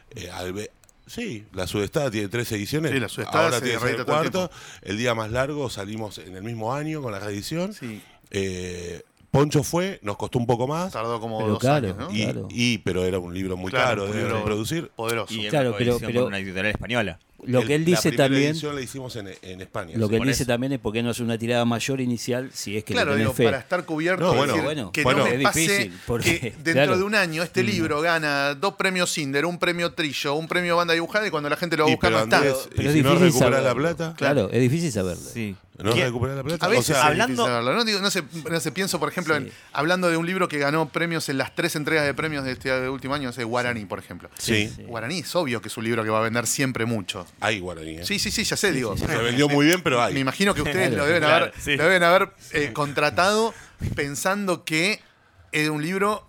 Sí, la Sudestada tiene 3 ediciones, Sí, la Sudestada ahora se tiene reedita el todo el cuarto. El día más largo salimos en el mismo año con la reedición. Sí, Poncho nos costó un poco más. tardó como Pero 2 claro, años, ¿no? claro. Pero era un libro muy Claro, caro un de libro producir. Poderoso. Y Claro, una pero- coedición pero- con una editorial española. Lo que él dice la primera también, edición la hicimos en España. lo que él por dice eso. también es por qué no hace una tirada mayor inicial si es que Claro, le tenés digo, fe. para estar cubierto, No, y bueno, decir, bueno, que bueno, no me es pase difícil, porque, que dentro claro. de un año este libro gana 2 premios Cinder, un premio Trillo, un premio Banda Dibujada, y cuando la gente lo va a buscar no está. Andrés, Pero ¿y es si no difícil recuperás la saberlo. plata? Claro, es difícil saberlo. Sí. ¿No ¿Qué- recuperás la plata? A veces O sea, es hablando- difícil saberlo, ¿no? Digo, no sé, pienso, por ejemplo, Sí. hablando de un libro que ganó premios en las 3 entregas de premios de este último año, Guaraní, por ejemplo. sí, Guaraní es obvio que es un libro que va a vender siempre mucho. hay guaraní. Sí, ya sé, digo. Se vendió muy bien, pero Me hay. imagino que ustedes Claro, lo deben claro, haber, sí. lo deben haber contratado pensando que es un libro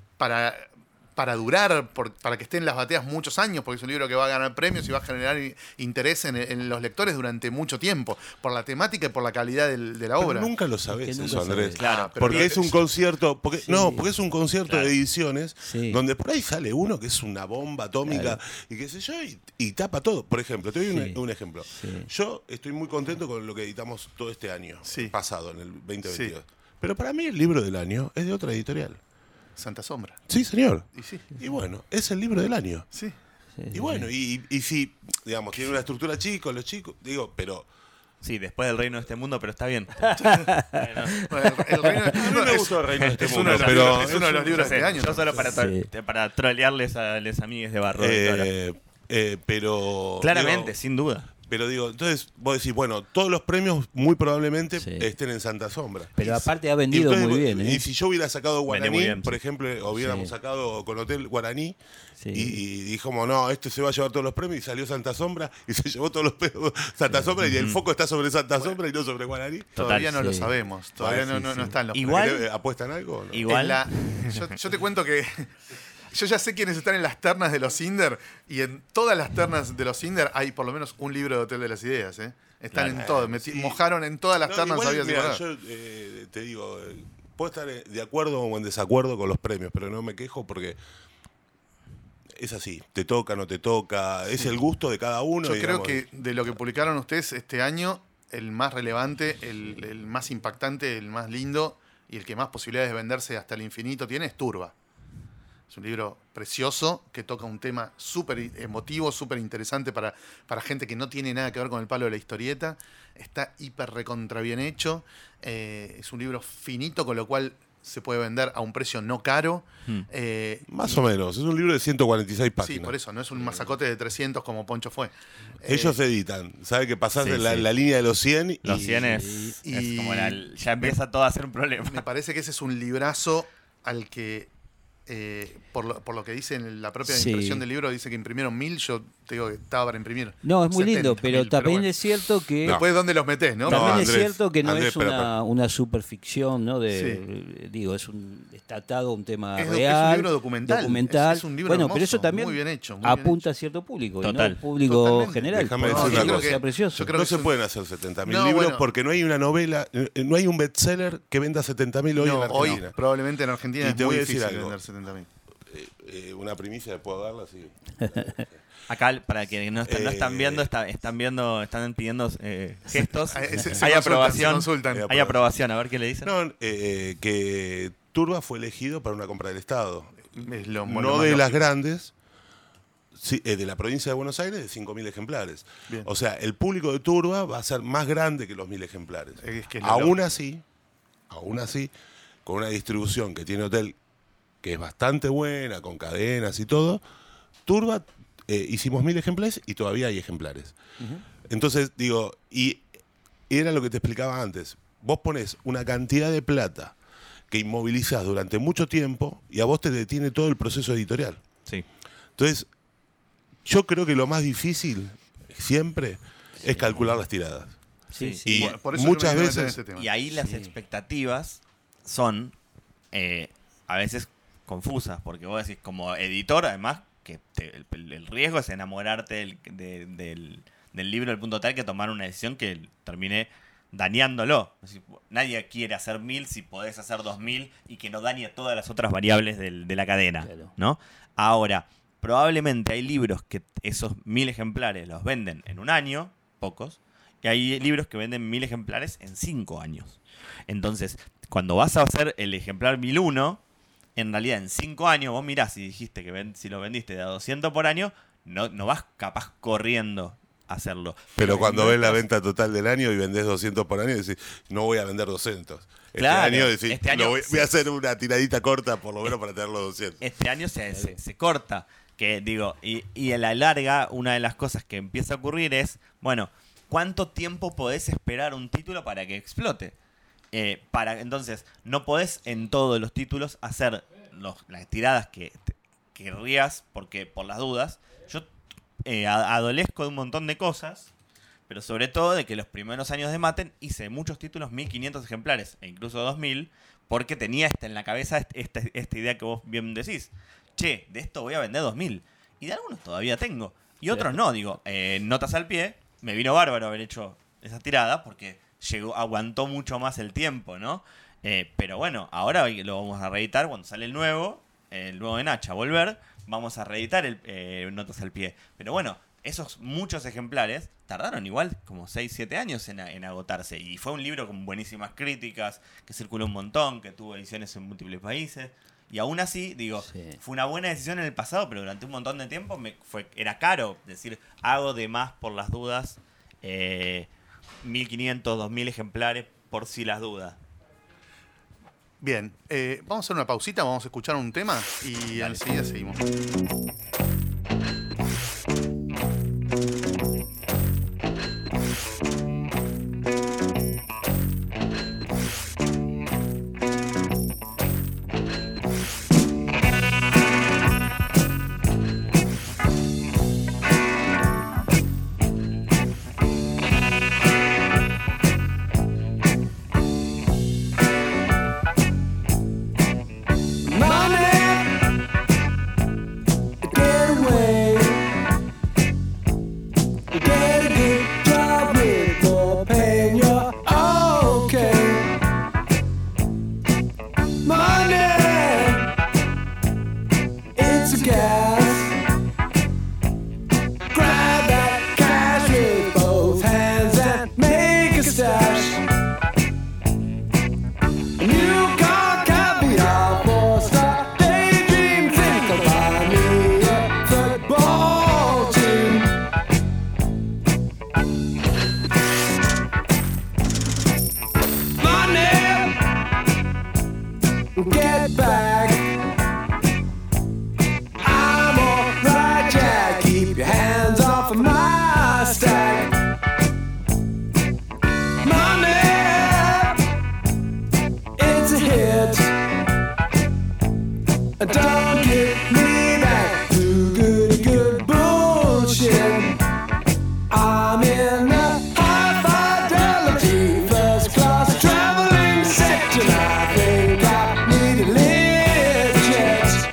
para durar, para que esté en las bateas muchos años, porque es un libro que va a ganar premios y va a generar interés en los lectores durante mucho tiempo, por la temática y por la calidad de la Pero obra. nunca lo sabés Que nunca eso, Andrés. sabés. Claro, pero porque es un concierto, porque es un concierto Claro. de ediciones Sí. donde por ahí sale uno que es una bomba atómica y qué sé yo, y tapa todo. Por ejemplo, te doy Sí. un ejemplo. Sí. Yo estoy muy contento con lo que editamos todo este año Sí. pasado, en el 2022. Sí. Pero para mí el libro del año es de otra editorial. Santa Sombra. Sí, señor. Y sí, Y bueno, es el libro del año. sí. Y bueno, y si, digamos, tiene una estructura chico, los chicos, digo, pero... Sí, después del reino de este mundo, pero está bien. Bueno, el Reino de este A mí Mundo me es- gustó el Reino de este es mundo, uno de los pero libros- es uno de los libros de este año. Yo solo Sí. para trolearles a los amigues de Barro. Editora. Pero... Claramente, digo, sin duda. pero digo, entonces vos decís, bueno, todos los premios muy probablemente Sí. estén en Santa Sombra. Pero aparte ha vendido Entonces, muy bien, ¿eh? Y si yo hubiera sacado Vende muy Guaraní, bien, por sí. ejemplo, hubiéramos Sí. sacado con Hotel Guaraní, Sí. y dijimos, no, este se va a llevar todos los premios, y salió Santa Sombra, y se llevó todos los premios Santa Sombra, y el foco está sobre Santa Sombra y no sobre Guaraní. Todavía no lo sí. sabemos. Todavía Sí, no están los Igual- premios. ¿Apuestan algo o no? Igual. Yo te cuento que yo ya sé quiénes están en las ternas de los Cinder, y en todas las ternas de los Cinder hay por lo menos un libro de Hotel de las Ideas. Están Claro. en todo. Sí. Mojaron en todas las No, ternas. igual, Sabías mira, igual. yo te digo, puedo estar de acuerdo o en desacuerdo con los premios, pero no me quejo porque es así, te toca, no te toca, es el gusto de cada uno. Yo creo digamos. que de lo que publicaron ustedes este año, el más relevante, el más impactante, el más lindo y el que más posibilidades de venderse hasta el infinito tiene es Turba. Es un libro precioso que toca un tema súper emotivo, súper interesante para gente que no tiene nada que ver con el palo de la historieta. Está hiper recontra bien hecho. Es un libro finito, con lo cual se puede vender a un precio no caro. Más o menos. Es un libro de 146 páginas. Sí, por eso. No es un masacote de 300 como Poncho fue. Ellos editan. ¿Sabe que pasás Sí, de la, sí. la línea de los 100? Los 100 es y- como ya empieza todo a ser un problema. Me parece que ese es un librazo al que, por lo que dice en la propia Sí. impresión del libro, dice que imprimieron 1000. Yo te digo que estaba para imprimir. No, es muy lindo, 70.000, pero también bueno. es cierto que... Después, ¿dónde los metés, no? También Andrés, es cierto que no Andrés, es una superficción, ¿no? Digo, está atado a un tema Es real. un libro documental. Es un libro bueno, hermoso, pero eso también muy bien hecho, muy bien apunta hecho. a cierto público, y no Total. al público Totalmente. general. Déjame por decir más una que cosa. sea precioso. yo creo No que se es un- pueden hacer 70.000 No, libros bueno. porque no hay una novela, no hay un bestseller que venda 70.000 hoy en No, la hoy Argentina. probablemente en Argentina Y es te muy voy a decir difícil algo. vender 70.000. Una primicia, ¿puedo darla? Sí. Acá, para quienes no están viendo, están pidiendo gestos. Se Hay consultan, aprobación. se consultan. Hay aprobación, a ver qué le dicen. No, que Turba fue elegido para una compra del Estado. Es lo- lo No más de las lógico. grandes, sí, de la provincia de Buenos Aires, de 5.000 ejemplares. Bien. O sea, el público de Turba va a ser más grande que los 1.000 ejemplares. Es que es lo aún lógico. así, con una distribución que tiene Hotel, que es bastante buena, con cadenas y todo, Turba hicimos 1.000 ejemplares y todavía hay ejemplares. Entonces, digo, y era lo que te explicaba antes. Vos pones una cantidad de plata que inmovilizás durante mucho tiempo y a vos te detiene todo el proceso editorial. Sí. Entonces, yo creo que lo más difícil siempre es calcular las tiradas. Sí, Sí. sí. Y Bueno, por eso yo muchas me quería meter en veces... este tema. Y ahí las expectativas son a veces confusas, porque vos decís, como editor, además, que el riesgo es enamorarte del libro al punto tal que tomar una decisión que termine dañándolo. Es decir, nadie quiere hacer 1000 si podés hacer 2000 y que no dañe todas las otras variables de la cadena, Claro. ¿no? Ahora, probablemente hay libros que esos 1000 ejemplares los venden en un año, pocos, y hay libros que venden 1000 ejemplares en 5 años. Entonces, cuando vas a hacer el ejemplar 1001, en realidad en 5 años, vos mirás si dijiste que si lo vendiste de a 200 por año, no vas capaz corriendo a hacerlo. Pero cuando si no ves la estás- venta total del año y vendés 200 por año, decís, no voy a vender 200. Claro, este año decís, este año voy a hacer una tiradita corta por lo menos para tener los 200. Este año se corta. Que digo, y a la larga, una de las cosas que empieza a ocurrir es, bueno, ¿cuánto tiempo podés esperar un título para que explote? Entonces, no podés en todos los títulos hacer las tiradas que querrías porque por las dudas. Yo adolezco de un montón de cosas, pero sobre todo de que los primeros años de Maten hice muchos títulos 1500 ejemplares e incluso 2000 porque tenía en la cabeza esta idea que vos bien decís. Che, de esto voy a vender 2000. Y de algunos todavía tengo. Y otros no, digo, notas al pie, me vino bárbaro haber hecho esa tirada porque aguantó mucho más el tiempo, ¿no? Pero bueno, ahora lo vamos a reeditar cuando sale el nuevo de Nacha, Volver, vamos a reeditar el Notas al Pie. Pero bueno, esos muchos ejemplares tardaron igual como 6-7 años en agotarse. Y fue un libro con buenísimas críticas, que circuló un montón, que tuvo ediciones en múltiples países. Y aún así, digo, Sí. fue una buena decisión en el pasado, pero durante un montón de tiempo era caro decir, hago de más por las dudas, 1500, 2000 ejemplares por si las dudas. Bien, vamos a hacer una pausita, vamos a escuchar un tema y enseguida seguimos. Money, get back. I'm alright, Jack. Keep your hands off of my stack. Money, it's a hit. Don't get me back to good bullshit. I'm in a high fidelity first class traveling section. I think I need a lift jet.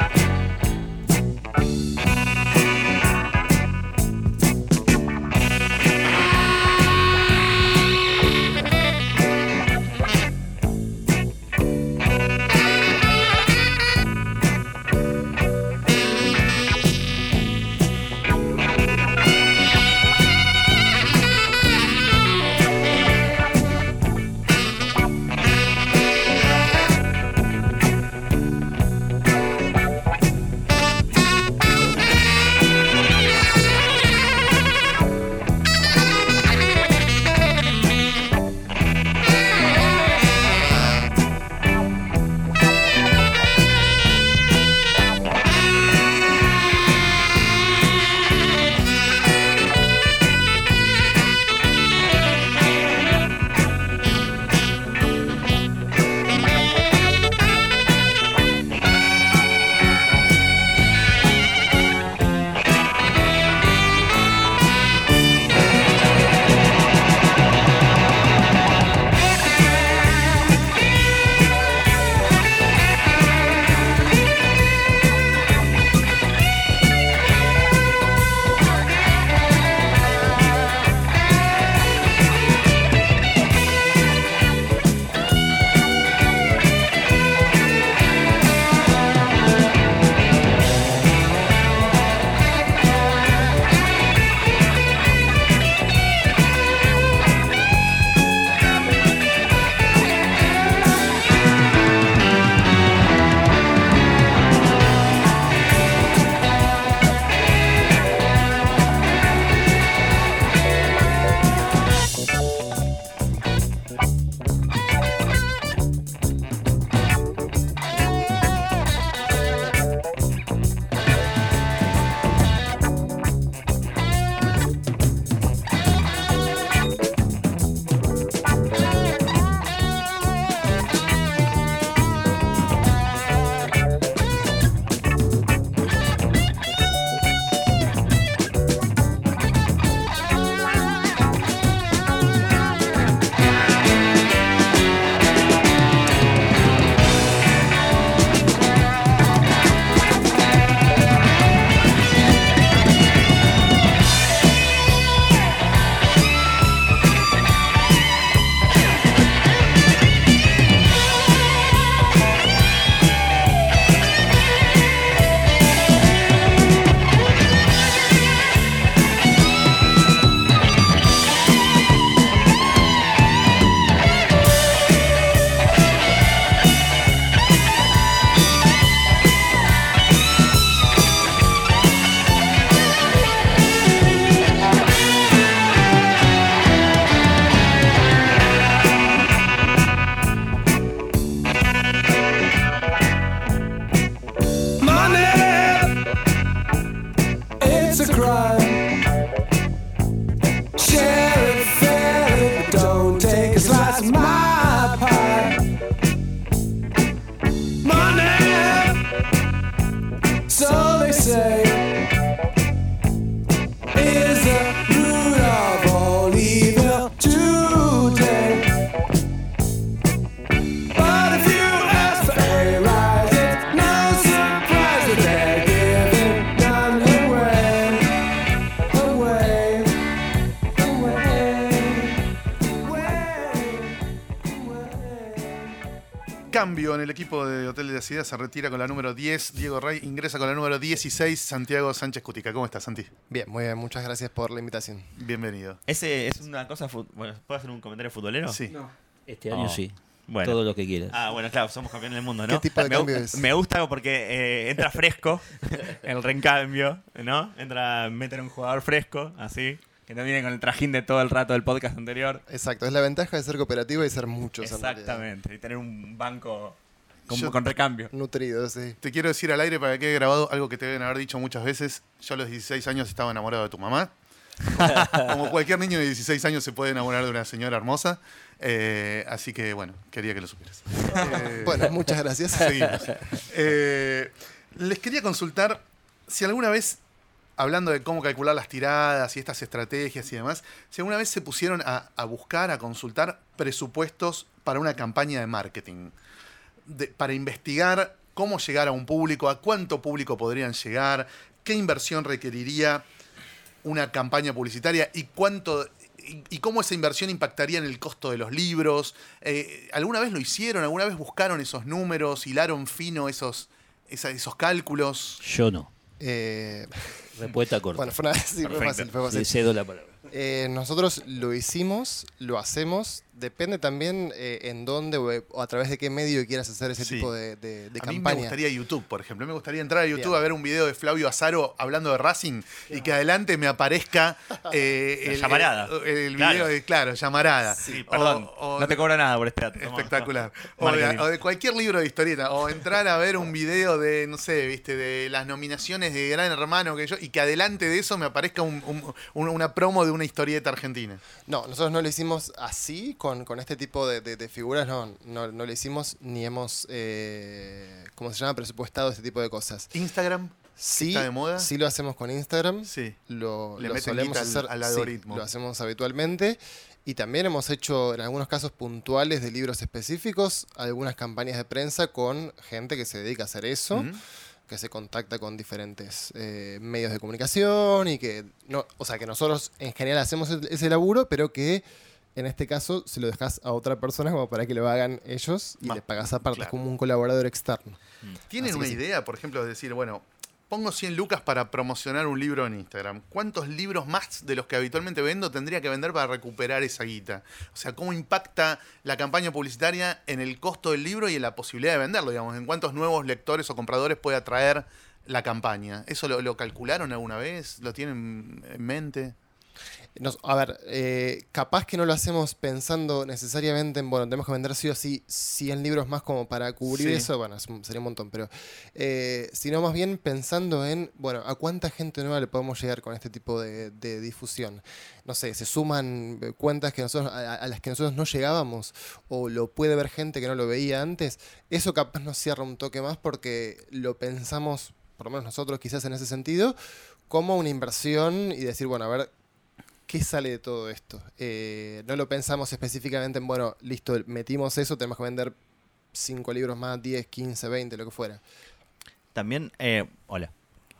Cambio en el equipo de Hotel de la Ciudad, se retira con la número 10, Diego Rey ingresa con la número 16, Santiago Sánchez Cutica. ¿Cómo estás, Santi? Bien, muy bien, muchas gracias por la invitación. Bienvenido. Ese es una cosa... Bueno, ¿puedo hacer un comentario futbolero? Sí. No. Este año Oh. sí. Bueno. Todo lo que quieras. Ah, bueno, claro, somos campeones del mundo, ¿no? ¿Qué tipo de me, cambio es? Me gusta porque entra fresco el recambio, ¿no? Meten un jugador fresco, así, que no viene con el trajín de todo el rato del podcast anterior. Exacto, es la ventaja de ser cooperativa y ser muchos. en realidad. Exactamente, y tener un banco con recambio. Nutrido, sí. Te quiero decir al aire para que quede grabado algo que te deben haber dicho muchas veces. Yo a los 16 años estaba enamorado de tu mamá. Como cualquier niño de 16 años se puede enamorar de una señora hermosa. Así que, bueno, quería que lo supieras. Bueno, muchas gracias. Seguimos. Les quería consultar si alguna vez, hablando de cómo calcular las tiradas y estas estrategias y demás, si alguna vez se pusieron a buscar, a consultar presupuestos para una campaña de marketing, para investigar cómo llegar a un público, a cuánto público podrían llegar, qué inversión requeriría una campaña publicitaria y cómo esa inversión impactaría en el costo de los libros. ¿Alguna vez lo hicieron? ¿Alguna vez buscaron esos números? ¿Hilaron fino esos cálculos? Yo no. Eh, Respuesta corta. bueno, fue fácil. Le cedo la palabra. Nosotros lo hicimos, lo hacemos. Depende también en dónde o a través de qué medio quieras hacer ese Sí. tipo de A mí me campaña. gustaría YouTube, por ejemplo. Me gustaría entrar a YouTube Bien. a ver un video de Flavio Azaro hablando de Racing y que adelante me aparezca Llamarada. el Claro. video de, claro, llamarada. Sí, perdón. O no te cobro nada por este dato. Toma, espectacular. toma. O de, Marketing. o de cualquier libro de historieta. O entrar a ver un video de, no sé, viste, de las nominaciones de Gran Hermano y que adelante de eso me aparezca una promo de una historieta argentina. No, nosotros no lo hicimos así, con este tipo de figuras, no lo hicimos, ni hemos, ¿cómo se llama?, presupuestado este tipo de cosas. Instagram, Sí, ¿está de moda? sí lo hacemos con Instagram, Sí. lo Le lo meten solemos guita hacer, al sí, algoritmo. lo hacemos habitualmente. Y también hemos hecho, en algunos casos puntuales de libros específicos, algunas campañas de prensa con gente que se dedica a hacer eso. Ujú. Que se contacta con diferentes medios de comunicación y que que nosotros en general hacemos ese laburo, pero que en este caso se lo dejas a otra persona como para que lo hagan ellos y Más, le pagas aparte, claro. es como un colaborador externo. ¿Tienen Así una que sí. idea, por ejemplo, de decir, bueno, pongo 100 lucas para promocionar un libro en Instagram? ¿Cuántos libros más de los que habitualmente vendo tendría que vender para recuperar esa guita? O sea, ¿cómo impacta la campaña publicitaria en el costo del libro y en la posibilidad de venderlo? Digamos, ¿en cuántos nuevos lectores o compradores puede atraer la campaña? ¿Eso lo calcularon alguna vez? ¿Lo tienen en mente? Capaz que no lo hacemos pensando necesariamente en, bueno, tenemos que vender sí o sí 100 libros más como para cubrir Sí. eso, bueno, sería un montón, pero sino más bien pensando en, bueno, a cuánta gente nueva le podemos llegar con este tipo de difusión. No sé, se suman cuentas que nosotros a las que nosotros no llegábamos o lo puede ver gente que no lo veía antes, eso capaz nos cierra un toque más porque lo pensamos, por lo menos nosotros quizás en ese sentido, como una inversión y decir, bueno, a ver, ¿qué sale de todo esto? No lo pensamos específicamente en, bueno, listo, metimos eso, tenemos que vender 5 libros más, 10, 15, 20, lo que fuera. También, hola.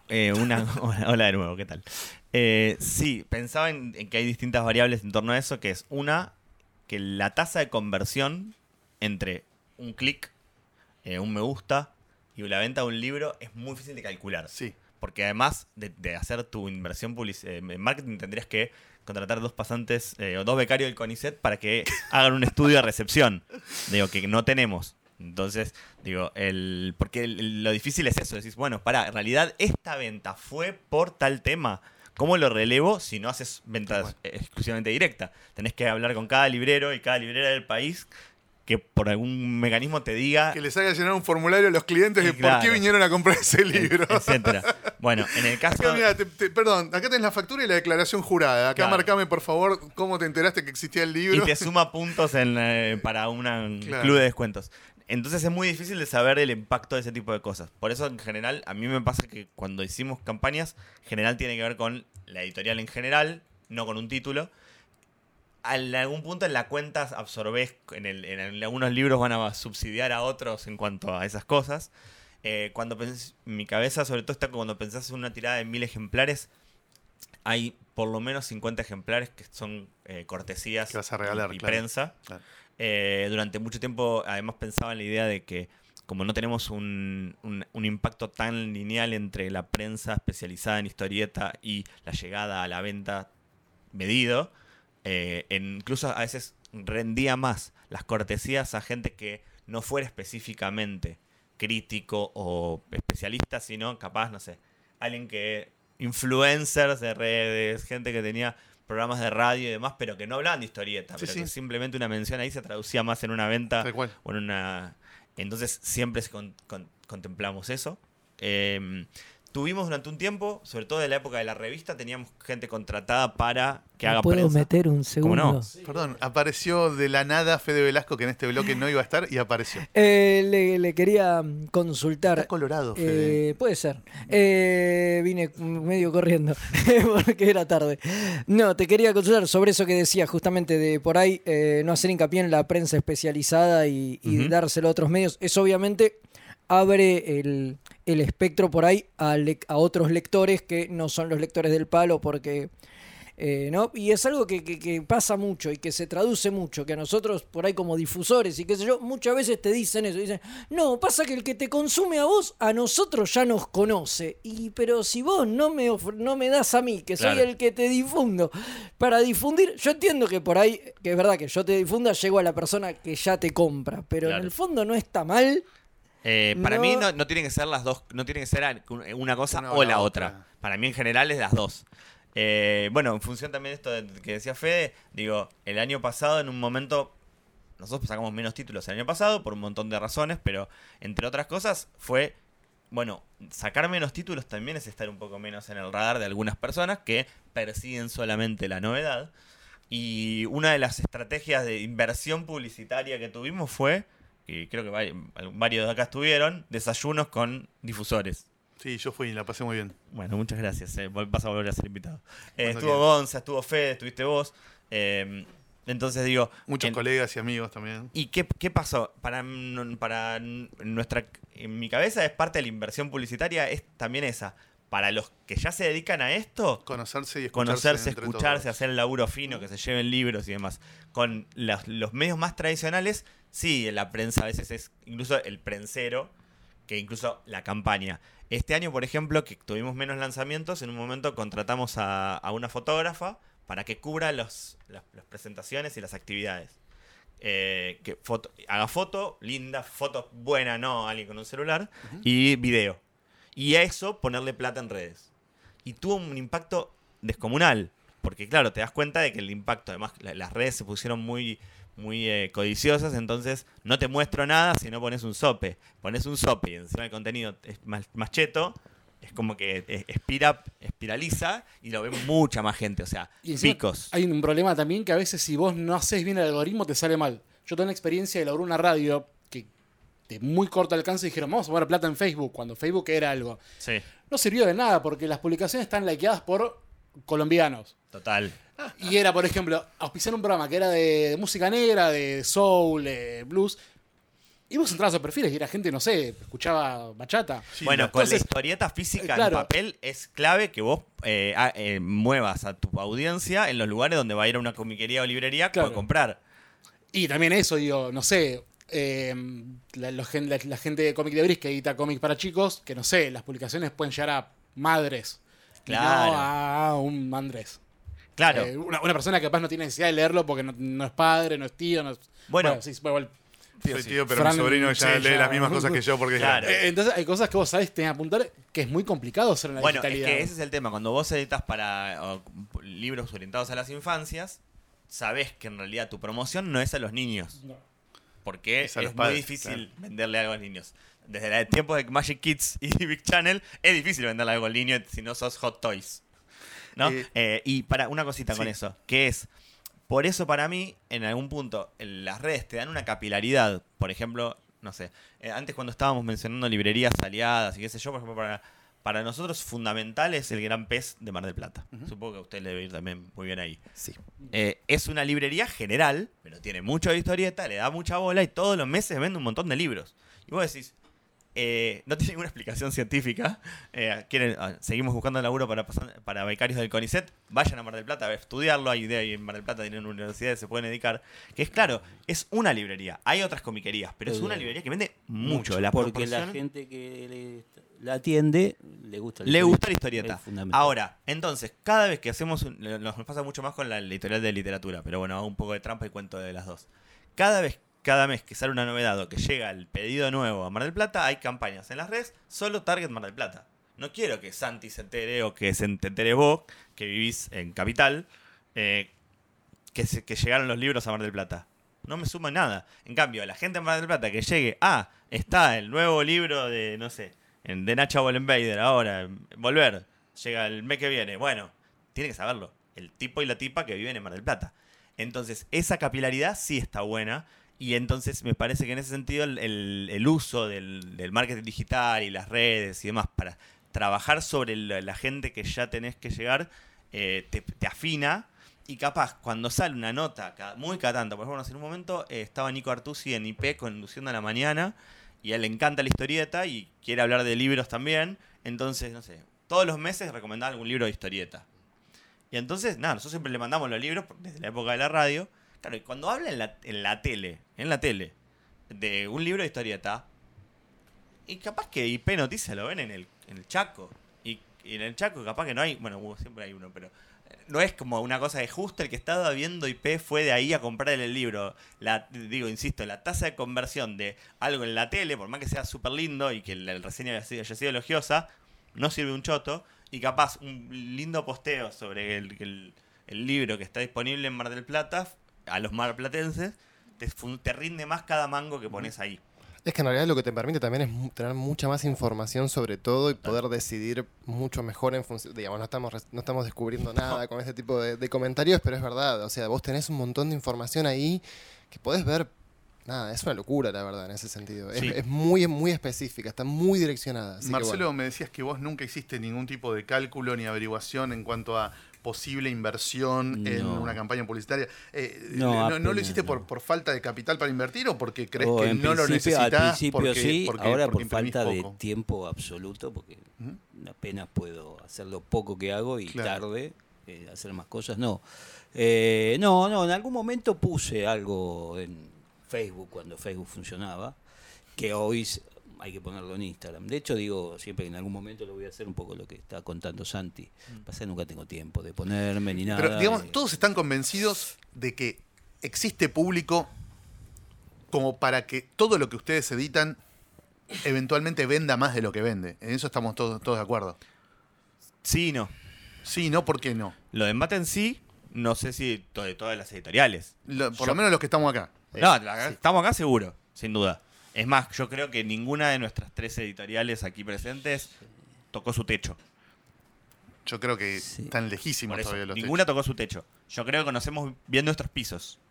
Hola de nuevo, ¿qué tal? Sí, pensaba en que hay distintas variables en torno a eso, que es una, que la tasa de conversión entre un clic, un me gusta y la venta de un libro es muy difícil de calcular. Sí. Porque además de hacer tu inversión en marketing tendrías que contratar 2 pasantes o 2 becarios del CONICET para que hagan un estudio de recepción. Digo, que no tenemos. Entonces, digo, porque lo difícil es eso. Decís, bueno, en realidad esta venta fue por tal tema. ¿Cómo lo relevo si no haces ventas exclusivamente directa? Tenés que hablar con cada librero y cada librera del país que por algún mecanismo te diga... Que les haga llenar un formulario a los clientes de Claro. por qué vinieron a comprar ese libro. etcétera. Bueno, en el caso... Acá, mirá, perdón, acá tenés la factura y la declaración jurada. Acá Claro. marcame, por favor, cómo te enteraste que existía el Y libro. te suma puntos para un Claro. club de descuentos. Entonces es muy difícil de saber el impacto de ese tipo de cosas. Por eso, en general, a mí me pasa que cuando hicimos campañas, en general tiene que ver con la editorial en general, no con un título. En algún punto en la cuenta absorbés, en algunos libros van a subsidiar a otros en cuanto a esas cosas. Mi cabeza sobre todo está cuando pensás en una tirada de 1000 ejemplares, hay por lo menos 50 ejemplares que son cortesías Que vas a regalar, y claro. prensa. Claro. Durante mucho tiempo además pensaba en la idea de que como no tenemos un impacto tan lineal entre la prensa especializada en historieta y la llegada a la venta medido, incluso a veces rendía más las cortesías a gente que no fuera específicamente crítico o especialista, sino capaz, no sé, alguien que... influencers de redes, gente que tenía programas de radio y demás, pero que no hablaban de historieta, Sí, pero sí. que simplemente una mención ahí se traducía más en una venta Tal cual. o en una Entonces siempre contemplamos eso. Tuvimos durante un tiempo, sobre todo en la época de la revista, teníamos gente contratada para que haga ¿Puedo prensa. meter un ¿Cómo segundo? no? Perdón, apareció de la nada Fede Velasco, que en este bloque no iba a estar, y apareció. Le quería consultar. Está colorado, Fede. Puede ser. Vine medio corriendo porque era tarde. No, te quería consultar sobre eso que decías, justamente de por ahí no hacer hincapié en la prensa especializada y dárselo a otros medios. Eso obviamente abre el espectro por ahí a otros lectores que no son los lectores del palo, porque ¿no? Y es algo que pasa mucho y que se traduce mucho, que a nosotros por ahí como difusores y qué sé yo, muchas veces te dicen eso, dicen, no, pasa que el que te consume a vos, a nosotros ya nos conoce, pero si vos no me das a mí, que soy Claro. el que te difundo, para difundir, yo entiendo que por ahí, que es verdad que yo te difunda, llego a la persona que ya te compra, pero Claro. en el fondo no está mal. Para No. mí no tienen que ser las dos, no tiene que ser una cosa Una o o la la otra. otra. Para mí en general es las dos. Bueno, en función también de esto que decía Fede, digo, el año pasado en un momento, nosotros sacamos menos títulos el año pasado por un montón de razones, pero entre otras cosas fue, bueno, sacar menos títulos también es estar un poco menos en el radar de algunas personas que persiguen solamente la novedad. Y una de las estrategias de inversión publicitaria que tuvimos fue, y creo que varios de acá estuvieron, desayunos con difusores. Sí, yo fui y la pasé muy bien. Bueno, muchas gracias. Vas a volver a ser invitado. Cuando Estuvo quieras. Gonza, estuvo Fede, estuviste vos. Entonces digo... Muchos colegas y amigos también. ¿Y qué pasó? Para nuestra... En mi cabeza es parte de la inversión publicitaria, es también esa. Para los que ya se dedican a esto, Conocerse y escucharse. conocerse, entre escucharse, todos. hacer el laburo fino, que se lleven libros y demás. Con los medios más tradicionales, sí, la prensa a veces es incluso el prensero, que incluso la campaña. Este año, por ejemplo, que tuvimos menos lanzamientos, en un momento contratamos a una fotógrafa para que cubra las presentaciones y las actividades. Haga foto, linda, foto buena, no alguien con un celular, y video. Y a eso ponerle plata en redes. Y tuvo un impacto descomunal. Porque claro, te das cuenta de que el impacto, además las redes se pusieron muy codiciosas, entonces no te muestro nada si no pones un sope. Pones un sope y encima el contenido es más cheto, es como que espiraliza y lo ve mucha más gente. O sea, Y encima picos. Hay un problema también que a veces si vos no haces bien el algoritmo te sale mal. Yo tengo la experiencia de lograr una radio que de muy corto alcance dijeron, vamos a poner plata en Facebook, cuando Facebook era algo. Sí, No sirvió de nada porque las publicaciones están likeadas por colombianos. total. Y era, por ejemplo, auspiciar un programa que era de música negra, de soul, de blues. Y vos entrabas a perfiles y era gente, no sé, escuchaba bachata. Sí, Bueno, la- con la entonces, historieta física claro. en papel es clave que vos muevas a tu audiencia en los lugares donde va a ir a una comiquería o librería Claro. a comprar. Y también eso, digo, no sé, la gente de Comic de Bris que edita cómics para chicos, que no sé, las publicaciones pueden llegar a madres. y Claro. No a un Andrés. Claro. Una persona que capaz no tiene necesidad de leerlo porque no es padre, no es tío, no es... Bueno. sí, igual. Soy tío, pero Fran, mi sobrino ya sí, lee ya. las mismas cosas que yo porque Claro. Entonces hay cosas que vos sabés, tenés que apuntar, que es muy complicado hacer en la Bueno, es digitalidad. que ese es el tema. Cuando vos editas para libros orientados a las infancias, sabés que en realidad tu promoción no es a los niños. No. Porque Es a los es padres, muy difícil venderle algo a los niños. Desde tiempos de Magic Kids y Big Channel, es difícil venderle algo al niño si no sos Hot Toys. ¿No? Y para una cosita con sí. eso, que es, por eso para mí, en algún punto, las redes te dan una capilaridad. Por ejemplo, no sé, antes cuando estábamos mencionando librerías aliadas y qué sé yo, por ejemplo, para nosotros fundamental es el Gran Pez de Mar del Plata. Supongo que a usted le debe ir también muy bien ahí. Sí. Es una librería general, pero tiene mucho de historieta, le da mucha bola y todos los meses vende un montón de libros. Y vos decís, no tiene ninguna explicación científica. Seguimos buscando laburo para becarios del CONICET. Vayan a Mar del Plata a estudiarlo. Ahí en Mar del Plata tienen universidades, se pueden dedicar. Que es claro, es una librería. Hay otras comiquerías, pero es una librería que vende mucho. La Porque la proporción- gente que la atiende le gusta le gusta la historieta. Es fundamental. Ahora, entonces, cada vez que hacemos nos pasa mucho más con la editorial de literatura, pero bueno, hago un poco de trampa y cuento de las dos. Cada mes que sale una novedad o que llega el pedido nuevo a Mar del Plata, hay campañas en las redes, solo Target Mar del Plata. No quiero que Santi se entere o que te entere vos, que vivís en Capital, que llegaron los libros a Mar del Plata. No me suma nada. En cambio, la gente en Mar del Plata que llegue a está el nuevo libro de, no sé, de Nacha Wollenbeider ahora, Volver, llega el mes que viene. Bueno, tiene que saberlo. El tipo y la tipa que viven en Mar del Plata. Entonces, esa capilaridad sí está buena. Y entonces me parece que en ese sentido el uso del marketing digital y las redes y demás para trabajar sobre la gente que ya tenés que llegar, te afina. Y capaz, cuando sale una nota, muy cada tanto, por ejemplo, en un momento estaba Nico Artusi en IP conduciendo a la mañana y a él le encanta la historieta y quiere hablar de libros también. Entonces, no sé, todos los meses recomendaba algún libro de historieta. Y entonces, nada, nosotros siempre le mandamos los libros desde la época de la radio. Claro, y cuando habla en la tele, de un libro de historieta, y capaz que IP Noticias lo ven en el Chaco. Y en el Chaco capaz que no hay, bueno, siempre hay uno, pero no es como una cosa de justo el que estaba viendo IP fue de ahí a comprar el libro. Insisto, la tasa de conversión de algo en la tele, por más que sea súper lindo y que la reseña haya sido elogiosa, no sirve un choto. Y capaz un lindo posteo sobre el libro que está disponible en Mar del Plata, a los marplatenses, te rinde más cada mango que pones ahí. Es que en realidad lo que te permite también es tener mucha más información sobre todo y poder decidir mucho mejor en función. Digamos, no estamos descubriendo nada con este tipo de comentarios, pero es verdad. O sea, vos tenés un montón de información ahí que podés ver. Nada, es una locura, la verdad, en ese sentido. Sí. Es muy, muy específica, está muy direccionada. Así Marcelo, que bueno. me decías que vos nunca hiciste ningún tipo de cálculo ni averiguación en cuanto a posible inversión en No. una campaña publicitaria. No, ¿No lo apenas, hiciste no. por falta de capital para invertir o porque crees O que en no lo principio- necesitas? Al principio sí, ahora por imprimís falta de poco? tiempo absoluto, porque Ujú. apenas puedo hacer lo poco que hago y Claro. tarde hacer más cosas. No. No, en algún momento puse algo en Facebook, cuando Facebook funcionaba, que hoy hay que ponerlo en Instagram. De hecho, digo siempre que en algún momento lo voy a hacer un poco lo que está contando Santi. Pasa que nunca tengo tiempo de ponerme ni nada. Pero digamos, todos están convencidos de que existe público como para que todo lo que ustedes editan eventualmente venda más de lo que vende. En eso estamos todos de acuerdo. Sí y no. Sí, ¿no? ¿Por qué no? Lo de Embate en sí, no sé si de todas las editoriales. Por lo menos los que estamos acá. No, estamos acá seguro, sin duda. Es más, yo creo que ninguna de nuestras 3 editoriales aquí presentes tocó su techo. Yo creo que Sí. están lejísimos Por eso, todavía los ninguna tocó su techo. Yo creo que conocemos bien nuestros pisos.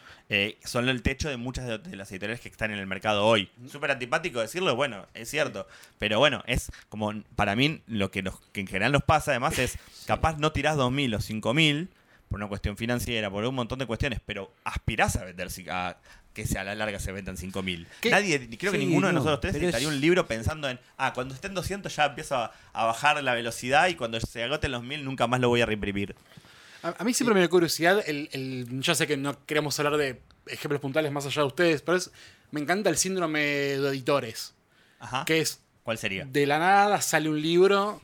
Son el techo de muchas de las editoriales que están en el mercado hoy. Súper antipático decirlo, bueno, es cierto. Pero bueno, es como, para mí, lo que en general nos pasa además es, capaz no tirás 2.000 o 5.000 por una cuestión financiera, por un montón de cuestiones, pero aspirás a vender, a que a la larga se vendan 5.000. ¿Qué? Nadie, creo que Sí, ninguno de no, nosotros tres pero editaría un libro pensando en, cuando esté en 200 ya empiezo a bajar la velocidad y cuando se agoten los 1.000 nunca más lo voy a reimprimir. A mí siempre me da curiosidad, ya sé que no queremos hablar de ejemplos puntuales más allá de ustedes, pero me encanta el síndrome de editores, Ajá. que es ¿Cuál sería? de la nada sale un libro,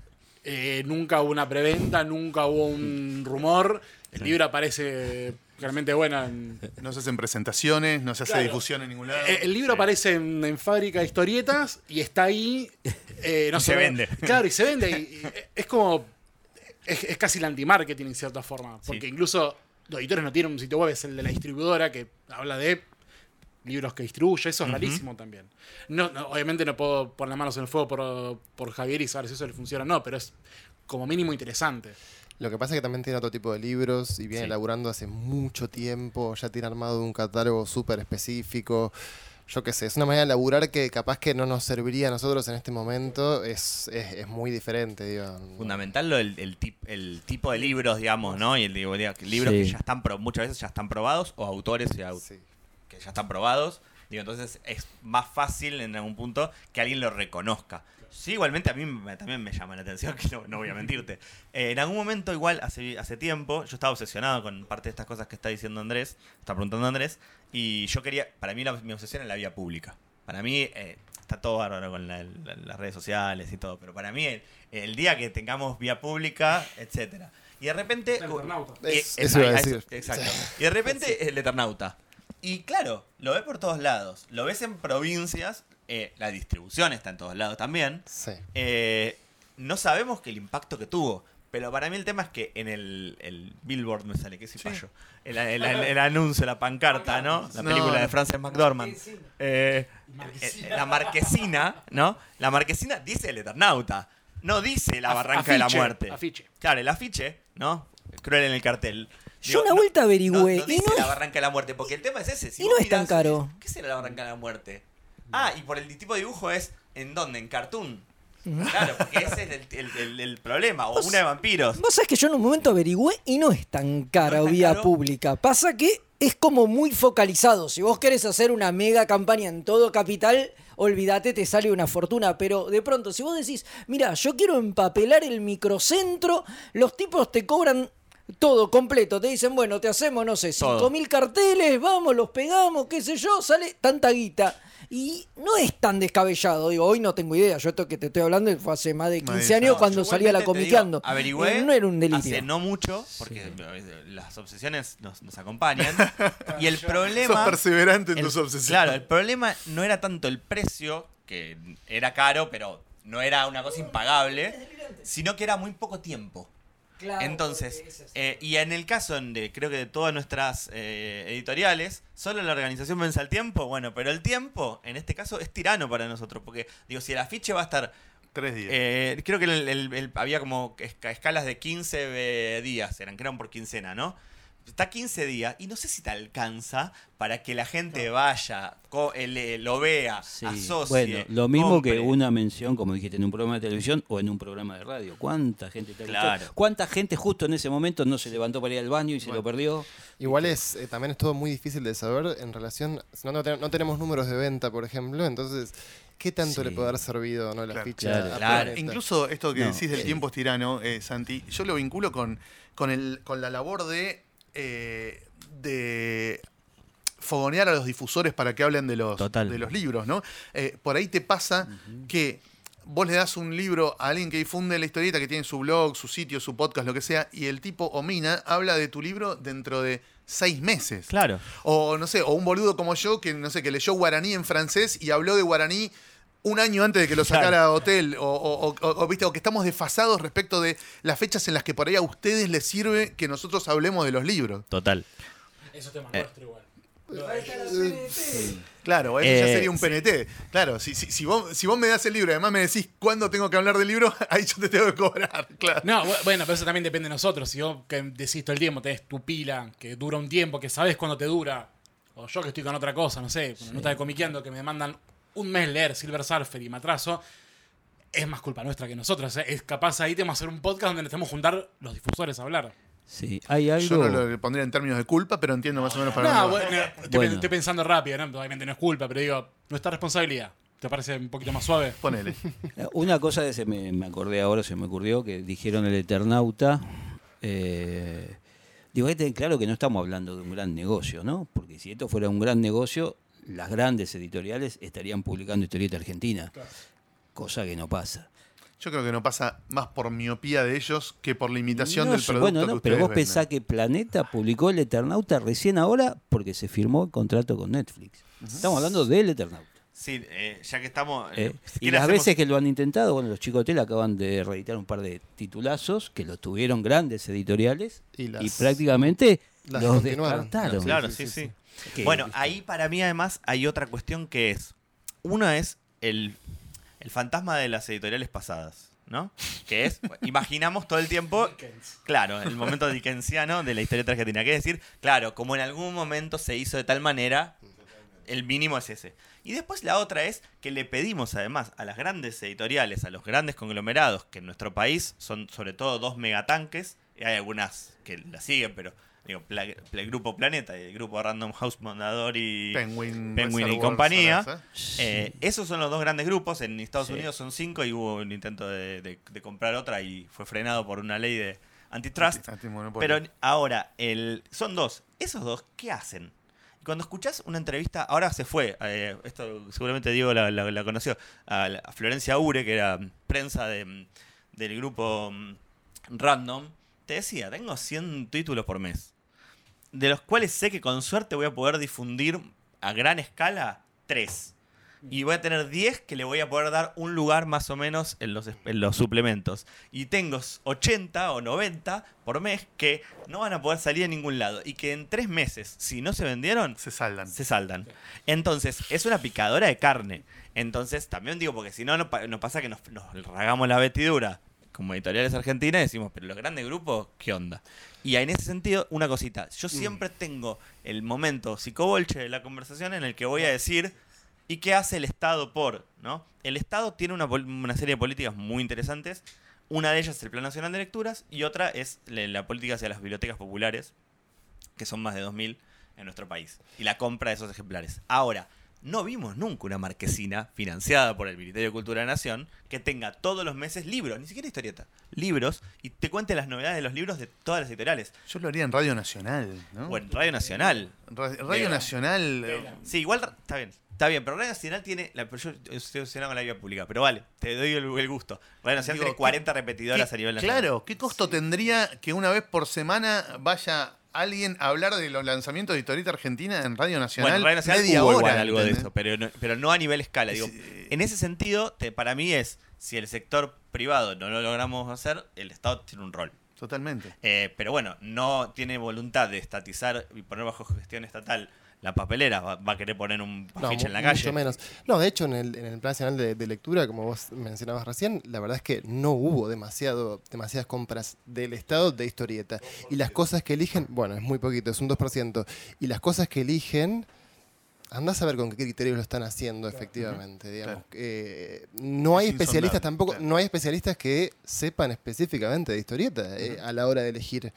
nunca hubo una preventa, nunca hubo un rumor, el libro aparece realmente bueno. No se hacen presentaciones, no se hace Claro. difusión en ningún lado. El libro aparece en fábrica de historietas y está ahí. No Y sé, se vende. Claro, y se vende. Y es como. Es casi el anti-marketing en cierta forma. Porque incluso los editores no tienen un sitio web, es el de la distribuidora que habla de libros que distribuye. Eso es rarísimo también. No, obviamente no puedo poner las manos en el fuego por Javier y saber si eso le funciona o no, pero es como mínimo interesante. Lo que pasa es que también tiene otro tipo de libros y viene Sí. laburando hace mucho tiempo, ya tiene armado un catálogo súper específico. Yo qué sé, es una manera de laburar que capaz que no nos serviría a nosotros en este momento, es muy diferente, digo. Fundamental el tipo de libros, digamos, ¿no? Y libros que ya están muchas veces ya están probados o autores Sí. que ya están probados. Digo, entonces es más fácil en algún punto que alguien lo reconozca. Sí, igualmente a mí también me llama la atención, que no voy a mentirte. En algún momento, igual, hace tiempo, yo estaba obsesionado con parte de estas cosas que está diciendo Andrés, está preguntando Andrés, y yo quería, para mí mi obsesión era la vía pública. Para mí, está todo bárbaro con las redes sociales y todo, pero para mí el día que tengamos vía pública, etcétera. Y de repente... El Eternauta. Eso iba a decir. Exacto. Y de repente el Eternauta. Y claro, lo ves por todos lados. Lo ves en provincias, la distribución está en todos lados también. Sí. No sabemos que el impacto que tuvo. Pero para mí el tema es que en el Billboard me sale, qué cipayo. El anuncio, la pancarta, ¿no? La película de Frances McDormand. La marquesina, ¿no? La marquesina dice el Eternauta. No dice la Barranca de la Muerte. Afiche. Claro, el afiche, ¿no? Cruel en el cartel. Yo una vuelta averigüé. No y dice no la es- Barranca de la Muerte, porque el tema es ese. Si y vos no es tan mirás, caro. ¿qué será la Barranca de la Muerte? Y por el tipo de dibujo es, ¿en dónde? En cartoon. Claro, porque ese es el problema. O una de vampiros. Vos sabés que yo en un momento averigüé y no es tan cara ¿No es tan vía caro? pública. Pasa que es como muy focalizado. Si vos querés hacer una mega campaña en todo capital, olvídate, te sale una fortuna. Pero de pronto, si vos decís, mira, yo quiero empapelar el microcentro, los tipos te cobran todo completo. Te dicen, bueno, te hacemos, no sé, Todo. 5.000 carteles, vamos, los pegamos, qué sé yo, sale tanta guita. Y no es tan descabellado. Digo, hoy no tengo idea. Yo esto que te estoy hablando fue hace más de 15 años cuando Yo salía la igualmente te comiqueando. digo, averigüé No era un delirio. hace no mucho, porque las obsesiones nos acompañan. Y el Sos problema. perseverante en tus obsesiones. Claro, el problema no era tanto el precio, que era caro, pero no era una cosa impagable, sino que era muy poco tiempo. Entonces, y en el caso creo que de todas nuestras editoriales, solo la organización vence al tiempo, bueno, pero el tiempo, en este caso, es tirano para nosotros, porque, digo, si el afiche va a estar 3 días. creo que había como escalas de 15 días, eran por quincena, ¿no? Está 15 días y no sé si te alcanza para que la gente vaya, lo vea, Sí. asocie. Bueno, lo mismo compre. que una mención, como dijiste, en un programa de televisión o en un programa de radio. ¿Cuánta gente te Claro. gustó? ¿Cuánta gente justo en ese momento no se levantó para ir al baño y se lo perdió? Igual también es todo muy difícil de saber en relación, no tenemos números de venta, por ejemplo, entonces, ¿qué tanto Sí. le puede haber servido no la Claro. ficha Claro. a Claro. Planeta? Incluso esto que No, decís del tiempo es tirano, Santi, yo lo vinculo con la labor de fogonear a los difusores para que hablen de los Total. libros, ¿no? Por ahí te pasa que vos le das un libro a alguien que difunde la historieta, que tiene su blog, su sitio, su podcast, lo que sea, y el tipo o mina habla de tu libro dentro de 6 meses. Claro. O no sé, o un boludo como yo que no sé, que leyó guaraní en francés y habló de guaraní un año antes de que lo sacara a Hotel, o, ¿viste? O que estamos desfasados respecto de las fechas en las que por ahí a ustedes les sirve que nosotros hablemos de los libros. Total. Eso es tema nuestro igual. Claro, eso ya Eh, sería un PNT. Claro, si vos me das el libro y además me decís cuándo tengo que hablar del libro, ahí yo te tengo que cobrar, claro. No, bueno, pero eso también depende de nosotros. Si vos que decís todo el tiempo, tenés tu pila, que dura un tiempo, que sabés cuándo te dura. O yo que estoy con otra cosa, no sé, con nota de comiqueando que me mandan un mes leer Silver Surfer y me atraso. Es más culpa nuestra que nosotros. Es capaz ahí tenemos que hacer un podcast donde nos tenemos que juntar los difusores a hablar. Sí, hay algo. Yo no lo pondría en términos de culpa, pero entiendo más o menos para No, dónde va. bueno, Bueno. estoy pensando rápido, ¿no? Obviamente no es culpa, pero digo, nuestra responsabilidad. ¿Te parece un poquito más suave? Ponele. Una cosa que me acordé ahora, se me ocurrió, que dijeron el Eternauta. Digo, hay que tener claro que no estamos hablando de un gran negocio, ¿no? Porque si esto fuera un gran negocio, las grandes editoriales estarían publicando historieta argentina. Cosa que no pasa. Yo creo que no pasa más por miopía de ellos que por limitación No del sé, producto bueno, que no, pero ustedes vos venden. pensás que Planeta publicó el Eternauta recién ahora porque se firmó el contrato con Netflix. Estamos hablando del Eternauta. Sí, ya que estamos. si Y quiere las hacemos- veces que lo han intentado, bueno, los chicos de Tela acaban de reeditar un par de titulazos que los tuvieron grandes editoriales Y y prácticamente las los continuaron. descartaron. Claro, sí. Que- Bueno, ahí para mí además hay otra cuestión que es. Una es el fantasma de las editoriales pasadas, ¿no? Que es, imaginamos todo el tiempo, claro, el momento dickensiano de la historieta argentina. Que es decir, claro, como en algún momento se hizo de tal manera, el mínimo es ese. Y después la otra es que le pedimos además a las grandes editoriales, a los grandes conglomerados, que en nuestro país son sobre todo 2 megatanques, y hay algunas que la siguen, pero digo, el grupo Planeta y el grupo Random House Mondador y Penguin y Reservoir, compañía. ¿sabes? Esos son los 2 grandes grupos. En Estados Unidos son 5 y hubo un intento de comprar otra y fue frenado por una ley de antitrust. Antimonopolio. Pero ahora, son 2. Esos 2, ¿qué hacen? Cuando escuchás una entrevista, ahora se fue, esto seguramente Diego la conoció, a Florencia Ure, que era prensa del grupo Random, te decía, tengo 100 títulos por mes, de los cuales sé que con suerte voy a poder difundir a gran escala 3. Y voy a tener 10 que le voy a poder dar un lugar más o menos en los suplementos. Y tengo 80 o 90 por mes que no van a poder salir a ningún lado. Y que en 3 meses, si no se vendieron, Se saldan. se saldan. Entonces, es una picadora de carne. Entonces, también digo, porque si no, nos pasa que nos regamos la vestidura como editoriales argentinas y decimos, pero los grandes grupos, ¿qué onda? Y en ese sentido, una cosita. Yo siempre tengo el momento psicobolche de la conversación en el que voy a decir, ¿y qué hace el Estado por? ¿No? El Estado tiene una serie de políticas muy interesantes. Una de ellas es el Plan Nacional de Lecturas y otra es la política hacia las bibliotecas populares, que son más de 2.000 en nuestro país. Y la compra de esos ejemplares. Ahora, no vimos nunca una marquesina financiada por el Ministerio de Cultura de la Nación que tenga todos los meses libros, ni siquiera historieta, libros, y te cuente las novedades de los libros de todas las editoriales. Yo lo haría en Radio Nacional, ¿no? O en Radio Nacional. Radio Nacional. Sí, igual está bien, pero Radio Nacional tiene. Pero yo estoy obsesionado con la vía pública, pero vale, te doy el gusto. Radio Nacional Digo, tiene 40 repetidoras a nivel nacional. Claro, ¿qué costo tendría que una vez por semana vaya alguien a hablar de los lanzamientos de historieta argentina en Radio Nacional? Bueno, Radio Nacional media hubo hora, igual algo de ¿entendés? eso, pero no a nivel escala. Digo, en ese sentido, para mí es, si el sector privado no lo logramos hacer, el Estado tiene un rol. Totalmente. Pero bueno, no tiene voluntad de estatizar y poner bajo gestión estatal la papelera, va a querer poner un afiche en la calle. Mucho menos. No, de hecho, en el Plan Nacional de Lectura, como vos mencionabas recién, la verdad es que no hubo demasiadas compras del Estado de historieta. Y las cosas que eligen, bueno, es muy poquito, es un 2%. Y las cosas que eligen, andás a ver con qué criterios lo están haciendo efectivamente. Digamos. No hay Es especialistas insondable, tampoco, claro. no hay especialistas que sepan específicamente de historieta a la hora de elegir.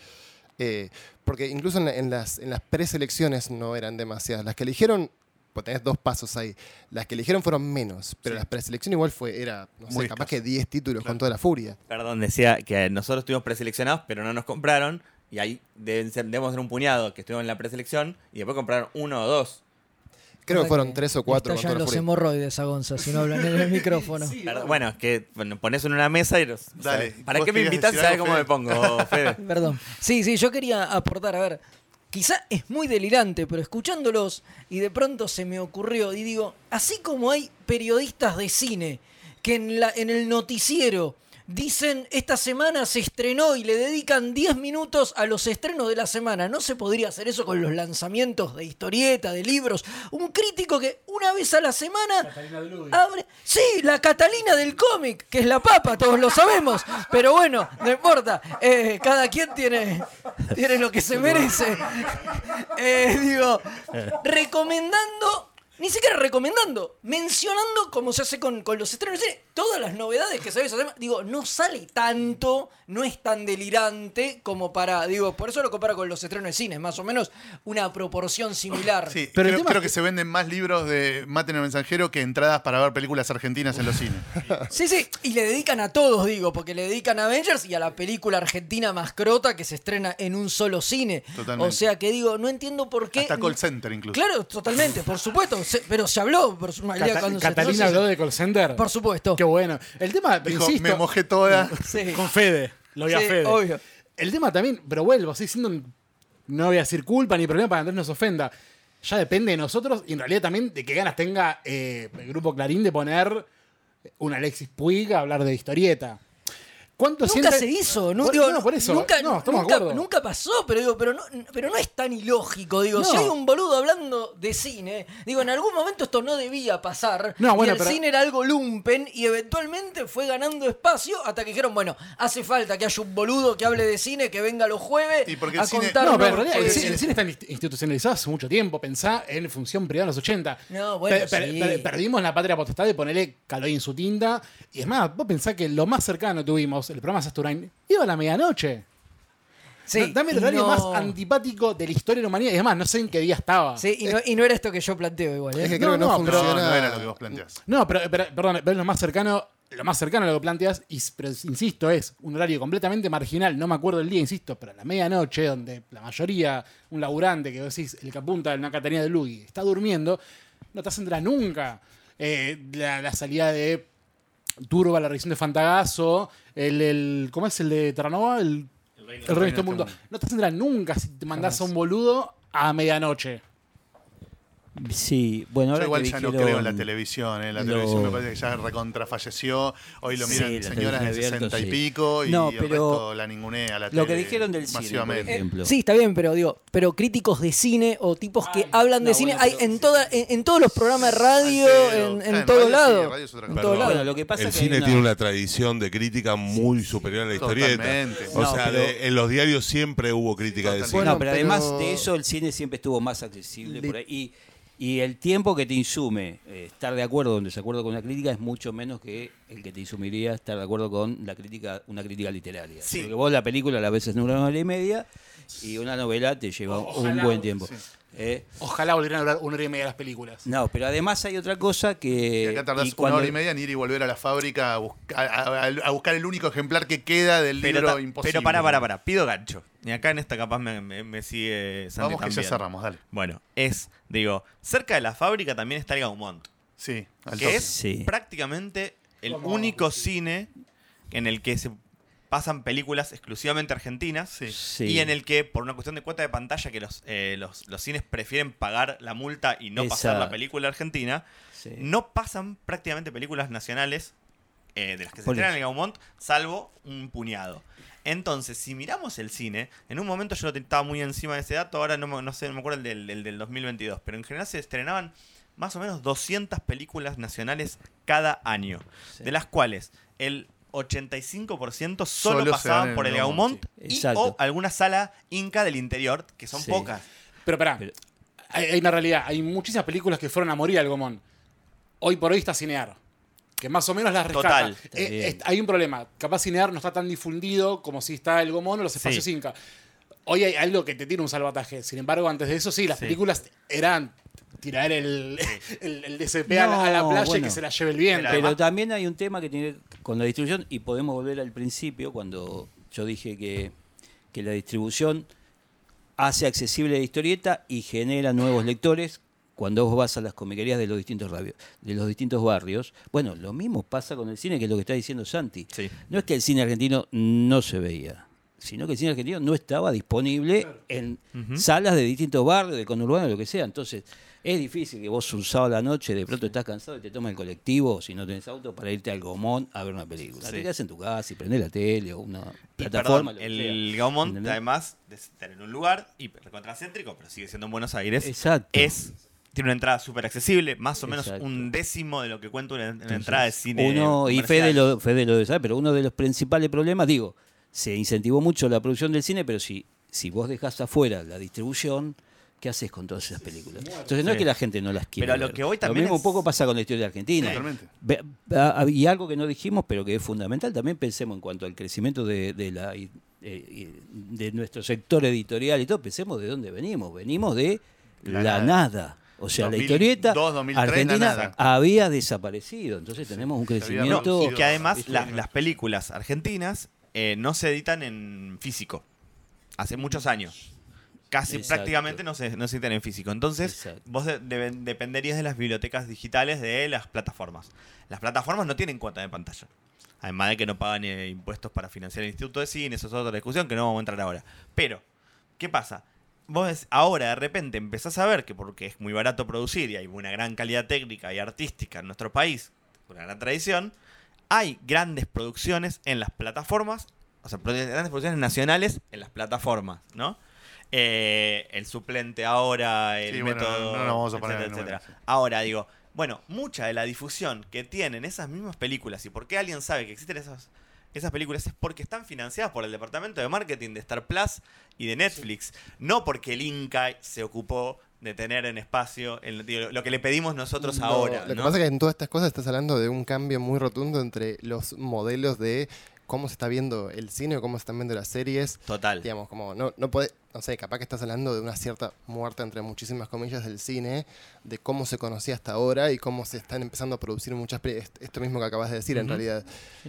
Porque incluso en las preselecciones no eran demasiadas. Las que eligieron, pues tenés 2 pasos ahí. Las que eligieron fueron menos, pero las preselecciones igual era, no sé, Muy capaz escaso. que 10 títulos con toda la furia. Perdón, decía que nosotros estuvimos preseleccionados, pero no nos compraron. Y ahí debemos ser un puñado que estuvieron en la preselección y después compraron 1 o 2. Creo que fueron 3 o 4 con Estallan toda la los furia. hemorroides a Gonza si no hablan en el micrófono. Bueno, es que pones en una mesa y Dale, ¿para ¿vos qué me querías invitas? decir ¿Sabes algo, cómo Fede? me pongo, Fede? Perdón. Sí, yo quería aportar, a ver, quizá es muy delirante, pero escuchándolos y de pronto se me ocurrió y digo, así como hay periodistas de cine que en el noticiero dicen esta semana se estrenó y le dedican 10 minutos a los estrenos de la semana, ¿no se podría hacer eso con los lanzamientos de historieta, de libros? Un crítico que una vez a la semana abre... Sí, la Catalina del cómic, que es la papa, todos lo sabemos, pero bueno, no importa, cada quien tiene lo que se merece. Digo, recomendando... Ni siquiera recomendando, mencionando como se hace con los estrenos de cine, todas las novedades que sabes hacer. Digo, no sale tanto, no es tan delirante como para, por eso lo comparo con los estrenos de cine, más o menos una proporción similar. Sí, Pero el creo, tema creo es que se venden más libros de Maten al Mensajero que entradas para ver películas argentinas en los cines. Sí, y le dedican a todos, porque le dedican a Avengers y a la película argentina mascrota que se estrena en un solo cine. Totalmente. O sea que no entiendo por qué... Hasta Call Center incluso. Claro, totalmente, por supuesto, pero se habló el día cuando se Catalina estrenó, habló de call center. por supuesto. Qué bueno. El tema, Dijo, insisto, me mojé toda. Sí. con Fede. Lo vi a Sí, Fede. obvio. El tema también, pero vuelvo, estoy diciendo, no voy a decir culpa ni problema para que Andrés nos ofenda. Ya depende de nosotros y en realidad también de qué ganas tenga el grupo Clarín de poner un Alexis Puig a hablar de historieta. ¿Cuánto Nunca siente- se hizo, ¿no? Por eso. Nunca, no, estamos de acuerdo. nunca pasó, pero no es tan ilógico. No. Si hay un boludo hablando de cine, en algún momento esto no debía pasar. No, bueno, y el pero- cine era algo lumpen y eventualmente fue ganando espacio hasta que dijeron, bueno, hace falta que haya un boludo que hable de cine, que venga los jueves Y porque a el cine- contarnos. No, pero en realidad porque- el cine está institucionalizado hace mucho tiempo. Pensá en función privada en los 80. No, bueno, sí. Perdimos la patria potestad de ponerle Caloi en su tinta. Y es más, vos pensás que lo más cercano que tuvimos, el programa Sasturain, iba a la medianoche. Sí, Dame el y horario no- más antipático de la historia de la humanidad. Y además, no sé en qué día estaba. Sí, y no era esto que yo planteo igual. Es que ¿eh? creo que no no, pero- funciona. No era lo que vos planteás. No, pero perdón, pero es lo más cercano a lo que planteas, pero insisto, es un horario completamente marginal, no me acuerdo el día, insisto, pero a la medianoche, donde la mayoría, un laburante que vos decís, el que apunta de una Catarina de Lugi, está durmiendo, no te hacen nunca la salida de Turba, la revisión de Fantagazo, ¿cómo es el de Terranova? El Reino de este mundo. No te hacen nunca si te mandás a un boludo a medianoche. Sí, bueno, Yo ahora igual que ya no dijeron creo en la televisión. La lo- televisión me parece que ya recontra falleció. Hoy lo Sí, miran la señoras de televisión abierta, 60 y sí. pico y No, el pero resto la ningunea la lo que tele dijeron del cine, masivamente. por ejemplo. Sí, está bien, pero digo, pero críticos de cine o tipos que Ay, hablan de no, cine bueno, hay pero- en todos los programas de radio, Pero, en claro, todos radio sí, lados. radio es otra En cosa. todos Perdón. lados. Bueno, lo que pasa El es que hay cine tiene una tradición de crítica muy superior a la historieta. Totalmente. O No, sea, pero- en los diarios siempre hubo crítica de Totalmente. cine. No, pero además pero- de eso, el cine siempre estuvo más accesible Li- por ahí. Y el tiempo que te insume estar de acuerdo o en desacuerdo con una crítica es mucho menos que el que te insumiría estar de acuerdo con la crítica, una crítica literaria. Sí. Porque vos la película la ves en una hora y media y una novela te lleva un Ojalá, buen tiempo. Ojalá volvieran a durar 1 hora y media las películas. No, pero además hay otra cosa que... Y acá tardás y una cuando- hora y media en ir y volver a la fábrica a buscar el único ejemplar que queda del libro imposible. Pero pará. Pido gancho. Y acá en esta capaz me sigue Santi Vamos que ya también. cerramos, dale. Bueno, cerca de la fábrica también está el Gaumont. Sí, al Que toque. es Sí. prácticamente el Como- único cine en el que se pasan películas exclusivamente argentinas. Sí. Sí. Y en el que, por una cuestión de cuota de pantalla, que los cines prefieren pagar la multa y no pasar la Exacto. película argentina, Sí. no pasan prácticamente películas nacionales de las que se Por estrenan en eso. el Gaumont, salvo un puñado. Entonces, si miramos el cine, en un momento yo estaba muy encima de ese dato, ahora no me acuerdo el del 2022, pero en general se estrenaban más o menos 200 películas nacionales cada año, Sí. de las cuales el 85% Solo solo se dan pasaban en por el el Gaumont, Gaumont y Exacto. o alguna sala inca del interior, que son Sí. pocas. Pero pará, Pero- hay una realidad. Hay muchísimas películas que fueron a morir al Gomón. Hoy por hoy está Cinear, que más o menos las rescata. Total. Está bien. Hay un problema. Capaz Cinear no está tan difundido como si está el Gomón o los espacios Sí. Inca. Hoy hay algo que te tiene un salvataje. Sin embargo, antes de eso, sí, las Sí. películas eran tirar el DCP a la No, playa y bueno. que se la lleve el viento. Pero Pero además- también hay un tema que tiene con la distribución, y podemos volver al principio, cuando yo dije que la distribución hace accesible la historieta y genera nuevos lectores. Cuando vos vas a las comiquerías de los distintos barrios, bueno, lo mismo pasa con el cine, que es lo que está diciendo Santi. Sí. No es que el cine argentino no se veía, sino que el cine argentino no estaba disponible en salas de distintos barrios, de conurbano, lo que sea. Entonces, es difícil que vos un sábado a la noche de pronto estás cansado y te tomas el colectivo, si no tenés auto, para irte al Gomón a ver una película. Sí. Te quedás en tu casa y prendés la tele o una Y plataforma. perdón, lo que el sea. Gaumont, ¿Entendés? además de estar en un lugar recontracéntrico, pero sigue siendo en Buenos Aires, Exacto. tiene una entrada súper accesible, más o menos Exacto. un décimo de lo que cuenta una Entonces, entrada de cine. Uno, y comercial. Fede lo debe saber, pero uno de los principales problemas, digo, se incentivó mucho la producción del cine, pero si vos dejás afuera la distribución, ¿qué haces con todas esas películas? Entonces no Sí. es que la gente no las quiera. Pero a lo ver. que voy también mismo es- un poco pasa con la historia de Argentina. Totalmente. Y algo que no dijimos, pero que es fundamental, también pensemos en cuanto al crecimiento de nuestro sector editorial y todo, pensemos de dónde venimos. Venimos de La la nada. nada. O sea, 2002, la historieta 2003, argentina la nada. había desaparecido. Entonces tenemos un había crecimiento... reducido. Y que además ¿viste? las películas argentinas no se editan en físico. Hace muchos años. Casi Exacto. prácticamente no se editan en físico. Entonces, Exacto. vos dependerías de las bibliotecas digitales de las plataformas. Las plataformas no tienen cuota de pantalla. Además de que no pagan impuestos para financiar el Instituto de Cine, eso es otra discusión que no vamos a entrar ahora. Pero, ¿qué pasa? Vos ahora de repente empezás a ver que porque es muy barato producir y hay una gran calidad técnica y artística en nuestro país, una gran tradición, hay grandes producciones en las plataformas, o sea, grandes producciones nacionales en las plataformas, ¿no? El suplente ahora, el Sí, bueno, método, no nos vamos a poner etcétera, en números, etcétera. Ahora digo, bueno, mucha de la difusión que tienen esas mismas películas y por qué alguien sabe que existen esas películas es porque están financiadas por el departamento de marketing de Star Plus y de Netflix, no porque el Inca se ocupó de tener en espacio digo, lo que le pedimos nosotros No, ahora. Lo que ¿no? pasa es que en todas estas cosas estás hablando de un cambio muy rotundo entre los modelos de cómo se está viendo el cine o cómo se están viendo las series. Total. Digamos, como no puede, no sé, capaz que estás hablando de una cierta muerte entre muchísimas comillas del cine, de cómo se conocía hasta ahora y cómo se están empezando a producir muchas esto mismo que acabas de decir en realidad.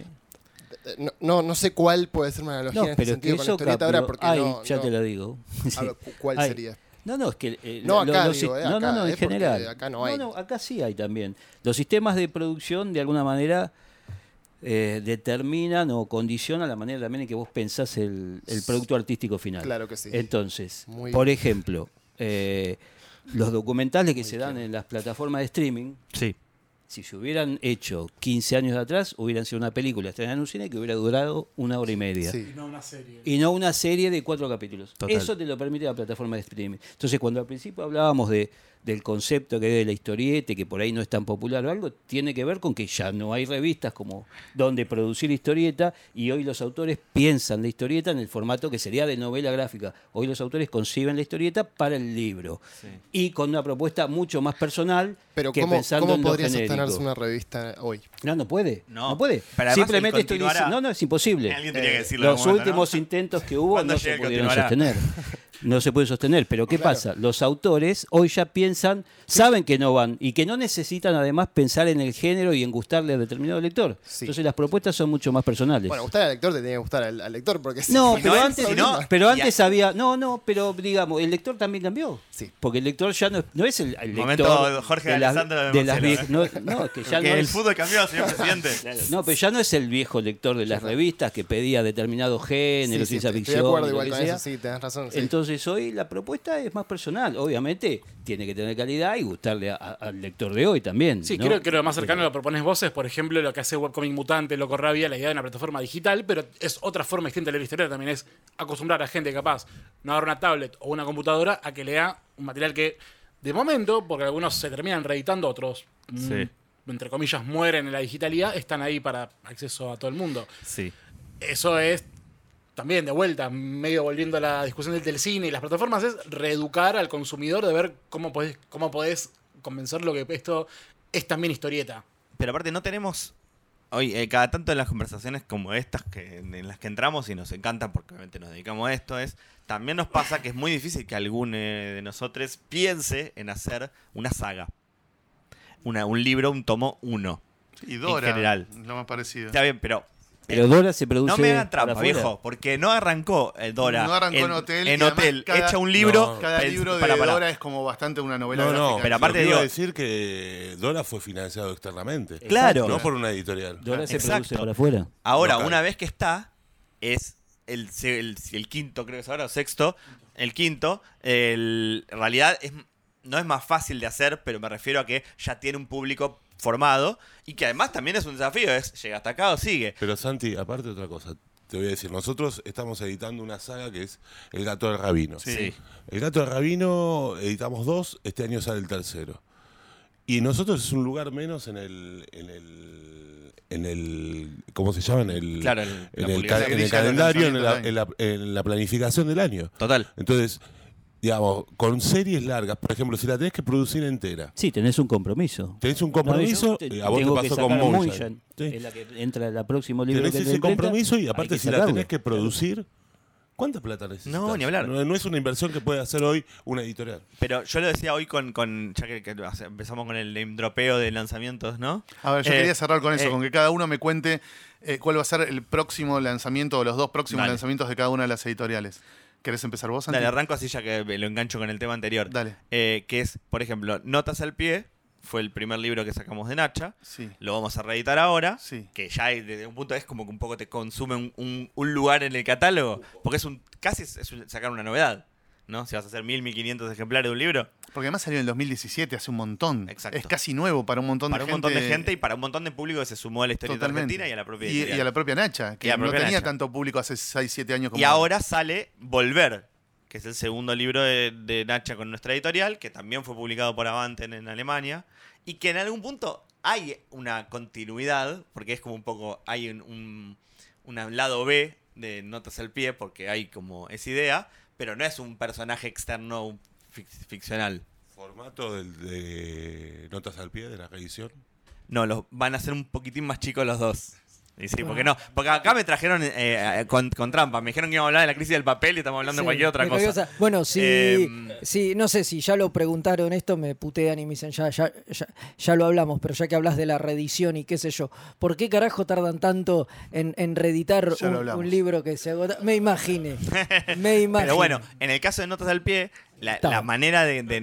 No sé cuál puede ser una analogía No, en este pero que sentido con la eso historieta cambió. ahora porque Ay, no, ya no- te lo digo. a ver, ¿cuál Ay. sería? No, es que... No, acá los digo, no, acá, no, en porque general. acá no hay. No, acá sí hay también. Los sistemas de producción, de alguna manera, determinan o condicionan la manera también en que vos pensás el producto artístico final. Claro que sí. Entonces, Muy por bien. ejemplo, los documentales que se dan en las plataformas de streaming, Sí. si se hubieran hecho 15 años atrás, hubieran sido una película estrenada en un cine que hubiera durado 1 hora y media. Sí. No una serie. Y no una serie de 4 capítulos. Total. Eso te lo permite la plataforma de streaming. Entonces, cuando al principio hablábamos del concepto que es de la historieta, y que por ahí no es tan popular o algo, tiene que ver con que ya no hay revistas como donde producir historieta, y hoy los autores piensan la historieta en el formato que sería de novela gráfica. Hoy los autores conciben la historieta para el libro. Sí. Y con una propuesta mucho más personal Pero que ¿cómo, pensando cómo en lo podría genérico. sostenerse una revista hoy? No puede. No. No puede. Pero además Simplemente el estoy continuará. diciendo, no, es imposible. Alguien tenía que decirlo en Los algún momento, últimos ¿no? intentos que hubo ¿Cuándo no llega se el pudieron continuará? sostener. No se puede sostener. Pero ¿qué pasa? Los autores hoy ya piensan, saben que no van y que no necesitan además pensar en el género y en gustarle a determinado lector. Sí. Entonces las propuestas son mucho más personales. Bueno, gustar al lector te tiene que gustar al lector porque No, si pero no, antes, si no, pero y antes había. No, pero digamos, el lector también cambió. Sí. Porque el lector ya no es el lector. Momento Jorge de las- Alessandro de las Marcelo, viejas. No, es que ya Que no el es. fútbol cambió, señor presidente. No, pero ya no es el viejo lector de las revistas que pedía determinado género, Sí, ciencia estoy ficción. de acuerdo lo igual que con sea. eso, sí, tenés razón. Sí. Entonces hoy la propuesta es más personal. Obviamente tiene que tener calidad y gustarle al lector de hoy también. Sí, ¿no? creo que lo más cercano lo propones vos es, por ejemplo, lo que hace Webcomic Mutante, Loco Rabia, la idea de una plataforma digital, pero es otra forma distinta de leer historia. También es acostumbrar a gente capaz no agarrar una tablet o una computadora a que lea un material que, de momento, porque algunos se terminan reeditando, otros, Sí. entre comillas, mueren en la digitalidad, están ahí para acceso a todo el mundo. Sí. Eso es también, de vuelta, medio volviendo a la discusión del cine y las plataformas, es reeducar al consumidor de ver cómo podés convencerlo que esto es también historieta. Pero aparte no tenemos hoy cada tanto en las conversaciones como estas en las que entramos y nos encantan porque obviamente nos dedicamos a esto, también nos pasa que es muy difícil que alguno de nosotros piense en hacer una saga. Un libro, un tomo 1. Y Dora, En general. lo más parecido. Está bien, pero Pero Dora se produce. no me hagan para trampa, afuera. viejo, porque no arrancó Dora No arrancó en Hotel, y en además Hotel, cada- hecha un libro. No. Cada libro de para. Dora es como bastante una novela No, gráfica. pero aparte lo que iba a digo- decir que Dora fue financiado externamente. Claro. No por una editorial. Dora se Exacto. produce para afuera. Ahora, Local. una vez que está, es el quinto, creo que es ahora, o sexto. El quinto, en realidad no es más fácil de hacer, pero me refiero a que ya tiene un público formado y que además también es un desafío, llega hasta acá o sigue. Pero Santi, aparte otra cosa, te voy a decir, nosotros estamos editando una saga que es El Gato del Rabino. Sí. El Gato del Rabino editamos 2, este año sale el tercero. Y nosotros es un lugar menos en el ¿cómo se llama? Claro, en la el publicación. en el calendario, en la planificación del año. Total. Entonces, digamos, con series largas, por ejemplo, si la tenés que producir entera, Sí, tenés un compromiso. tenés un compromiso, No, yo a vos te tengo que pasó con sacar Moonshine. Moonshine, Sí. es la que entra el próximo libro Tenés que te ese imprenta, compromiso y hay aparte si la sacarlo. tenés que producir, ¿cuánta plata necesitas? No, ni hablar. No es una inversión que puede hacer hoy una editorial. Pero yo lo decía hoy ya que empezamos con el name dropeo de lanzamientos, ¿no? A ver, yo quería cerrar con eso, eh, con que cada uno me cuente cuál va a ser el próximo lanzamiento o los dos próximos Dale. lanzamientos de cada una de las editoriales. ¿Querés empezar vos, Santi? Dale, arranco así ya que lo engancho con el tema anterior. Dale. Que es, por ejemplo, Notas al Pie, fue el primer libro que sacamos de Nacha. Sí. Lo vamos a reeditar ahora. Sí. Que ya desde un punto es como que un poco te consume un lugar en el catálogo. Porque casi es sacar una novedad, ¿no? Si vas a hacer 1.500 ejemplares de un libro. Porque además salió en el 2017, hace un montón. Exacto. Es casi nuevo para un montón Para de un gente. montón de gente y para un montón de público que se sumó a la historia Totalmente. argentina y a la propia y editorial. a la propia Nacha, Y que a la no propia tenía Nacha. tanto público hace 6-7 años como Y ahora sale Volver, que es el segundo libro de Nacha con nuestra editorial, que también fue publicado por Avanten en Alemania, y que en algún punto hay una continuidad, porque es como un poco, hay un lado B de Notas al Pie, porque hay como esa idea, pero no es un personaje externo ficcional. Formato de Notas al Pie de la reedición. No, van a ser un poquitín más chicos los dos. Y sí, porque no. Porque acá me trajeron con trampa. Me dijeron que íbamos a hablar de la crisis del papel y estamos hablando de Sí, cualquier otra de cosa. cualquier cosa. Bueno, si no sé si ya lo preguntaron esto, me putean y me dicen, ya lo hablamos, pero ya que hablas de la reedición y qué sé yo, ¿por qué carajo tardan tanto en reeditar Ya lo hablamos. un libro que se agota? Me imaginé. Me imaginé. Pero bueno, en el caso de Notas al Pie, la manera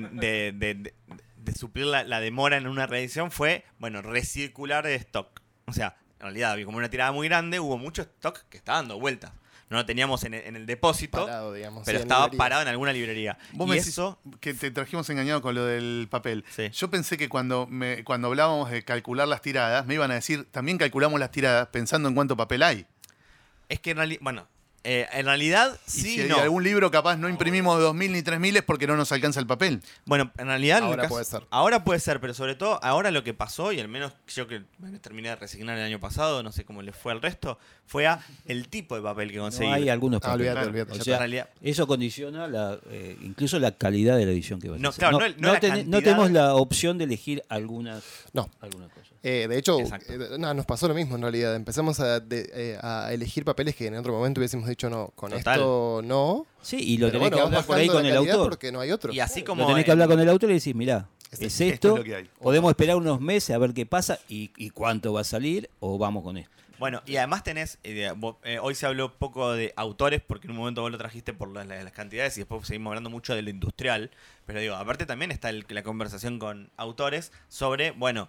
de suplir la demora en una reedición fue, bueno, recircular stock. O sea, en realidad había como una tirada muy grande, hubo mucho stock que está dando vueltas. no lo teníamos en el depósito, Parado, digamos, pero sí, en estaba librerías. parado en alguna librería. Vos Y me decís eso, que te trajimos engañado con lo del papel. Sí. Yo pensé que cuando hablábamos de calcular las tiradas, me iban a decir, también calculamos las tiradas pensando en cuánto papel hay. es que en realidad Y sí, si hay no. algún libro capaz no imprimimos 2.000 ni 3.000 es porque no nos alcanza el papel. Bueno, en realidad en el Ahora caso- puede ser. Ahora puede ser, pero sobre todo ahora lo que pasó, y al menos yo que me terminé de resignar el año pasado, no sé cómo le fue al resto, fue a el tipo de papel que conseguí. No hay algunos Ah, olvídate, papeles. olvídate. O En sea, realidad- eso condiciona incluso la calidad de la edición que vas No, a hacer. claro, no la no cantidad. tenemos la opción de elegir algunas No. cosas. De hecho, Exacto. nos pasó lo mismo en realidad. Empezamos a elegir papeles que en otro momento hubiésemos dicho no, con Total. esto no. Sí, y lo Pero tenés bueno, que vas hablar por ahí bajando con la el calidad autor. porque no hay otro. Y así como Lo tenés que hablar con el autor y decir, mirá, es esto esto, es lo que hay. podemos esperar unos meses a ver qué pasa y cuánto va a salir o vamos con esto. Bueno, y además tenés, hoy se habló poco de autores, porque en un momento vos lo trajiste por las cantidades y después seguimos hablando mucho de lo industrial, pero digo, aparte también está la conversación con autores sobre, bueno,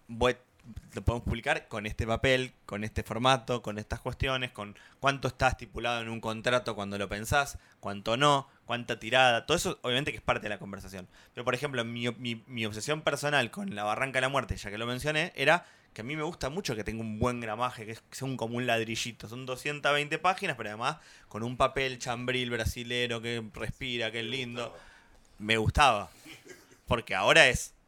lo podemos publicar con este papel, con este formato, con estas cuestiones, con cuánto está estipulado en un contrato cuando lo pensás, cuánto no, cuánta tirada, todo eso obviamente que es parte de la conversación. Pero por ejemplo, mi obsesión personal con La Barranca de la Muerte, ya que lo mencioné, era que a mí me gusta mucho que tenga un buen gramaje, que sea como un ladrillito. Son 220 páginas, pero además con un papel chambril brasilero que respira, que es lindo. Me gustaba. Porque ahora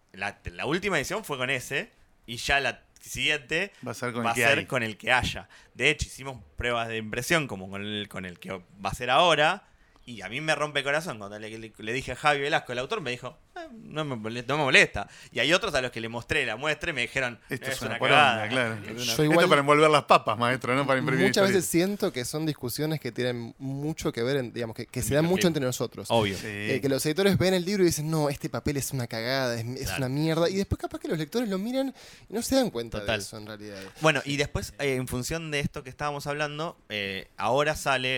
la última edición fue con ese, y ya la siguiente Va a ser con va el a que ser hay. con el que haya. De hecho, hicimos pruebas de impresión como con el que va a ser ahora. Y a mí me rompe el corazón cuando le dije a Javi Velasco, el autor, me dijo, no me molesta. Y hay otros a los que le mostré la muestra y me dijeron, Esto es una cagada. poronga, claro. Es una- Yo Esto igual- para envolver las papas, maestro, no para imprimir Muchas veces historietas. siento que son discusiones que tienen mucho que ver, digamos, que se mi dan perfil. mucho entre nosotros. Obvio. Sí. Que los editores ven el libro y dicen, no, este papel es una cagada, es Claro. una mierda. Y después capaz que los lectores lo miran y no se dan cuenta Total. de eso en realidad. Bueno, y después, en función de esto que estábamos hablando, ahora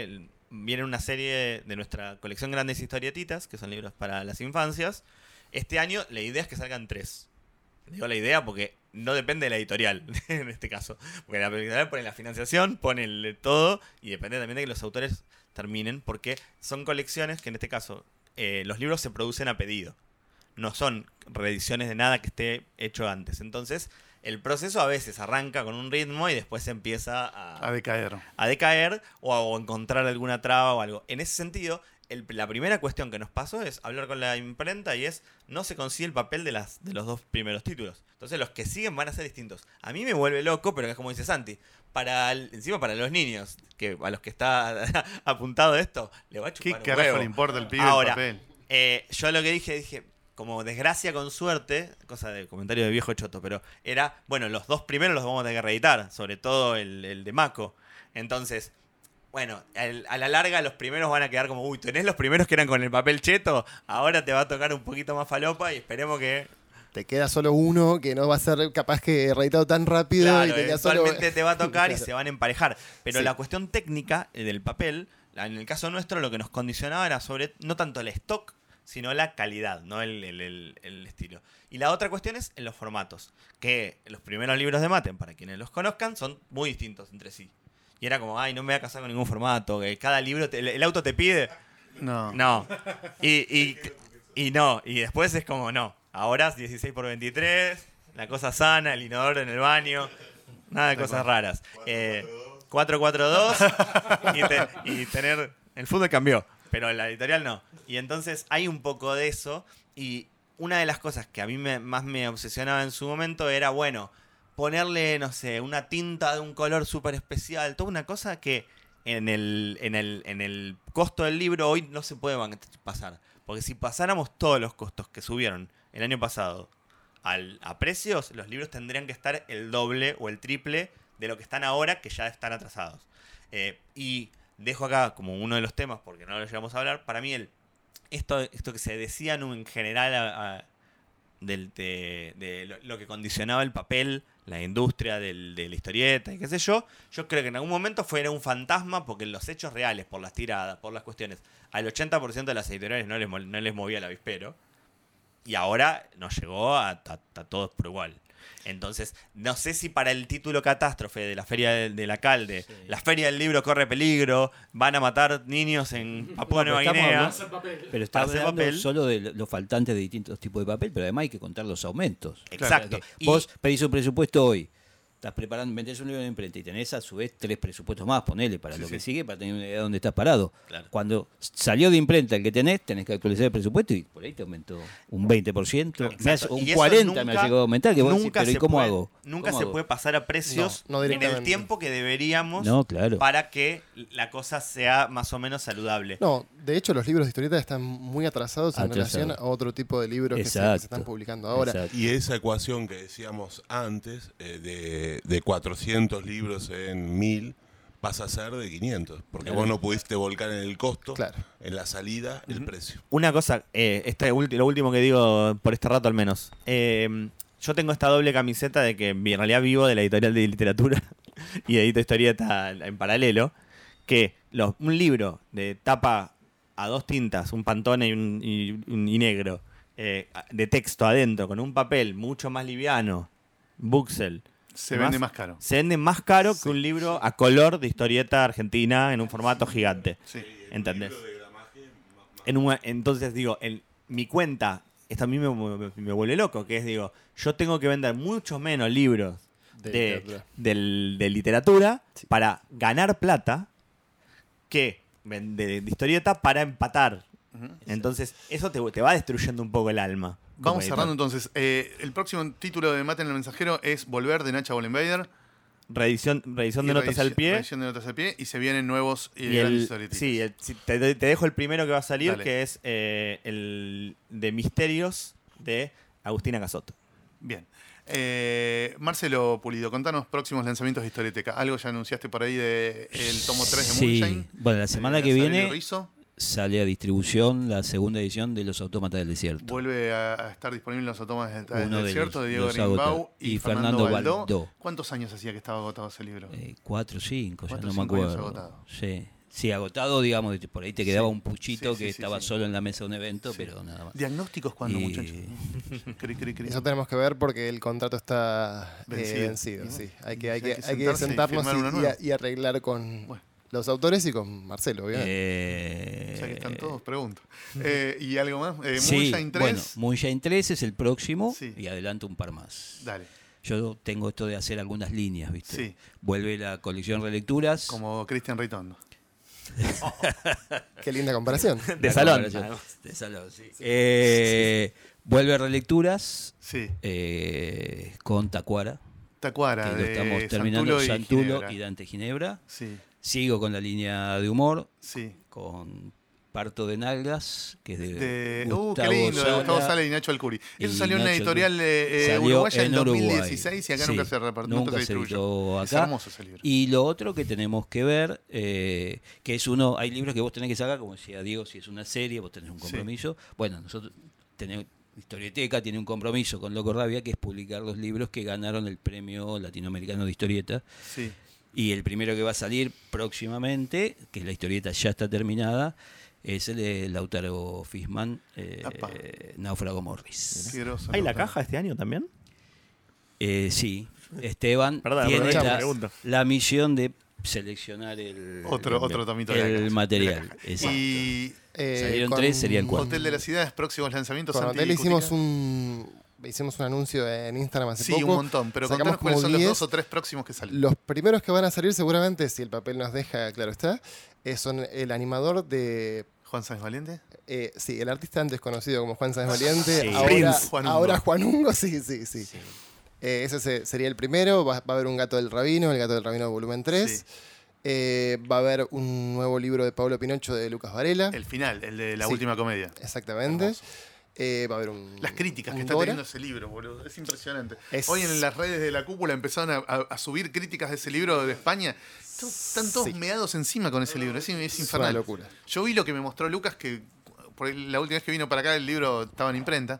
viene una serie de nuestra colección Grandes Historietitas, que son libros para las infancias. Este año la idea es que salgan 3. Digo la idea porque no depende de la editorial, en este caso. Porque la editorial pone la financiación, pone todo, y depende también de que los autores terminen, porque son colecciones que en este caso los libros se producen a pedido. No son reediciones de nada que esté hecho antes. Entonces, el proceso a veces arranca con un ritmo y después empieza A decaer. a decaer o a encontrar alguna traba o algo. En ese sentido, la primera cuestión que nos pasó es hablar con la imprenta y no se consigue el papel de los 2 primeros títulos. Entonces los que siguen van a ser distintos. A mí me vuelve loco, pero es como dice Santi, encima para los niños, que a los que está apuntado esto, le va a ¿Qué chupar un carajo huevo. le importa el pibe Ahora, el papel? yo lo que dije, como desgracia con suerte, cosa de comentario de viejo choto, pero era, bueno, los 2 primeros los vamos a tener que reeditar, sobre todo el de Mako. Entonces, bueno, a la larga los primeros van a quedar como, uy, tenés los primeros que eran con el papel cheto, ahora te va a tocar un poquito más falopa y esperemos que... Te queda solo uno que no va a ser capaz que reeditado tan rápido Claro, y te queda solo. eventualmente te va a tocar y Claro. se van a emparejar. Pero Sí. la cuestión técnica del papel, en el caso nuestro, lo que nos condicionaba era sobre no tanto el stock, sino la calidad, no el estilo. Y la otra cuestión es en los formatos, que los primeros libros de Maten, para quienes los conozcan, son muy distintos entre sí. Y era como, ay, no me voy a casar con ningún formato, que cada libro, el auto te pide... No. No. Y no. Y después es como, no. Ahora es 16x23, la cosa sana, el inodoro en el baño. Nada de cosas raras. 4-4-2 y tener... El fútbol cambió, pero la editorial no. Y entonces hay un poco de eso. Y una de las cosas que a mí más me obsesionaba en su momento era, bueno, ponerle, no sé, una tinta de un color súper especial. Toda una cosa que en el costo del libro hoy no se puede pasar. Porque si pasáramos todos los costos que subieron el año pasado a precios, los libros tendrían que estar el doble o el triple de lo que están ahora, que ya están atrasados. Y dejo acá como uno de los temas, porque no lo llegamos a hablar, para mí esto que se decía en general de lo que condicionaba el papel, la industria de la historieta y qué sé yo creo que en algún momento era un fantasma porque los hechos reales, por las tiradas, por las cuestiones, al 80% de las editoriales no les movía el avispero y ahora nos llegó a todos por igual. Entonces, no sé si para el título catástrofe de la Feria del Alcalde, la Feria del Libro corre peligro, van a matar niños en Papúa Nueva Guinea. Pero está Para hacer hablando papel. solo de los faltantes de distintos tipos de papel, pero además hay que contar los aumentos. Exacto. O sea que vos pedís un presupuesto hoy, estás preparando, vendés un libro de imprenta y tenés a su vez 3 presupuestos más, ponele para lo que sigue, para tener una idea de dónde estás parado. Claro. Cuando salió de imprenta el que tenés que actualizar el presupuesto y por ahí te aumentó un 20%, Exacto. un Y eso 40% me ha llegado a aumentar, que vos decís, pero ¿y se cómo puede- hago? Nunca ¿Cómo se hago? puede pasar a precios No, no en el directamente. tiempo que deberíamos No, claro. para que la cosa sea más o menos saludable. No, de hecho los libros de historieta están muy atrasados en Atrasados. relación a otro tipo de libros que se Exacto. están publicando ahora. Exacto. Y esa ecuación que decíamos antes, de 400 libros en 1000, pasa a ser de 500. Porque vos no pudiste volcar en el costo, Claro. en la salida, el precio. Una cosa, lo último que digo por este rato al menos. Yo tengo esta doble camiseta de que en realidad vivo de la editorial de literatura y edito historieta en paralelo. Que un libro de tapa a 2 tintas, un Pantone y negro, de texto adentro, con un papel mucho más liviano, Buxel, Se vende más caro. se vende más caro que un libro a color de historieta argentina en un formato gigante. Sí. ¿Entendés? Entonces digo, mi cuenta, esto a mí me vuelve loco, que es, digo, yo tengo que vender mucho menos libros de literatura para ganar plata que de historieta para empatar. Entonces, eso te va destruyendo un poco el alma. como Vamos editor. cerrando entonces. El próximo título de Mate en el Mensajero es Volver, de Nacha Bollenbader. Reedición de notas al pie. Reedición de notas al pie. Y se vienen nuevos y Y grandes historietas. te dejo el primero que va a salir, Dale. que es el de Misterios de Agustina Casotto. Bien. Marcelo Pulido, contanos próximos lanzamientos de Historieteca. Algo ya anunciaste por ahí del tomo 3 de Sí. Moonshine. Bueno, la semana de que Azarelo viene Rizzo. sale a distribución la segunda edición de Los Autómatas del Desierto. Vuelve a estar disponible en los automóviles del Uno de desierto los- de Diego los Grimbau agotados. y Y Fernando Fernando Baldó. Baldó. ¿Cuántos años hacía que estaba agotado ese libro? 4 o 5, ya 4 no o me 5 años acuerdo. agotado. Sí. Sí, agotado, digamos, por ahí te quedaba un puchito Sí, que sí, estaba sí. solo en la mesa de un evento, pero nada más. ¿Diagnósticos cuándo, Y- muchachos? Cri, cri, cri. Eso tenemos que ver porque el contrato está Vencido. vencido. Sí. Hay Y que, hay que hay que sentarse y sentarnos firmar uno nuevo. y arreglar con Bueno. los autores y con Marcelo, obviamente. Ya que están todos, pregunto. ¿Y algo más? Sí, Moonshine 3. bueno, Moonshine 3 es el próximo Sí. y adelanto un par más. Dale. Yo tengo esto de hacer algunas líneas, ¿viste? Sí. Vuelve la colección Relecturas. Como Cristian Ritondo. Qué linda comparación. De La salón. comparación. De salón, sí. Vuelve Relecturas Sí. con Tacuara, Tacuara, que lo de estamos terminando, Santulo y Santulo Ginebra. y Dante Ginebra. Sí, Sigo con la línea de humor, sí. con Parto de Nalgas, que es de, Qué Gustavo lindo, de Gustavo Sala. Sala y Nacho Alcuri. Eso y salió en una Nacho editorial Salió uruguaya en Uruguay. 2016 y acá Sí, nunca se repartió, nunca nunca se se distribuyó. editó Es acá. hermoso ese libro. Y lo otro que tenemos que ver, que es uno, hay libros que vos tenés que sacar, como decía Diego, si es una serie, vos tenés un compromiso. Bueno, nosotros tenemos, Historieteca tiene un compromiso con Loco Rabia, que es publicar los libros que ganaron el premio latinoamericano de historieta. Sí. Y el primero que va a salir próximamente, que la historieta ya está terminada, es el de Lautaro Fisman, Apa. Náufrago Morris. Qué groso, ¿Hay ¿no? la caja este año también? Sí, Esteban Perdón, tiene aprovecho, la, pregunto. la misión de seleccionar Otro tomito de la el caja. material. De la caja. Exacto. Y Salieron 3, sería el 4. Hotel de las Ciudades, próximos lanzamientos. Con Santi Hotel hicimos Cutica. hicimos un anuncio en Instagram hace Sí, poco. un montón. Pero Sacamos contanos cuáles como son los 10. 2 o 3 próximos que salen. Los primeros que van a salir seguramente, si el papel nos deja, claro está, son el animador de... Juan Sáenz Valiente. Sí, el artista antes conocido como Juan Sáenz Valiente, Sí. ahora, Prince. Juan Ungo. ahora Juan Ungo, sí. Ese sería el primero, va a haber un Gato del Rabino, el Gato del Rabino volumen 3. Sí. Va a haber un nuevo libro de Pablo Pinocho de Lucas Varela. El final, el de la Sí. última comedia. Exactamente. Hermoso. Va a haber un... Las críticas un que está Dora. teniendo ese libro, boludo. Es impresionante. Es- Hoy en las redes de la cúpula empezaron a subir críticas de ese libro de España. Están todos Sí. meados encima con ese libro. Es Es una infernal. locura. Yo vi lo que me mostró Lucas, que por ahí la última vez que vino para acá el libro estaba en imprenta,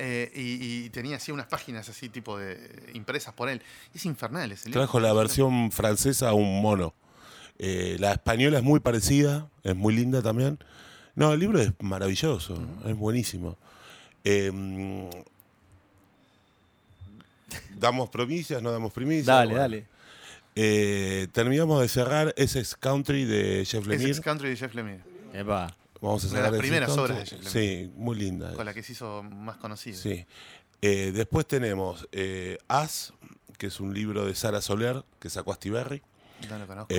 y tenía así unas páginas así tipo de impresas por él. Es infernal ese libro. Trajo la versión francesa a un mono. La española es muy parecida, es muy linda también. No, el libro es maravilloso, es buenísimo. ¿Damos primicias? ¿No damos primicias? Dale, Bueno. dale. Terminamos de cerrar Essex Country de Jeff Lemire. Essex Country de Jeff Lemire. Epa. Vamos a Una de cerrar las Essex primeras Country. obras de Jeff Lemire. Sí, muy linda. Con la que se hizo más conocida. Sí. Después tenemos As, que es un libro de Sara Soler, que sacó Astiberri. No lo conozco.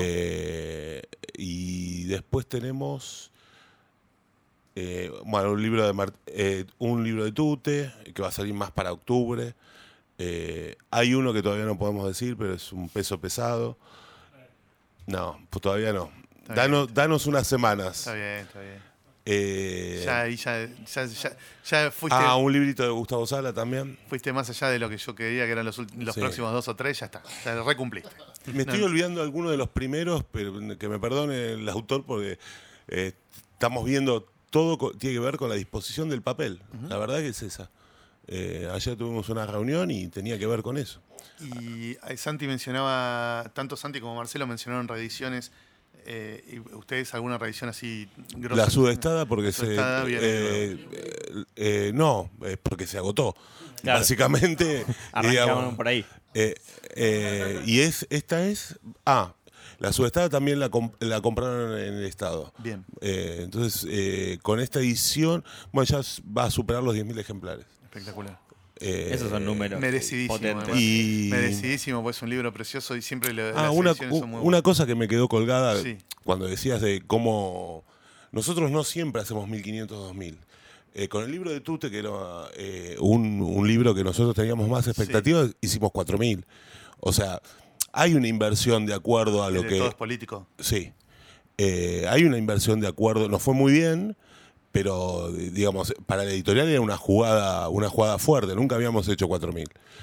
Y después tenemos bueno, un libro de Tute, que va a salir más para octubre. Hay uno que todavía no podemos decir, pero es un peso pesado. No, pues todavía no. Está bien. Danos unas semanas. Está bien, está bien. Eh, Ya fuiste, un librito de Gustavo Sala también. fuiste más allá de lo que yo quería, que eran los Sí. próximos 2 o 3, ya está. Ya recumpliste. Me estoy olvidando alguno de los primeros, pero que me perdone el autor porque estamos viendo todo, tiene que ver con la disposición del papel. La verdad que es esa. Ayer tuvimos una reunión y tenía que ver con eso. Y Santi mencionaba, tanto Santi como Marcelo mencionaron reediciones. ¿Y ustedes alguna reedición así grosa? La sudestada porque Sudestada viene no, porque se agotó. Claro. Básicamente, Arrancamos por ahí. y esta es... la sudestada también la compraron en el Estado. Bien. Entonces, con esta edición, bueno, ya va a superar los 10.000 ejemplares. Espectacular. Esos son números Merecidísimo. potentes. Además. Y- Merecidísimo, pues es un libro precioso y siempre las Una ediciones son muy una buenas. cosa que me quedó colgada Sí. cuando decías de cómo nosotros no siempre hacemos 1.500, 2.000. Con el libro de Tute, que era un libro que nosotros teníamos más expectativas, hicimos 4.000. O sea, hay una inversión de acuerdo a lo De que... todo es político. Sí. Hay una inversión de acuerdo, nos fue muy bien, pero digamos, para la editorial era una jugada fuerte, nunca habíamos hecho 4.000.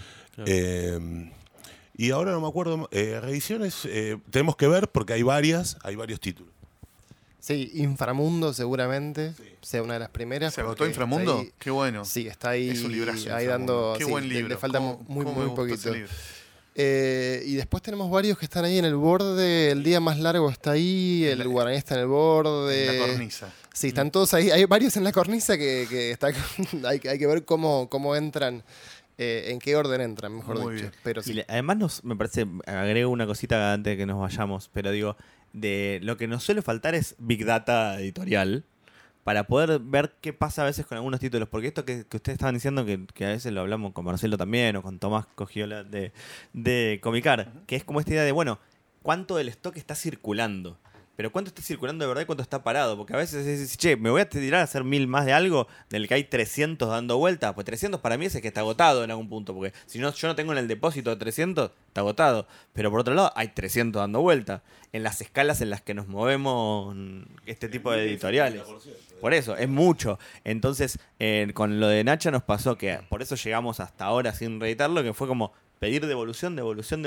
Y ahora no me acuerdo, reediciones, tenemos que ver porque hay varios títulos. Sí, Inframundo seguramente sea una de las primeras. ¿Se agotó porque Inframundo? está ahí- Qué bueno. Sí, está ahí, Es un librazo, ahí Inframundo. dando... Qué sí, buen libro. Le falta ¿Cómo muy me gustó poquito. ese libro? Y después tenemos varios que están ahí en el borde. El día más largo está ahí, el guaraní está en el borde. La cornisa. Sí, están todos ahí. Hay varios en la cornisa que está, hay que ver cómo entran, en qué orden entran, mejor Muy dicho. bien. Pero Y sí. además me parece, agrego una cosita antes de que nos vayamos, pero digo, de lo que nos suele faltar es Big Data editorial para poder ver qué pasa a veces con algunos títulos, porque esto que ustedes estaban diciendo, que a veces lo hablamos con Marcelo también, o con Tomás Cogiola de Comicar, que es como esta idea de, bueno, ¿cuánto del stock está circulando? Pero ¿cuánto está circulando de verdad y cuánto está parado? Porque a veces es, che, me voy a tirar a hacer 1.000 más de algo del que hay 300 dando vueltas. Pues 300 para mí es el que está agotado en algún punto. Porque si no, yo no tengo en el depósito de 300, está agotado. Pero por otro lado, hay 300 dando vueltas. En las escalas en las que nos movemos este tipo de editoriales. Por eso, es mucho. Entonces, con lo de Nacha nos pasó que por eso llegamos hasta ahora sin reeditarlo, que fue como pedir devolución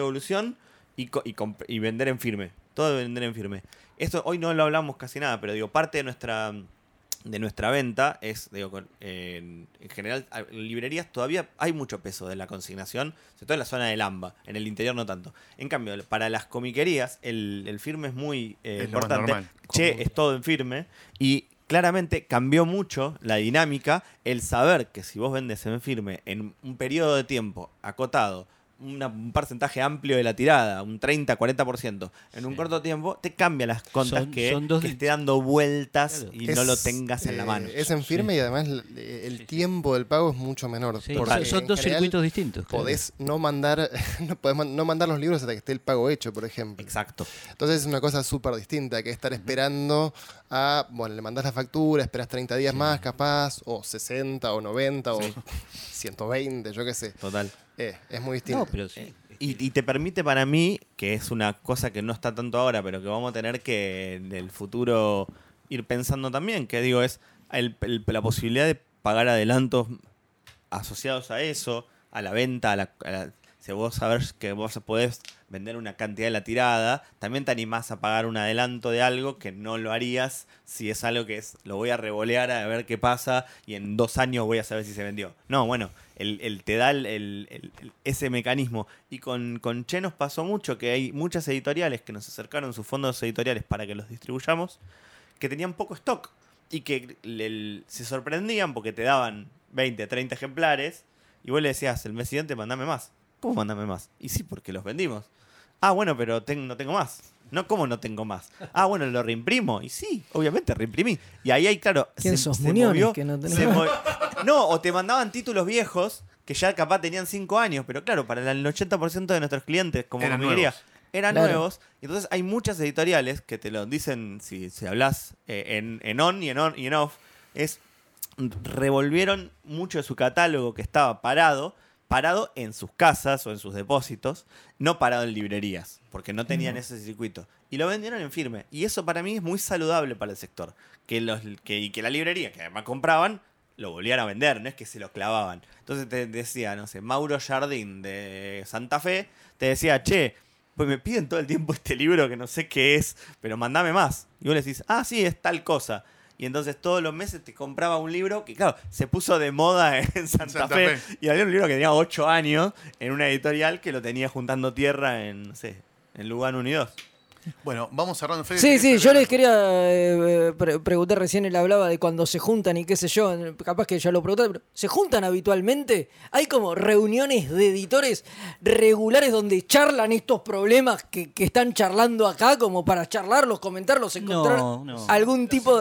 y vender en firme. Todo de vender en firme. Esto hoy no lo hablamos casi nada, pero digo, parte de nuestra venta es, digo, en general, en librerías todavía hay mucho peso de la consignación, sobre todo en la zona del AMBA, en el interior no tanto. En cambio, para las comiquerías, el firme es muy Es lo más importante. normal. Che, es todo en firme. Y claramente cambió mucho la dinámica el saber que si vos vendes en firme en un periodo de tiempo acotado, un porcentaje amplio de la tirada, un 30-40%, en un corto tiempo, te cambia las contas Son que dos esté dando vueltas Claro. y no lo tengas en la mano. Es en firme y además el tiempo del pago es mucho menor. Sí, porque son en dos general circuitos distintos. claro. Podés no mandar, no mandar los libros hasta que esté el pago hecho, por ejemplo. Exacto. Entonces es una cosa súper distinta que estar esperando a, bueno, le mandás la factura, esperas 30 días más capaz, o 60 o 90 o 120, yo qué sé. Total. Es muy distinto. No, pero sí. Y te permite para mí, que es una cosa que no está tanto ahora, pero que vamos a tener que en el futuro ir pensando también, que digo, es la posibilidad de pagar adelantos asociados a eso, a la venta, si vos sabés que vos podés vender una cantidad de la tirada, también te animás a pagar un adelanto de algo que no lo harías si es algo que lo voy a revolear a ver qué pasa y en 2 años voy a saber si se vendió. No, bueno, te da ese mecanismo. Y con Che nos pasó mucho que hay muchas editoriales que nos acercaron sus fondos editoriales para que los distribuyamos, que tenían poco stock y que se sorprendían porque te daban 20, 30 ejemplares y vos le decías, el mes siguiente mandame más. ¿Cómo mandame más? Y sí, porque los vendimos. Ah, bueno, pero no tengo más. No, ¿cómo no tengo más? Ah, bueno, lo reimprimo. Y sí, obviamente reimprimí. Y ahí, claro, ¿Quién sos, Muñones, movió, que no tenés se más? No, o te mandaban títulos viejos que ya capaz tenían 5 años, pero claro, para el 80% de nuestros clientes, como Eran comiquería, nuevos. eran Claro. nuevos. Y entonces hay muchas editoriales que te lo dicen, si hablas en on y en off, revolvieron mucho de su catálogo que estaba parado en sus casas o en sus depósitos, no parado en librerías, porque no tenían ese circuito. Y lo vendieron en firme. Y eso para mí es muy saludable para el sector. Que la librería, que además compraban, lo volvían a vender, no es que se lo clavaban. Entonces te decía, no sé, Mauro Jardín de Santa Fe, te decía, che, pues me piden todo el tiempo este libro que no sé qué es, pero mandame más. Y vos le decís, ah, sí, es tal cosa. Y entonces todos los meses te compraba un libro que, claro, se puso de moda en Santa Fe. Y había un libro que tenía 8 años en una editorial que lo tenía juntando tierra en, no sé, en Lugano 1 y 2. Bueno, vamos cerrando. Fede, Sí, ¿querés sí, agregar? yo les quería preguntar, recién él hablaba de cuando se juntan y qué sé yo, capaz que ya lo preguntaste, pero ¿se juntan habitualmente? ¿Hay como reuniones de editores regulares donde charlan estos problemas que están charlando acá, como para charlarlos, comentarlos, encontrar No. algún tipo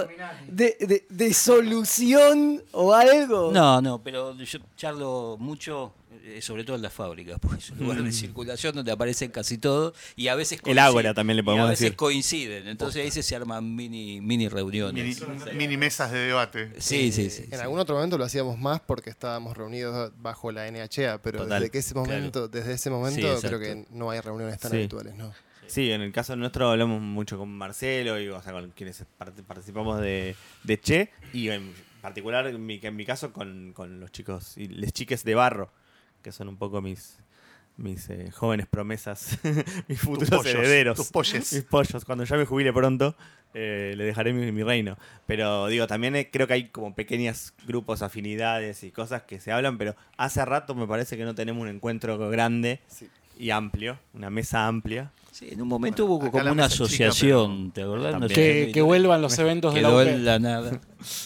de solución o algo? No, pero yo charlo mucho, sobre todo en las fábricas, porque es un lugar de circulación donde aparecen casi todos y a veces El Ágora también le podemos y a veces decir. coinciden, entonces ahí se arman mini reuniones. Mini mesas de debate. Sí. En algún otro momento lo hacíamos más porque estábamos reunidos bajo la NHA, pero Total, desde ese momento Sí, creo exacto. que no hay reuniones tan Sí. habituales, ¿no? Sí, en el caso nuestro hablamos mucho con Marcelo y o sea, con quienes participamos de Che, y en particular en mi caso con los chicos y les chiques de barro, que son un poco mis jóvenes promesas, mis futuros pollos, herederos. tus polles. Mis pollos. Cuando ya me jubile pronto, le dejaré mi reino. Pero digo, también creo que hay como pequeños grupos, afinidades y cosas que se hablan, pero hace rato me parece que no tenemos un encuentro grande y amplio, una mesa amplia. Sí, en un momento hubo acá como la una mesa es chica, asociación, ¿te acordás? También. No sé, Que vuelvan los eventos de la quedó UP. en la nada.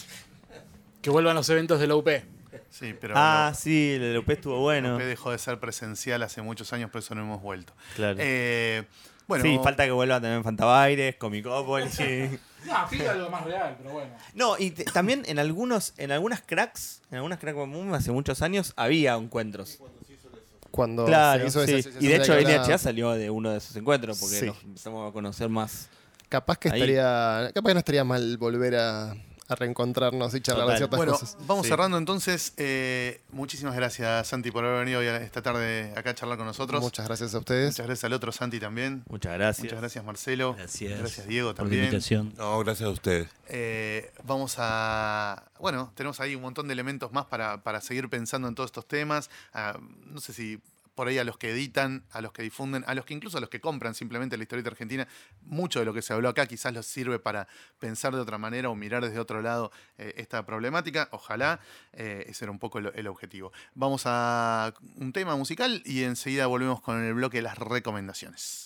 Que vuelvan los eventos de la UP. Sí, pero Sí, el de López estuvo bueno. UP dejó de ser presencial hace muchos años, por eso no hemos vuelto. Claro. Bueno, Sí, falta que vuelva también Fantabaires, Comicópolis. No, pide algo más real, pero bueno. No, y también en algunas cracks común hace muchos años había encuentros. Cuando Claro, se hizo esa sí. asociación Y de hecho la que NHA hablaba, salió de uno de esos encuentros porque Sí. nos empezamos a conocer más. capaz que ahí. capaz que no estaría mal volver a reencontrarnos y charlar de Total. ciertas bueno, cosas. vamos Sí. cerrando entonces. Muchísimas gracias, Santi, por haber venido hoy esta tarde acá a charlar con nosotros. Muchas gracias a ustedes. Muchas gracias al otro Santi también. Muchas gracias. Muchas gracias, Marcelo. Gracias. Diego, por la también. invitación. No, gracias a ustedes. Vamos a... Bueno, tenemos ahí un montón de elementos más para seguir pensando en todos estos temas. No sé si por ahí a los que editan, a los que difunden, incluso a los que compran simplemente la historieta argentina, mucho de lo que se habló acá quizás les sirve para pensar de otra manera o mirar desde otro lado esta problemática. Ojalá, ese era un poco el objetivo. Vamos a un tema musical y enseguida volvemos con el bloque de las recomendaciones.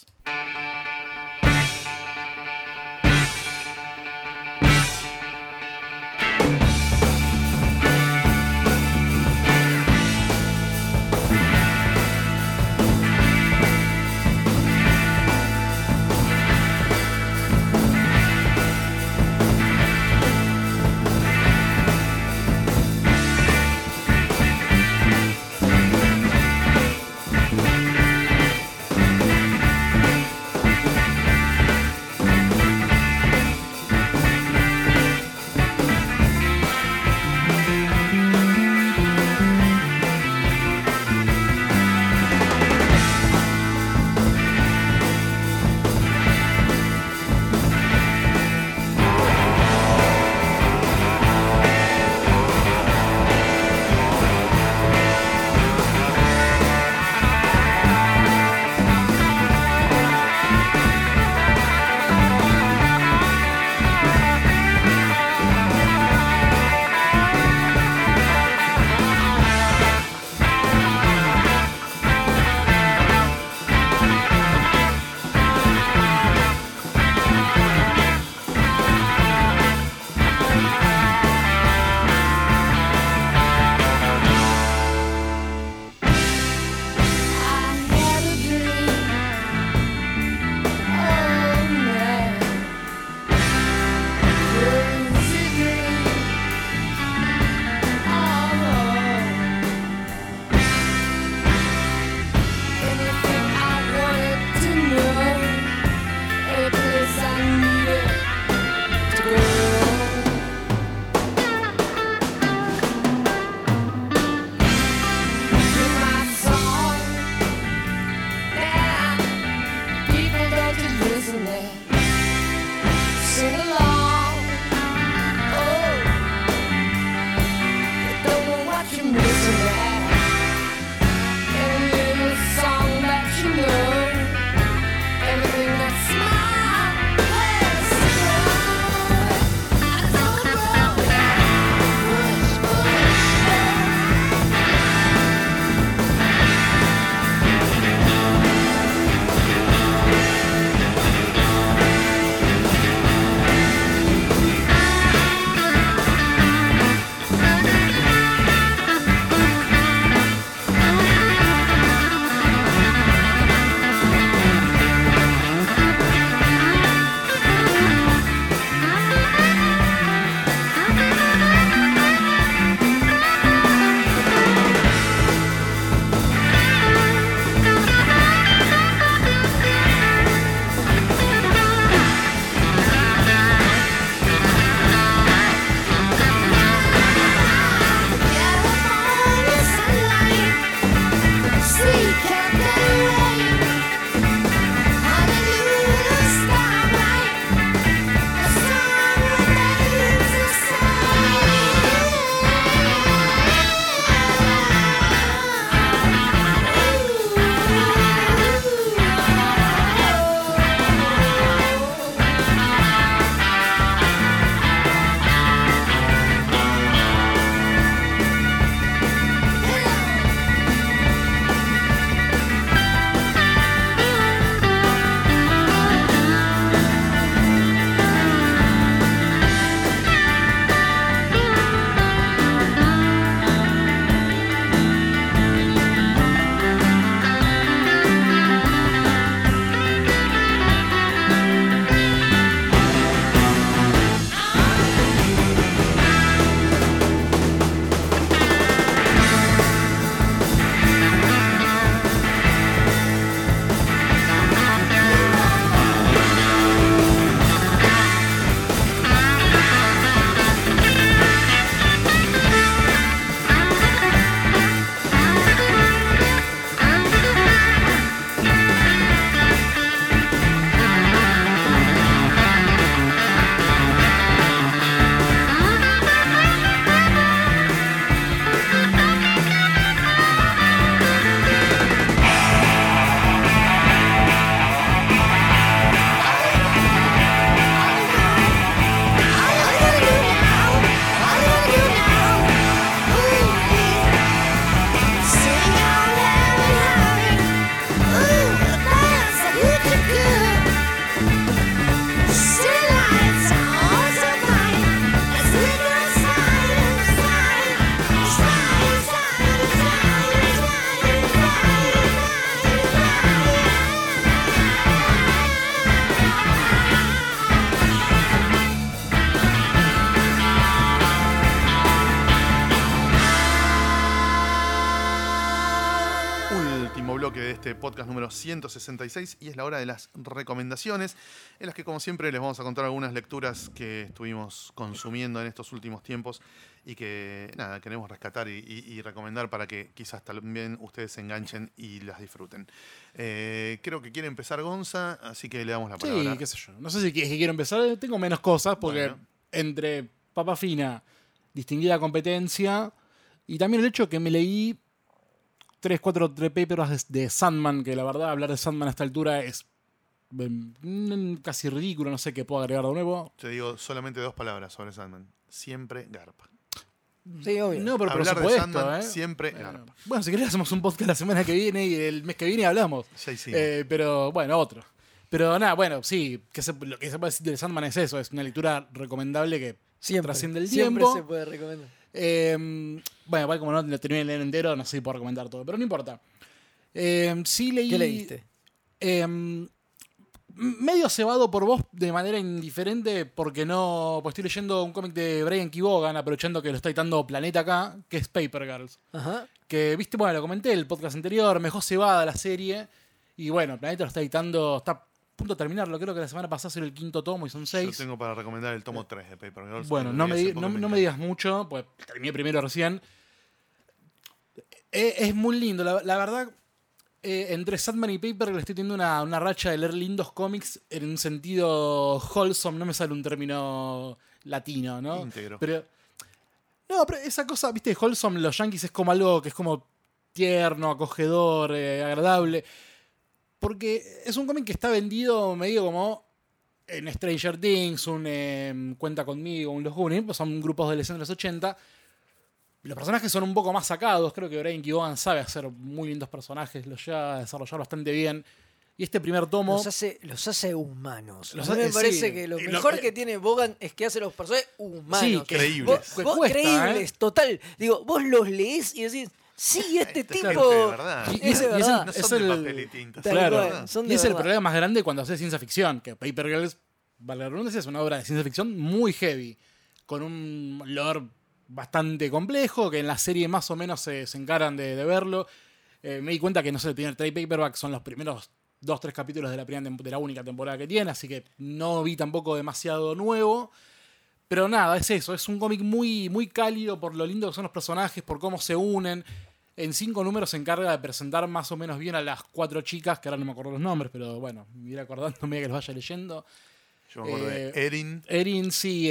podcast número 166 y es la hora de las recomendaciones, en las que como siempre les vamos a contar algunas lecturas que estuvimos consumiendo en estos últimos tiempos y que nada, queremos rescatar y recomendar para que quizás también ustedes se enganchen y las disfruten. Creo que quiere empezar Gonza, así que le damos la palabra. Sí, qué sé yo. No sé si quiero empezar, tengo menos cosas porque Bueno. entre Papa Fina, distinguida competencia y también el hecho que me leí 3-4 papers de Sandman, que la verdad hablar de Sandman a esta altura es casi ridículo, no sé qué puedo agregar de nuevo. Te digo solamente 2 palabras sobre Sandman. Siempre garpa. Sí, obvio. No, pero por Hablar de supuesto, Sandman, ¿eh? siempre garpa. Bueno, si querés hacemos un podcast la semana que viene y el mes que viene hablamos. Ya hicimos. Pero bueno, otro. Pero nada, bueno, sí, lo que se puede decir de Sandman es eso, es una lectura recomendable que Siempre. trasciende el Siempre tiempo. se puede recomendar. Bueno, igual como no lo terminé de leer entero, no sé si puedo recomendar todo, pero no importa. Sí leí... ¿Qué leíste? Medio cebado por vos de manera indiferente porque pues estoy leyendo un cómic de Brian Kevogan, aprovechando que lo está editando Planeta acá, que es Paper Girls. Ajá. Que, viste, bueno, lo comenté en el podcast anterior, me dejó cebada la serie. Y bueno, Planeta lo está editando, está a punto de terminarlo, creo que la semana pasada era el 5º tomo y son 6. Yo tengo para recomendar el tomo 3 de Paper Girls. Bueno, que no lo me, leí di- hace poco no, y me no me encanta. digas mucho, pues terminé primero recién. Es muy lindo, la verdad. Entre Sandman y Paper le estoy teniendo una racha de leer lindos cómics en un sentido wholesome, no me sale un término latino, ¿no? Íntegro. Pero esa cosa, viste, wholesome, los yankees es como algo que es como tierno, acogedor, agradable. Porque es un cómic que está vendido medio como en Stranger Things, un Cuenta Conmigo, un Los Goonies, pues son grupos de adolescentes de los 80. Los personajes son un poco más sacados. Creo que Brian Kevogan sabe hacer muy lindos personajes, los lleva a desarrollar bastante bien. Y este primer tomo... Los hace humanos. Los a mí me hace- parece sí. que lo Y mejor que tiene Bogan es que hace los personajes humanos. Sí, que- creíbles. Vos cuesta, creíbles, total. Digo, vos los leés y decís, sí, este Esto es tipo... gente de verdad. Y- Es de y verdad. No es son de el- papel y tinta. Tal son de cual. verdad. Son Y de es el verdad. problema más grande cuando haces ciencia ficción, que Paper Girls, vale la redundancia, es una obra de ciencia ficción muy heavy, con un lore bastante complejo, que en la serie más o menos se encaran de verlo. Me di cuenta que, no sé, tiene el trade paperback, son los primeros 2-3 capítulos de la única temporada que tiene, así que no vi tampoco demasiado nuevo. Pero nada, es eso, es un cómic muy, muy cálido por lo lindo que son los personajes, por cómo se unen. En 5 números se encarga de presentar más o menos bien a las 4 chicas, que ahora no me acuerdo los nombres, pero bueno, me iré acordándome que los vaya leyendo. Yo me acuerdo de Erin. Erin, sí.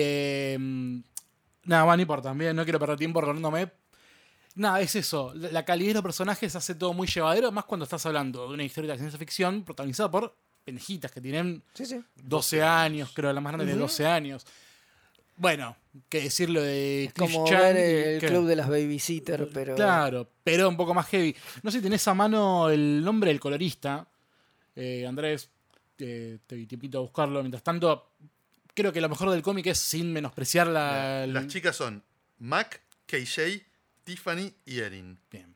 Nada, más no importa, también no quiero perder tiempo recordándome. Nada, es eso. La calidad de los personajes hace todo muy llevadero, más cuando estás hablando de una historia de ciencia ficción protagonizada por pendejitas que tienen Sí, sí. 12 años, creo, la más grande tiene 12 años. Bueno, que decirlo de Cliff Como Chang ver y el que- club de las babysitter, pero... Claro, pero un poco más heavy. No sé si tenés a mano el nombre del colorista. Andrés, te invito a buscarlo. Mientras tanto, creo que lo mejor del cómic es sin menospreciar Las chicas son Mac, KJ, Tiffany y Erin. Bien.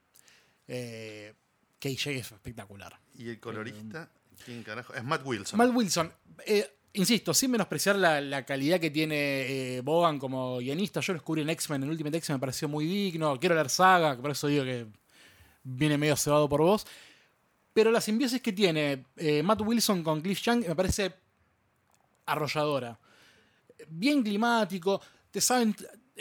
KJ es espectacular. Y el colorista, ¿quién carajo? Es Matt Wilson. Mal Wilson, insisto, sin menospreciar la calidad que tiene Bogan como guionista. Yo lo descubrí en X-Men, en Ultimate X-Men me pareció muy digno. Quiero leer Saga, por eso digo que viene medio cebado por vos. Pero la simbiosis que tiene Matt Wilson con Cliff Chang me parece arrolladora. Bien climático, te saben...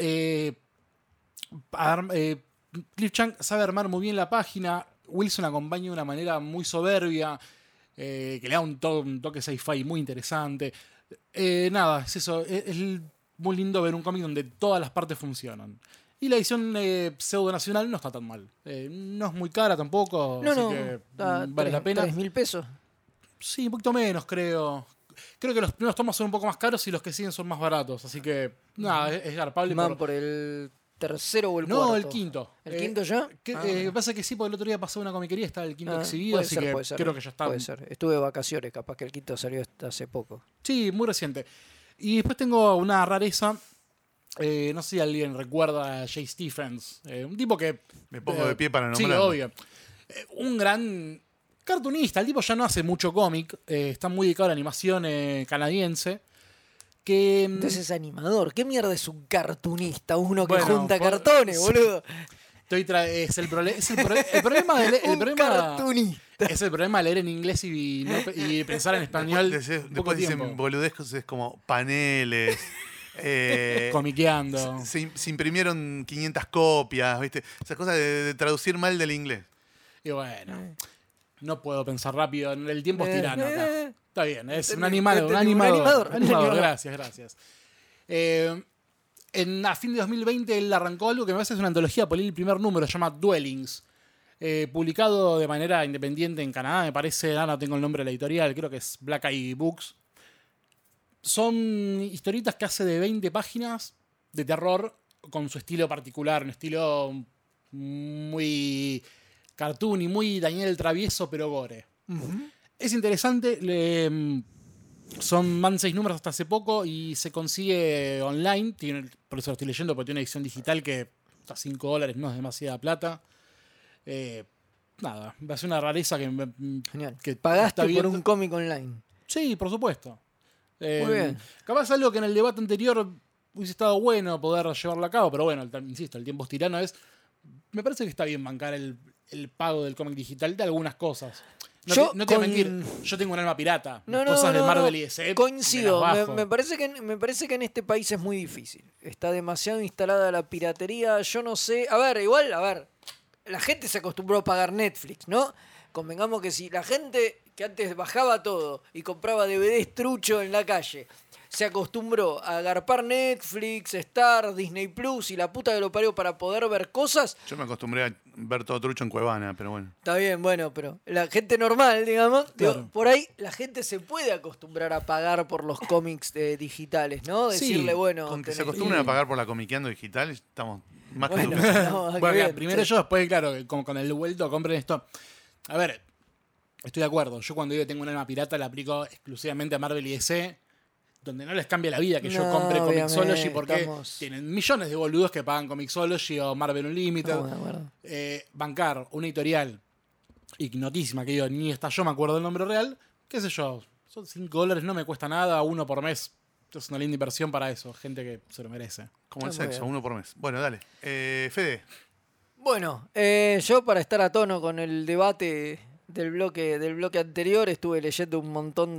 Cliff Chang sabe armar muy bien la página. Wilson acompaña de una manera muy soberbia, que le da un toque sci-fi muy interesante. Nada, es eso. Es muy lindo ver un cómic donde todas las partes funcionan. Y la edición pseudo nacional no está tan mal. No es muy cara tampoco, No, así no, que da vale la pena. 3.000 pesos. Sí, un poquito menos, creo. Creo que los primeros tomos son un poco más caros y los que siguen son más baratos. Así que, nada, es garpable. Van por el tercero o el No, cuarto. el quinto. ¿El quinto ya? Pasa que sí, porque el otro día pasó una comiquería, estaba el quinto Ah, exhibido, puede así ser, que puede ser. creo que ya está. Puede ser. Estuve de vacaciones, capaz que el quinto salió hace poco. Sí, muy reciente. Y después tengo una rareza. No sé si alguien recuerda a Jay Stephens. Un tipo que... Me pongo de pie para Sí, nombrarlo. obvio. Un gran cartunista. El tipo ya no hace mucho cómic. Está muy dedicado a la animación canadiense. Que... Entonces es animador. ¿Qué mierda es un cartunista? Uno que Bueno, junta por- cartones, sí. boludo. Es el problema de Un cartoonista. es el problema de leer en inglés y pensar en español. Después dicen boludezcos, es como paneles. Comiqueando. Se imprimieron 500 copias, ¿viste? Esas cosas de traducir mal del inglés. Y bueno, no puedo pensar rápido. El tiempo es tirano acá. Está bien, es un animador. animador. Gracias. A fin de 2020 él arrancó algo que me parece es una antología, por el primer número, se llama Dwellings. Publicado de manera independiente en Canadá, me parece, no tengo el nombre de la editorial, creo que es Black Eye Books. Son historietas que hace de 20 páginas de terror con su estilo particular, un estilo muy cartoon y muy Daniel el Travieso, pero gore. Es interesante, van 6 números hasta hace poco y se consigue online, por eso lo estoy leyendo, porque tiene una edición digital que está $5, no es demasiada plata. Nada, va a ser una rareza Genial. que Pagaste está por un cómic online. Sí, por supuesto. Muy bien. Capaz algo que en el debate anterior hubiese estado bueno poder llevarlo a cabo, pero bueno, insisto, el tiempo es tirano. Me parece que está bien bancar el pago del cómic digital de algunas cosas. No te voy a mentir, yo tengo un alma pirata. Cosas de Marvel y DC. Coincido, me las bajo. me parece que en este país es muy difícil. Está demasiado instalada la piratería. Yo no sé. A ver, la gente se acostumbró a pagar Netflix, ¿no? Convengamos que si la gente que antes bajaba todo y compraba DVDs trucho en la calle, se acostumbró a agarpar Netflix, Star, Disney Plus y la puta que lo parió para poder ver cosas. Yo me acostumbré a ver todo trucho en Cuevana, pero bueno. Está bien, bueno, pero la gente normal, digamos, Claro. por ahí la gente se puede acostumbrar a pagar por los cómics digitales, ¿no? Sí, Decirle, bueno... Con que se tenés- acostumbren a pagar por la comiqueando digital, estamos más que Bueno, suficientes. no, qué Bueno, bien, primero sí. yo, después, claro, como con el vuelto, compren esto. A ver, estoy de acuerdo. Yo cuando digo que tengo un alma pirata la aplico exclusivamente a Marvel y DC, donde no les cambia la vida que yo No, compre obviamente, Comixology porque estamos- tienen millones de boludos que pagan Comixology o Marvel Unlimited. Estamos de acuerdo. Bancar una editorial ignotísima, que yo ni hasta yo me acuerdo del nombre real, qué sé yo, son $5, no me cuesta nada, uno por mes. Es una linda inversión para eso, gente que se lo merece. Como el Está muy sexo, bien. uno por mes. Bueno, dale. Fede. Bueno, yo para estar a tono con el debate del bloque anterior estuve leyendo un montón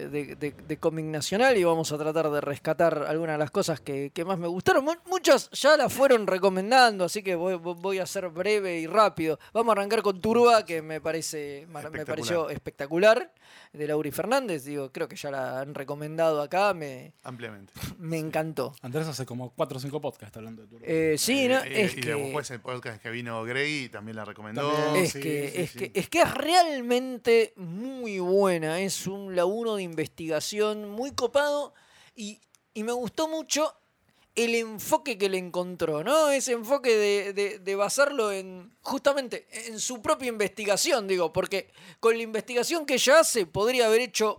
de cómic nacional y vamos a tratar de rescatar algunas de las cosas que más me gustaron. Muchas ya las fueron recomendando, así que voy a ser breve y rápido. Vamos a arrancar con Turba, que me pareció espectacular, de Lauri Fernández. Digo, creo que ya la han recomendado acá, me Ampliamente. encantó. Andrés hace como 4 o 5 podcasts hablando de Turbo. Sí, ¿no? Es y que... después el podcast que vino Grey también la recomendó. También. Es, Sí, que, sí, es que es realmente muy buena. Es un laburo de investigación muy copado y me gustó mucho el enfoque que le encontró, ¿no? Ese enfoque de basarlo justamente en su propia investigación, digo, porque con la investigación que ella hace podría haber hecho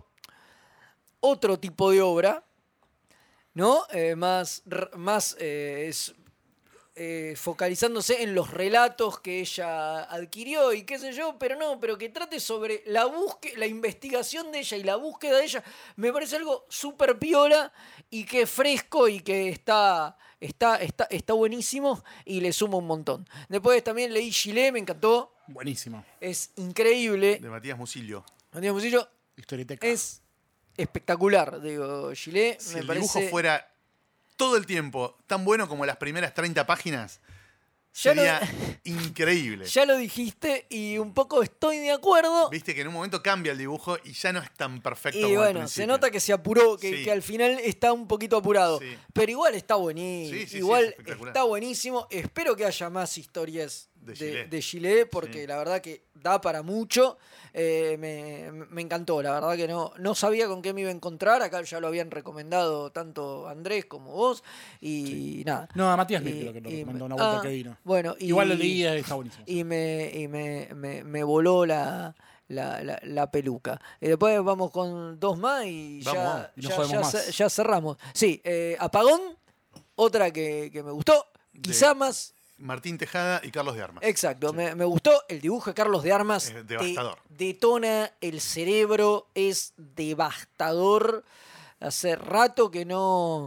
otro tipo de obra, ¿no? Focalizándose en los relatos que ella adquirió y qué sé yo, pero que trate sobre la investigación de ella y la búsqueda de ella, me parece algo súper piola y que es fresco y que está buenísimo y le suma un montón. Después también leí Chile, me encantó, Buenísimo. es increíble. De Matías Musillo. Matías Musillo Historieteca. es espectacular, digo, Chile Si me el parece... dibujo fuera todo el tiempo tan bueno como las primeras 30 páginas, Ya lo- sería increíble. Ya lo dijiste y un poco estoy de acuerdo. Viste que en un momento cambia el dibujo y ya no es tan perfecto Y como al bueno, principio. se nota que se apuró, Sí. que al final está un poquito apurado. Sí. Pero igual está buenísimo. Sí, sí, sí, igual es espectacular. está buenísimo. Espero que haya más historias De Chile. de Chile, porque Sí. la verdad que da para mucho. Me encantó, la verdad que no sabía con qué me iba a encontrar. Acá ya lo habían recomendado tanto Andrés como vos. Y nada. No, a Matías Y- Mick lo que lo y- recomendó una vuelta ah, que vino. Bueno, Igual lo leí y está buenísimo. y me voló la peluca. Y después vamos con dos más y Vamos, y no jodemos más. ya cerramos. Sí, Apagón, otra que me gustó, quizá más. Martín Tejada y Carlos de Armas. Exacto, me gustó el dibujo de Carlos de Armas. Es devastador. Detona el cerebro, es devastador. Hace rato que no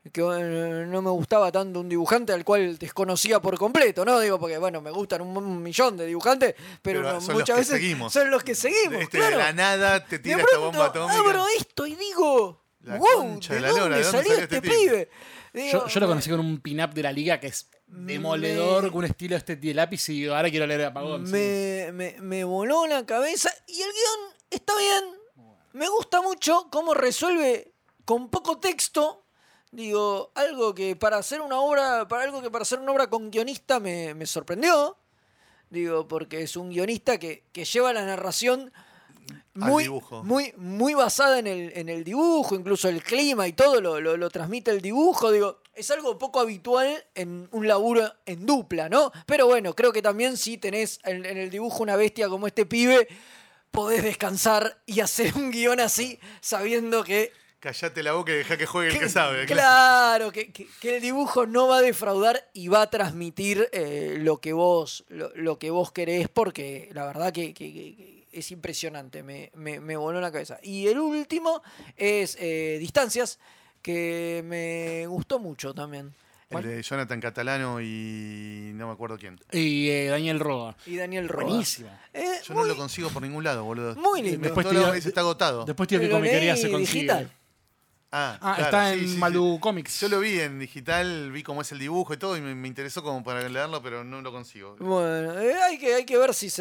no me gustaba tanto un dibujante al cual desconocía por completo, ¿no? Digo, porque bueno, me gustan un millón de dibujantes, pero Pero no, son muchas los que veces seguimos. son los que seguimos, De claro. la nada te De tira esta pronto bomba atómica. abro esto y digo, La wow, concha ¿de de la lora, dónde ¿de dónde salió salió este este tipo? pibe? Digo, Yo lo conocí con un pin-up de la liga que es demoledor, con un estilo de lápiz, y digo, ahora quiero leer Apagón. sí. me voló la cabeza y el guión está bien. Me gusta mucho cómo resuelve con poco texto. Digo, algo que para hacer una obra con guionista me sorprendió. Digo, porque es un guionista que lleva la narración muy, dibujo. muy basada en el dibujo, incluso el clima y todo lo transmite el dibujo. Digo, es algo poco habitual en un laburo en dupla, ¿no? Pero bueno, creo que también si tenés en el dibujo una bestia como este pibe, podés descansar y hacer un guión así, sabiendo que Callate la boca y deja que juegue el que sabe. claro, que el dibujo no va a defraudar y va a transmitir lo que vos querés, porque la verdad que es impresionante, me voló la cabeza. Y el último es Distancias, que me gustó mucho también. El de Jonathan Catalano y no me acuerdo quién. Y Daniel Roa. Y Daniel Roa. Buenísimo. Yo no lo consigo por ningún lado, boludo. Muy lindo. Después Después te dice está agotado. Después tío que Lo comiquería leí se consigue. digital. Claro, Está sí, en sí, Malú sí. Comics. Yo lo vi en digital, vi cómo es el dibujo y todo, y me interesó como para leerlo, pero no lo consigo. Bueno, hay que ver si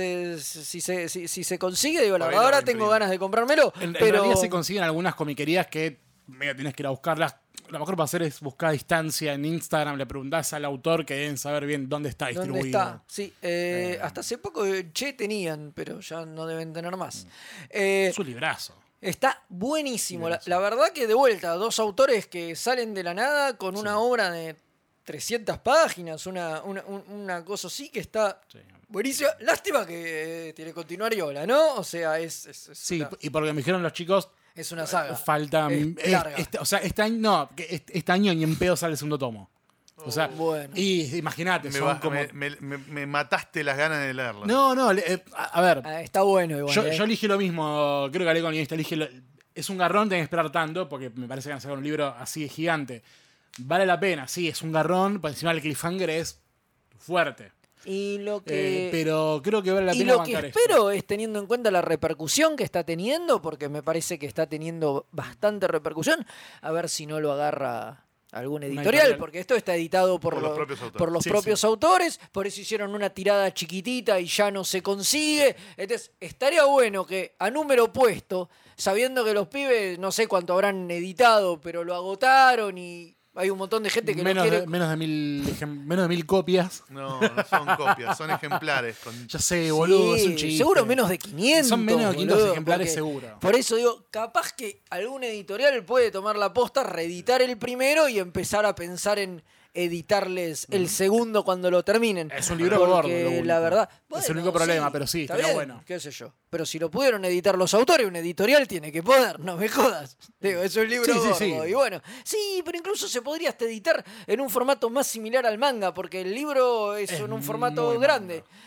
se consigue. Digo, la Por ahí verdad, lo ahora reimprimo. tengo ganas de comprármelo. En pero realidad se consiguen algunas comiquerías que medio tienes que ir a buscarlas. Lo mejor para hacer es buscar a distancia en Instagram, le preguntás al autor que deben saber bien dónde está distribuido. ¿dónde está? Sí, hasta hace poco tenían, pero ya no deben tener más. Es un librazo. Está buenísimo. La verdad que de vuelta, dos autores que salen de la nada con una obra de 300 páginas, una cosa así que está Sí. buenísima. Lástima que tiene continuariola, ¿no? O sea, es Sí, una, y porque me dijeron los chicos, es una saga. falta... Es larga. este año, no, que este año ni en pedo sale el segundo tomo. O sea, Bueno. y imagínate, Me, son va- como... me mataste las ganas de leerlo. No, a ver, Ah, está bueno igual. yo elige lo mismo, creo que hablé con el guionista, es un garrón, tenés que esperar tanto, porque me parece que van a sacar un libro así de gigante. Vale la pena, sí, es un garrón, por encima el cliffhanger es fuerte. Y lo que... Pero creo que vale la Y pena lo que bancar esto. espero es teniendo en cuenta la repercusión que está teniendo, porque me parece que está teniendo bastante repercusión, a ver si no lo agarra algún editorial, editorial. porque esto está editado por los propios autores. por los Sí, propios autores, por eso hicieron una tirada chiquitita y ya no se consigue. Entonces, estaría bueno que a número opuesto, sabiendo que los pibes, no sé cuánto habrán editado, pero lo agotaron y hay un montón de gente que menos, no quiere... menos de 1000 copias. No son copias, son ejemplares. Ya sé, boludo, es un Sí, chiste. seguro menos de 500. Son menos de 500 boludo, ejemplares porque- seguro. Por eso digo, capaz que algún editorial puede tomar la posta, reeditar el primero y empezar a pensar en editarles el segundo cuando lo terminen. Es un libro Porque gordo, lo único. la verdad... Es el único problema, pero sí, está estaría bien, bueno. qué sé yo. Pero si lo pudieron editar los autores, un editorial tiene que poder, no me jodas. Digo, es un libro Sí, sí, gordo. sí. Y bueno, sí, pero incluso se podría hasta editar en un formato más similar al manga, porque el libro es en un formato muy grande. manga.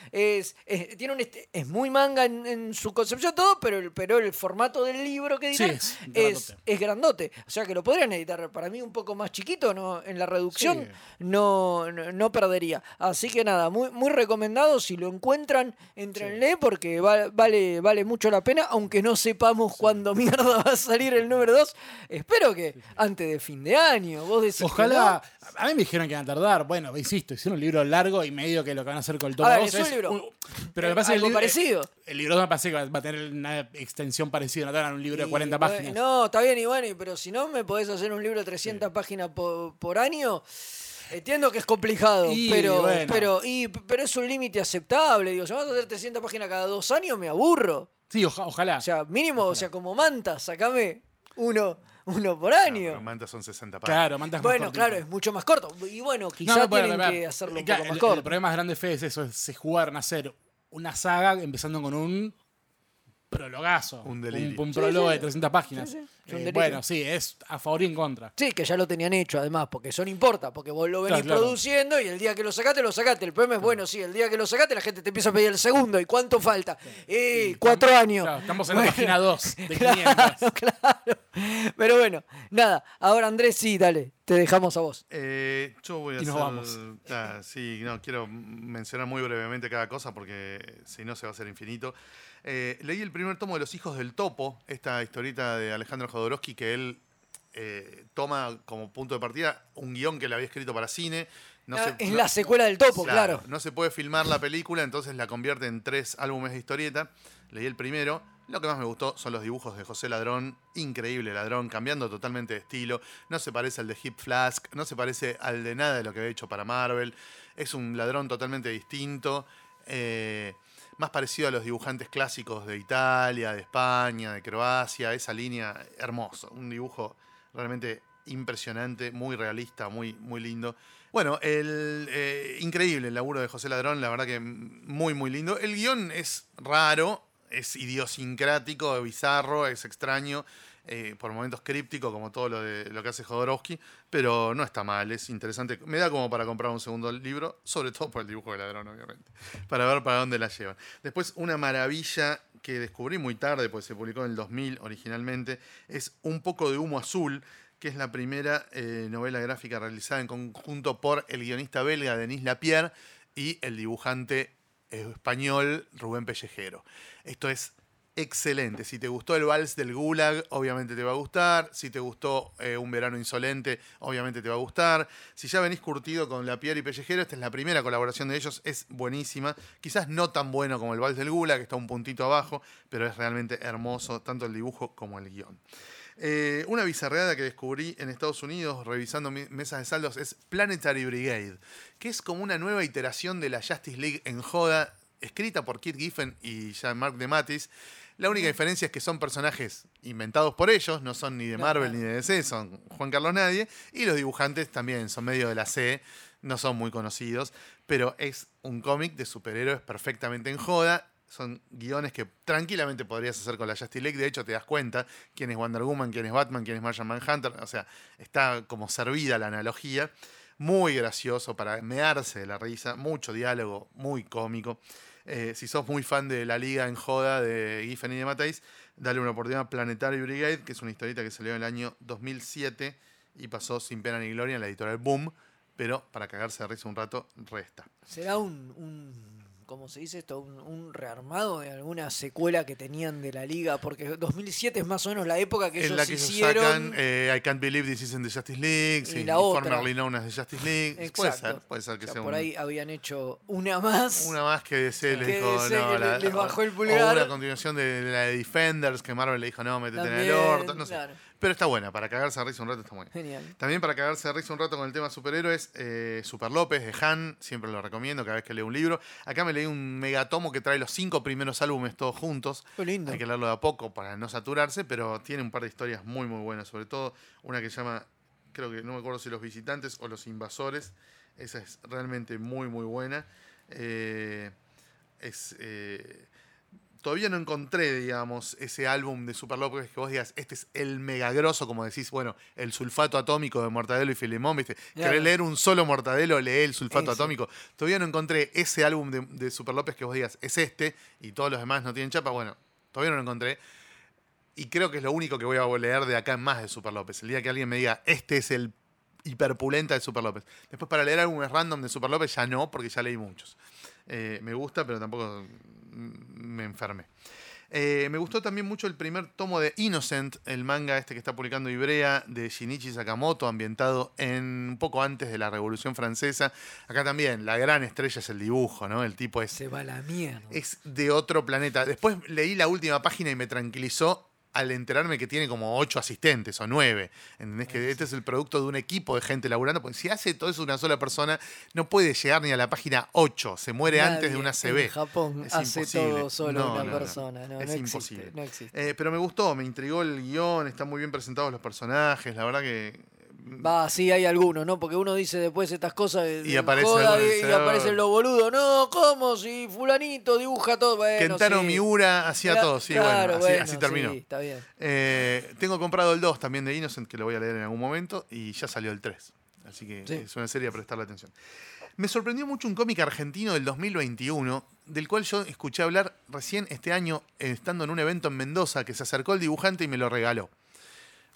Es muy manga en su concepción todo, pero el formato del libro que editan Sí, es es grandote. O sea que lo podrían editar para mí un poco más chiquito, ¿no? En la reducción Sí. no perdería. Así que nada, muy recomendado. Si lo encuentran, entrenle porque vale mucho la pena, aunque no sepamos cuándo mierda va a salir el número 2. Espero que antes de fin de año. Vos decís que Ojalá. A mí me dijeron que iban a tardar. Bueno, insisto, hicieron un libro largo y medio que lo que van a hacer con el tomo A ver, 2 es un libro. pero me pasa que algo parecido. El libro me parece que va a tener una extensión parecida. No te van a dar un libro de 40 páginas. No, está bien, y bueno, pero si no me podés hacer un libro de 300 páginas por año, entiendo que es complicado, Y, pero, bueno. pero es un límite aceptable. Digo, si vas a hacer 300 páginas cada 2 años, me aburro. Sí, ojalá. O sea, mínimo, o sea, como Manta, sacame uno por Pero año. Manta son 60 páginas. Claro, mantas más Bueno, cortito. claro, es mucho más corto. Y bueno, No, quizás no, pero, tienen a ver, que hacerlo un claro, poco más el corto. problema más grande, Fede, es eso: se jugaron a hacer una saga empezando con un prologazo. Un delirio. Un prólogo de 300 páginas. Sí, sí, es un delirio. Bueno, sí, es a favor y en contra. Sí, que ya lo tenían hecho además, porque eso no importa, porque vos lo venís Claro. produciendo y el día que lo sacaste, lo sacaste. El problema es, bueno, sí, el día que lo sacaste la gente te empieza a pedir el segundo. ¿Y cuánto falta? 4 años. Claro, estamos en la Bueno, página 2 de 500. Claro, claro. Pero bueno, nada, ahora Andrés, sí, dale, Te dejamos a vos. Yo voy a Y nos hacer. vamos. Sí, no, quiero mencionar muy brevemente cada cosa porque si no se va a hacer infinito. Leí el primer tomo de Los Hijos del Topo, esta historieta de Alejandro Jodorowsky que él toma como punto de partida un guión que le había escrito para cine. Es la secuela del Topo, claro. No se puede filmar la película, entonces la convierte en 3 álbumes de historieta. Leí el primero. Lo que más me gustó son los dibujos de José Ladrón. Increíble Ladrón, cambiando totalmente de estilo. No se parece al de Hip Flask, no se parece al de nada de lo que había hecho para Marvel. Es un Ladrón totalmente distinto. Más parecido a los dibujantes clásicos de Italia, de España, de Croacia. Esa línea, hermoso. Un dibujo realmente impresionante, muy realista, muy, muy lindo. Bueno, increíble el laburo de José Ladrón, la verdad que muy, muy lindo. El guión es raro, es idiosincrático, bizarro, es extraño, por momentos críptico, como todo lo que hace Jodorowsky, pero no está mal, es interesante. Me da como para comprar un segundo libro, sobre todo por el dibujo de Ladrón, obviamente, para ver para dónde la llevan. Después, una maravilla que descubrí muy tarde, porque se publicó en el 2000 originalmente, es Un poco de humo azul, que es la primera novela gráfica realizada en conjunto por el guionista belga Denis Lapierre y el dibujante español Rubén Pellejero. Esto es excelente. Si te gustó el Vals del Gulag, obviamente te va a gustar. Si te gustó Un verano insolente, obviamente te va a gustar. Si ya venís curtido con Lapierre y Pellejero, esta es la primera colaboración de ellos, es buenísima. Quizás no tan bueno como el Vals del Gulag, que está un puntito abajo, pero es realmente hermoso, tanto el dibujo como el guión. Una bizarreada que descubrí en Estados Unidos revisando mesas de saldos es Planetary Brigade, que es como una nueva iteración de la Justice League en joda, escrita por Kit Giffen y Jean-Marc DeMatteis. La única diferencia es que son personajes inventados por ellos, no son ni de Marvel ni de DC, son Juan Carlos Nadie, y los dibujantes también son medio de la C, no son muy conocidos, pero es un cómic de superhéroes perfectamente en joda. Son guiones que tranquilamente podrías hacer con la Justice League. De hecho, te das cuenta quién es Wonder Woman, quién es Batman, quién es Martian Manhunter. O sea, está como servida la analogía. Muy gracioso para mearse de la risa. Mucho diálogo, muy cómico. Si sos muy fan de La Liga en Joda de Giffen y de Matthijs, dale una oportunidad a Planetary Brigade, que es una historieta que salió en el año 2007 y pasó sin pena ni gloria en la editorial Boom. Pero para cagarse de risa un rato, resta. ¿Será ¿cómo se dice esto? Un rearmado de alguna secuela que tenían de la liga, porque 2007 es más o menos la época que en ellos la que hicieron. sacan I Can't Believe This Isn't the Justice League, Y sí, la otra. formerly known as the Justice League. Exacto. Puede ser que O sea, sea por ahí habían hecho una más. una más que DC le Que dijo, DC no, les bajó el o pulgar. una continuación de la de Defenders, que Marvel le dijo, no, métete en el También, orto, no sé. claro. Pero está buena, para cagarse de risa un rato está muy bien. Genial. También para cagarse de risa un rato con el tema superhéroes, Super López de Han, siempre lo recomiendo cada vez que leo un libro. Acá me leí un megatomo que trae los 5 primeros álbumes todos juntos. Qué lindo. Hay que leerlo de a poco para no saturarse, pero tiene un par de historias muy, muy buenas. Sobre todo una que se llama, creo que no me acuerdo si Los Visitantes o Los Invasores. Esa es realmente muy, muy buena. Todavía no encontré, digamos, ese álbum de Super López que vos digas, este es el megagroso, como decís, bueno, el sulfato atómico de Mortadelo y Filemón, ¿viste? Claro. ¿Querés leer un solo Mortadelo? Lee el sulfato Ese. atómico. Todavía no encontré ese álbum de Super López que vos digas, es este, y todos los demás no tienen chapa. Bueno, todavía no lo encontré. Y creo que es lo único que voy a leer de acá en más de Super López. El día que alguien me diga, este es el hiperpulenta de Super López. Después para leer álbumes random de Super López ya no, porque ya leí muchos. Me gusta, pero tampoco me enfermé. Me gustó también mucho el primer tomo de Innocent, el manga este que está publicando Ibrea, de Shinichi Sakamoto, ambientado un poco antes de la Revolución Francesa. Acá también, la gran estrella es el dibujo, ¿no? El tipo Se va a la mierda. es de otro planeta. Después leí la última página y me tranquilizó al enterarme que tiene como 8 asistentes o 9. ¿Entendés? Que este es el producto de un equipo de gente laburando. Porque si hace todo eso una sola persona, no puede llegar ni a la página 8. Se muere Nadie antes de una CB. En Japón Es hace imposible. todo solo No, una no, no. persona. No, Es no imposible. Existe, no existe. Pero me gustó, me intrigó el guión, están muy bien presentados los personajes. La verdad que Va, sí, hay algunos, ¿no? Porque uno dice después estas cosas Y aparece joda, algo y y dice, aparecen los boludos. No, ¿cómo? Si fulanito dibuja todo. Bueno, Kentaro sí. Miura hacía todo, sí, Claro, bueno, así terminó. Sí, está bien. Tengo comprado el 2 también de Innocent, que lo voy a leer en algún momento, y ya salió el 3. Así que Sí. es una serie a prestarle atención. Me sorprendió mucho un cómic argentino del 2021, del cual yo escuché hablar recién este año, estando en un evento en Mendoza, que se acercó el dibujante y me lo regaló.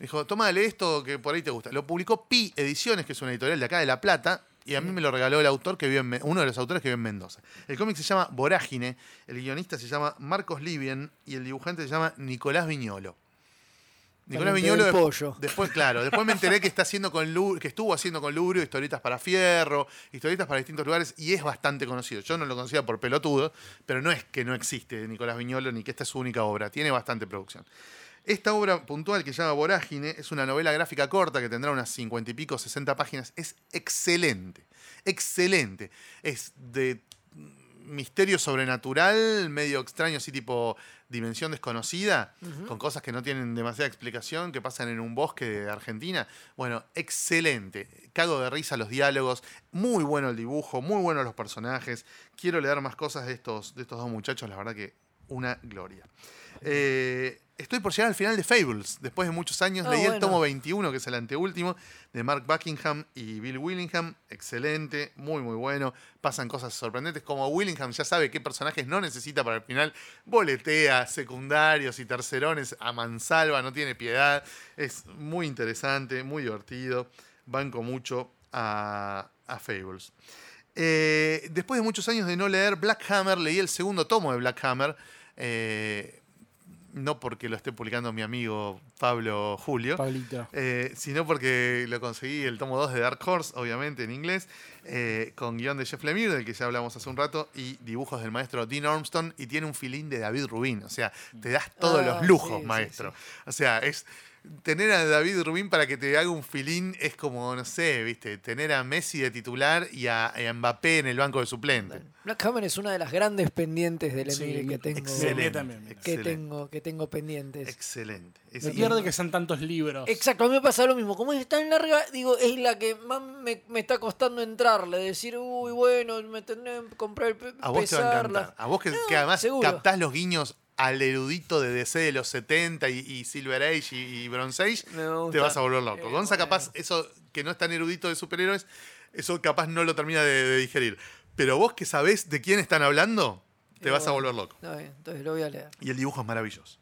Dijo, toma, lee esto que por ahí te gusta. Lo publicó Pi Ediciones, que es una editorial de acá de La Plata, y a mí me lo regaló el autor que vive uno de los autores que vive en Mendoza. El cómic se llama Vorágine, el guionista se llama Marcos Livien y el dibujante se llama Nicolás Viñolo. Nicolás Valiente Viñolo del pollo. después me enteré que estuvo haciendo con Lubrio historietas para Fierro, historietas para distintos lugares y es bastante conocido. Yo no lo conocía por pelotudo, pero no es que no existe Nicolás Viñolo ni que esta es su única obra, tiene bastante producción. Esta obra puntual que se llama Vorágine es una novela gráfica corta que tendrá unas 50 y pico, 60 páginas. Es excelente, excelente. Es de misterio sobrenatural, medio extraño, así tipo Dimensión Desconocida, con cosas que no tienen demasiada explicación, que pasan en un bosque de Argentina. Bueno, excelente. Cago de risa los diálogos, muy bueno el dibujo, muy buenos los personajes. Quiero leer más cosas de estos dos muchachos, la verdad que una gloria. Estoy por llegar al final de Fables. Después de muchos años leí el tomo 21, que es el anteúltimo, de Mark Buckingham y Bill Willingham. Excelente, muy muy bueno. Pasan cosas sorprendentes, como Willingham ya sabe qué personajes no necesita para el final. Boletea secundarios y tercerones a mansalva, no tiene piedad. Es muy interesante, muy divertido. Banco mucho a Fables. Después de muchos años de no leer Black Hammer, leí el segundo tomo de Black Hammer. No porque lo esté publicando mi amigo Pablo Julio, Pablito. sino porque lo conseguí el tomo 2 de Dark Horse, obviamente en inglés, con guión de Jeff Lemire, del que ya hablamos hace un rato, y dibujos del maestro Dean Ormston, y tiene un feeling de David Rubin. O sea, te das todos los lujos, sí, maestro. sí. O sea, es... Tener a David Rubin para que te haga un filín es como, no sé, ¿viste? Tener a Messi de titular y a Mbappé en el banco de suplente. Black Hammer es una de las grandes pendientes del Sí, Emile que tengo. excelente. también. Que tengo pendientes. Excelente. Me pierde que sean tantos libros. Exacto, a mí me pasa lo mismo. Como es tan larga, digo, es la que más me está costando entrarle. Decir, uy, bueno, me tendré que comprar el A vos te va a pesarla. encantar. A vos que además seguro. captás los guiños al erudito de DC de los 70 y Silver Age y Bronze Age, Me gusta. te vas a volver loco. Gonza bueno. capaz, eso que no es tan erudito de superhéroes, eso capaz no lo termina de digerir. Pero vos que sabés de quién están hablando, te vas a volver loco. Está bien, entonces lo voy a leer. Y el dibujo es maravilloso.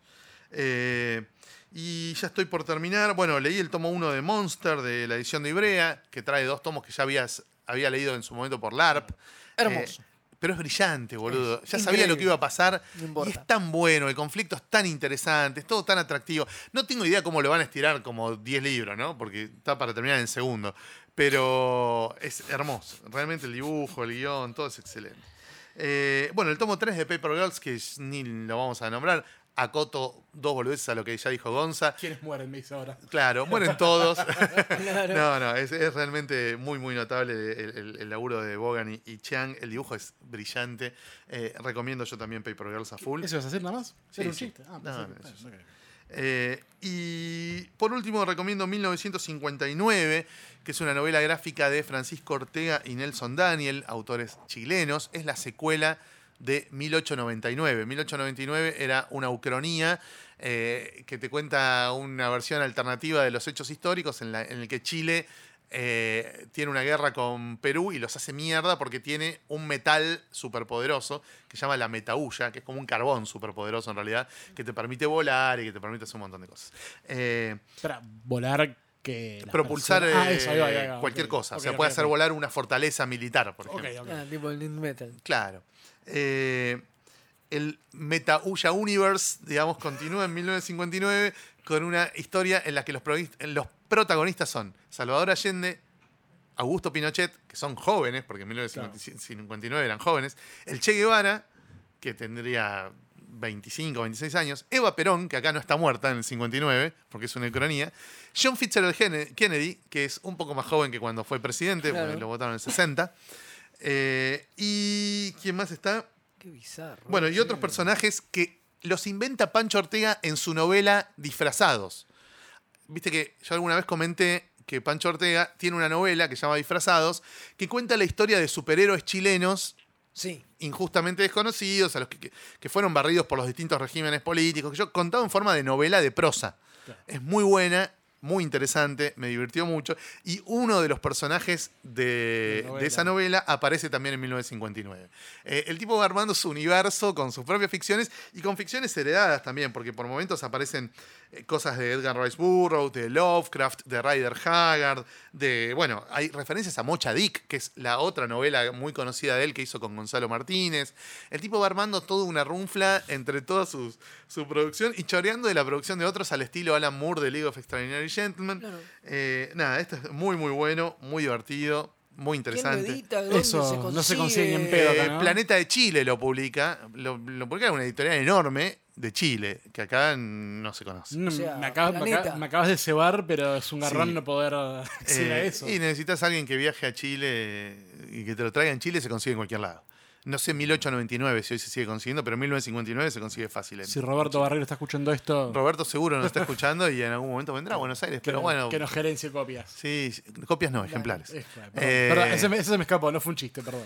Y ya estoy por terminar. Bueno, leí el tomo 1 de Monster, de la edición de Ibrea, que trae 2 tomos que ya había leído en su momento por LARP. Hermoso. Pero es brillante, boludo. Ya sabía increíble. lo que iba a pasar. No importa. Y es tan bueno, el conflicto es tan interesante, es todo tan atractivo. No tengo idea cómo lo van a estirar como 10 libros, ¿no? Porque está para terminar en segundo. Pero es hermoso. Realmente el dibujo, el guión, todo es excelente. Bueno, el tomo 3 de Paper Girls, que ni lo vamos a nombrar, acoto 2 boludeces a lo que ya dijo Gonza. ¿Quiénes mueren? Me dice ahora. Claro, mueren todos. Claro. No, es realmente muy, muy notable el laburo de Bogan y Chiang. El dibujo es brillante. Recomiendo yo también Paper Girls a full. ¿Eso vas a hacer nada más? Sí, ¿Era un sí. chiste? Ah, No, perfecto. no, Ok. Y por último recomiendo 1959, que es una novela gráfica de Francisco Ortega y Nelson Daniel, autores chilenos. Es la secuela de 1899. 1899 era una ucronía que te cuenta una versión alternativa de los hechos históricos en el que Chile tiene una guerra con Perú y los hace mierda porque tiene un metal superpoderoso que se llama la metahulla, que es como un carbón superpoderoso en realidad, que te permite volar y que te permite hacer un montón de cosas. Espera, volar que. las Propulsar personas- eso, ahí va, ahí va, cualquier ok. cosa. Ok, o sea, ok, puede ok. hacer volar una fortaleza militar, por Ok, ejemplo. ok. Ah, tipo el Need Metal. Claro. El Metahulla Universe, digamos, continúa en 1959 con una historia en la que los protagonistas son Salvador Allende, Augusto Pinochet, que son jóvenes, porque en 1959 eran jóvenes, el Che Guevara, que tendría 25, 26 años, Eva Perón, que acá no está muerta en el 59, porque es una ucronía, John Fitzgerald Kennedy, que es un poco más joven que cuando fue presidente, Claro. porque lo votaron en el 60, y ¿quién más está? Qué bizarro. Bueno, y otros personajes que los inventa Pancho Ortega en su novela Disfrazados. Viste que yo alguna vez comenté que Pancho Ortega tiene una novela que se llama Disfrazados, que cuenta la historia de superhéroes chilenos Sí. injustamente desconocidos, a los que fueron barridos por los distintos regímenes políticos, que yo contado en forma de novela de prosa. Claro. Es muy buena, muy interesante, me divirtió mucho. Y uno de los personajes de esa novela aparece también en 1959. El tipo va armando su universo con sus propias ficciones y con ficciones heredadas también, porque por momentos aparecen cosas de Edgar Rice Burroughs, de Lovecraft, de Rider Haggard, bueno, hay referencias a Mocha Dick, que es la otra novela muy conocida de él que hizo con Gonzalo Martínez. El tipo va armando toda una runfla entre toda su producción y choreando de la producción de otros al estilo Alan Moore de League of Extraordinary Gentlemen. Claro. Nada, esto es muy, muy bueno, muy divertido, muy interesante. ¿Quién lo edita? ¿Dónde Eso, se consigue? no se consigue ni en pedo acá, ¿no? Planeta de Chile lo publica. Lo publica una editorial enorme de Chile, que acá no se conoce. O sea, me Planeta. acabas de cebar, pero es un garrón Sí. no poder acceder a eso. Y necesitas a alguien que viaje a Chile y que te lo traiga en Chile, se consigue en cualquier lado. No sé 1899 si hoy se sigue consiguiendo, pero en 1959 se consigue fácil. Si Roberto Barrero está escuchando esto, Roberto seguro nos está escuchando y en algún momento vendrá a Buenos Aires, pero bueno. que nos gerencie copias. Sí, copias no, ejemplares. Perdón, ese se me escapó, no fue un chiste, perdón.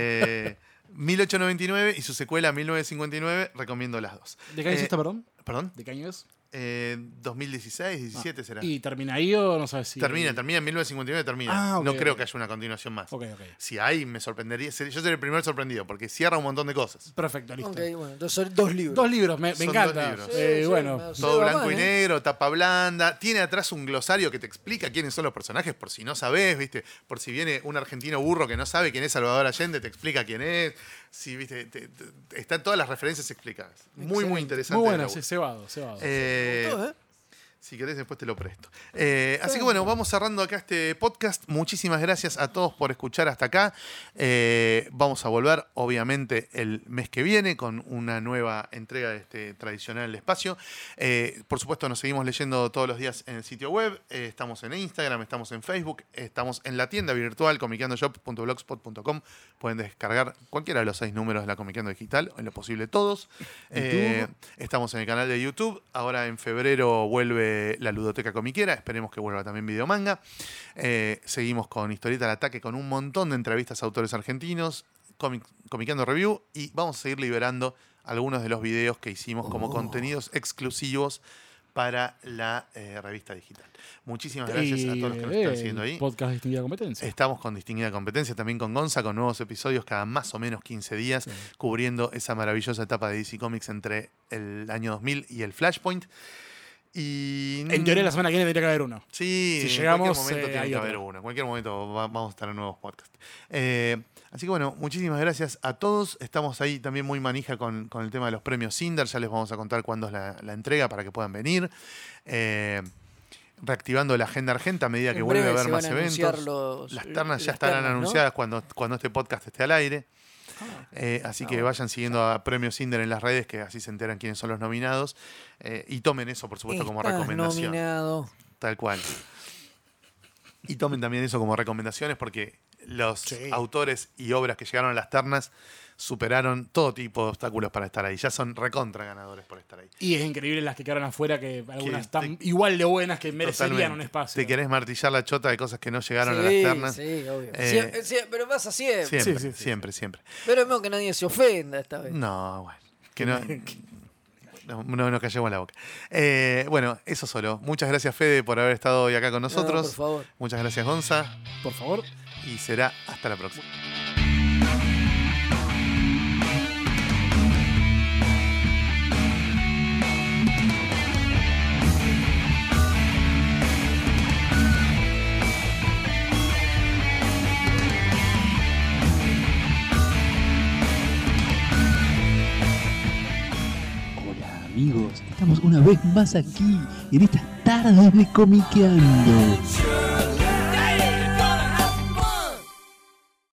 1899 y su secuela 1959, recomiendo las dos. ¿De qué año es esta, perdón? ¿Perdón? ¿De qué año es? 2016, 17 será. ¿Y termina ahí o no sabes si...? Termina en 1959, termina. Ah, ok, no creo ok. que haya una continuación más. Ok. Si hay, me sorprendería. Yo seré el primer sorprendido, porque cierra un montón de cosas. Perfecto, listo. Ok, bueno, entonces son 2 libros. 2 libros, me Son encanta. 2 libros. Sí, Bueno, sí, Todo va blanco mal, y negro, tapa blanda. Tiene atrás un glosario que te explica quiénes son los personajes, por si no sabés, ¿viste? Por si viene un argentino burro que no sabe quién es Salvador Allende, te explica quién es. Si, ¿viste? Están todas las referencias explicadas. Muy, muy Excelente. interesante. muy bueno, la sí, laburo. cebado. Si querés, después te lo presto. Así que bueno, vamos cerrando acá este podcast. Muchísimas gracias a todos por escuchar hasta acá. Vamos a volver, obviamente, el mes que viene con una nueva entrega de este tradicional espacio. Por supuesto, nos seguimos leyendo todos los días en el sitio web. Estamos en Instagram, estamos en Facebook, estamos en la tienda virtual comiqueandoshop.blogspot.com. Pueden descargar cualquiera de los 6 números de la Comiqueando Digital, en lo posible todos. Estamos en el canal de YouTube. Ahora en febrero vuelve la Ludoteca Comiquera. Esperemos que vuelva también Videomanga. Seguimos con Historieta al Ataque con un montón de entrevistas a autores argentinos, Comiqueando Review, y vamos a seguir liberando algunos de los videos que hicimos como contenidos exclusivos para la revista digital. Muchísimas gracias a todos los que nos están siguiendo ahí. Podcast de Distinguida Competencia. Estamos con Distinguida Competencia, también con Gonza, con nuevos episodios cada más o menos 15 días, cubriendo esa maravillosa etapa de DC Comics entre el año 2000 y el Flashpoint. Y En teoría la semana que viene tendría que haber uno. sí, si en llegamos, cualquier momento tiene hay que otro. haber uno. En cualquier momento vamos a estar en nuevos podcasts. Así que bueno, muchísimas gracias a todos. Estamos ahí también muy manija con el tema de los premios Cinder. Ya les vamos a contar cuándo es la entrega para que puedan venir. Reactivando la agenda argenta a medida que En vuelve a breve haber se más van a anunciar eventos. los- Las ternas ya las estarán ternas, ¿no? anunciadas cuando este podcast esté al aire. Así que vayan siguiendo a Premios Cinder en las redes, que así se enteran quiénes son los nominados. Y tomen eso, por supuesto, como Estás recomendación. nominado. Tal cual. Y tomen también eso como recomendaciones, porque los autores y obras que llegaron a las ternas superaron todo tipo de obstáculos para estar ahí. Ya son recontra ganadores por estar ahí. Y es increíble las que quedaron afuera, que algunas están te- igual de buenas que merecerían Totalmente. un espacio. Te querés martillar la chota de cosas que no llegaron a las Sí, ternas. sí, obvio. Eh, Pero pasa siempre. Siempre, Sí, sí, sí. siempre. Pero es mejor que nadie se ofenda esta vez. No, bueno. Que no nos callemos la boca. Bueno, eso solo. Muchas gracias, Fede, por haber estado hoy acá con nosotros. por favor. Muchas gracias, Gonza. Por favor. Y será hasta la próxima. Hola amigos, estamos una vez más aquí en estas tardes de Comiqueando.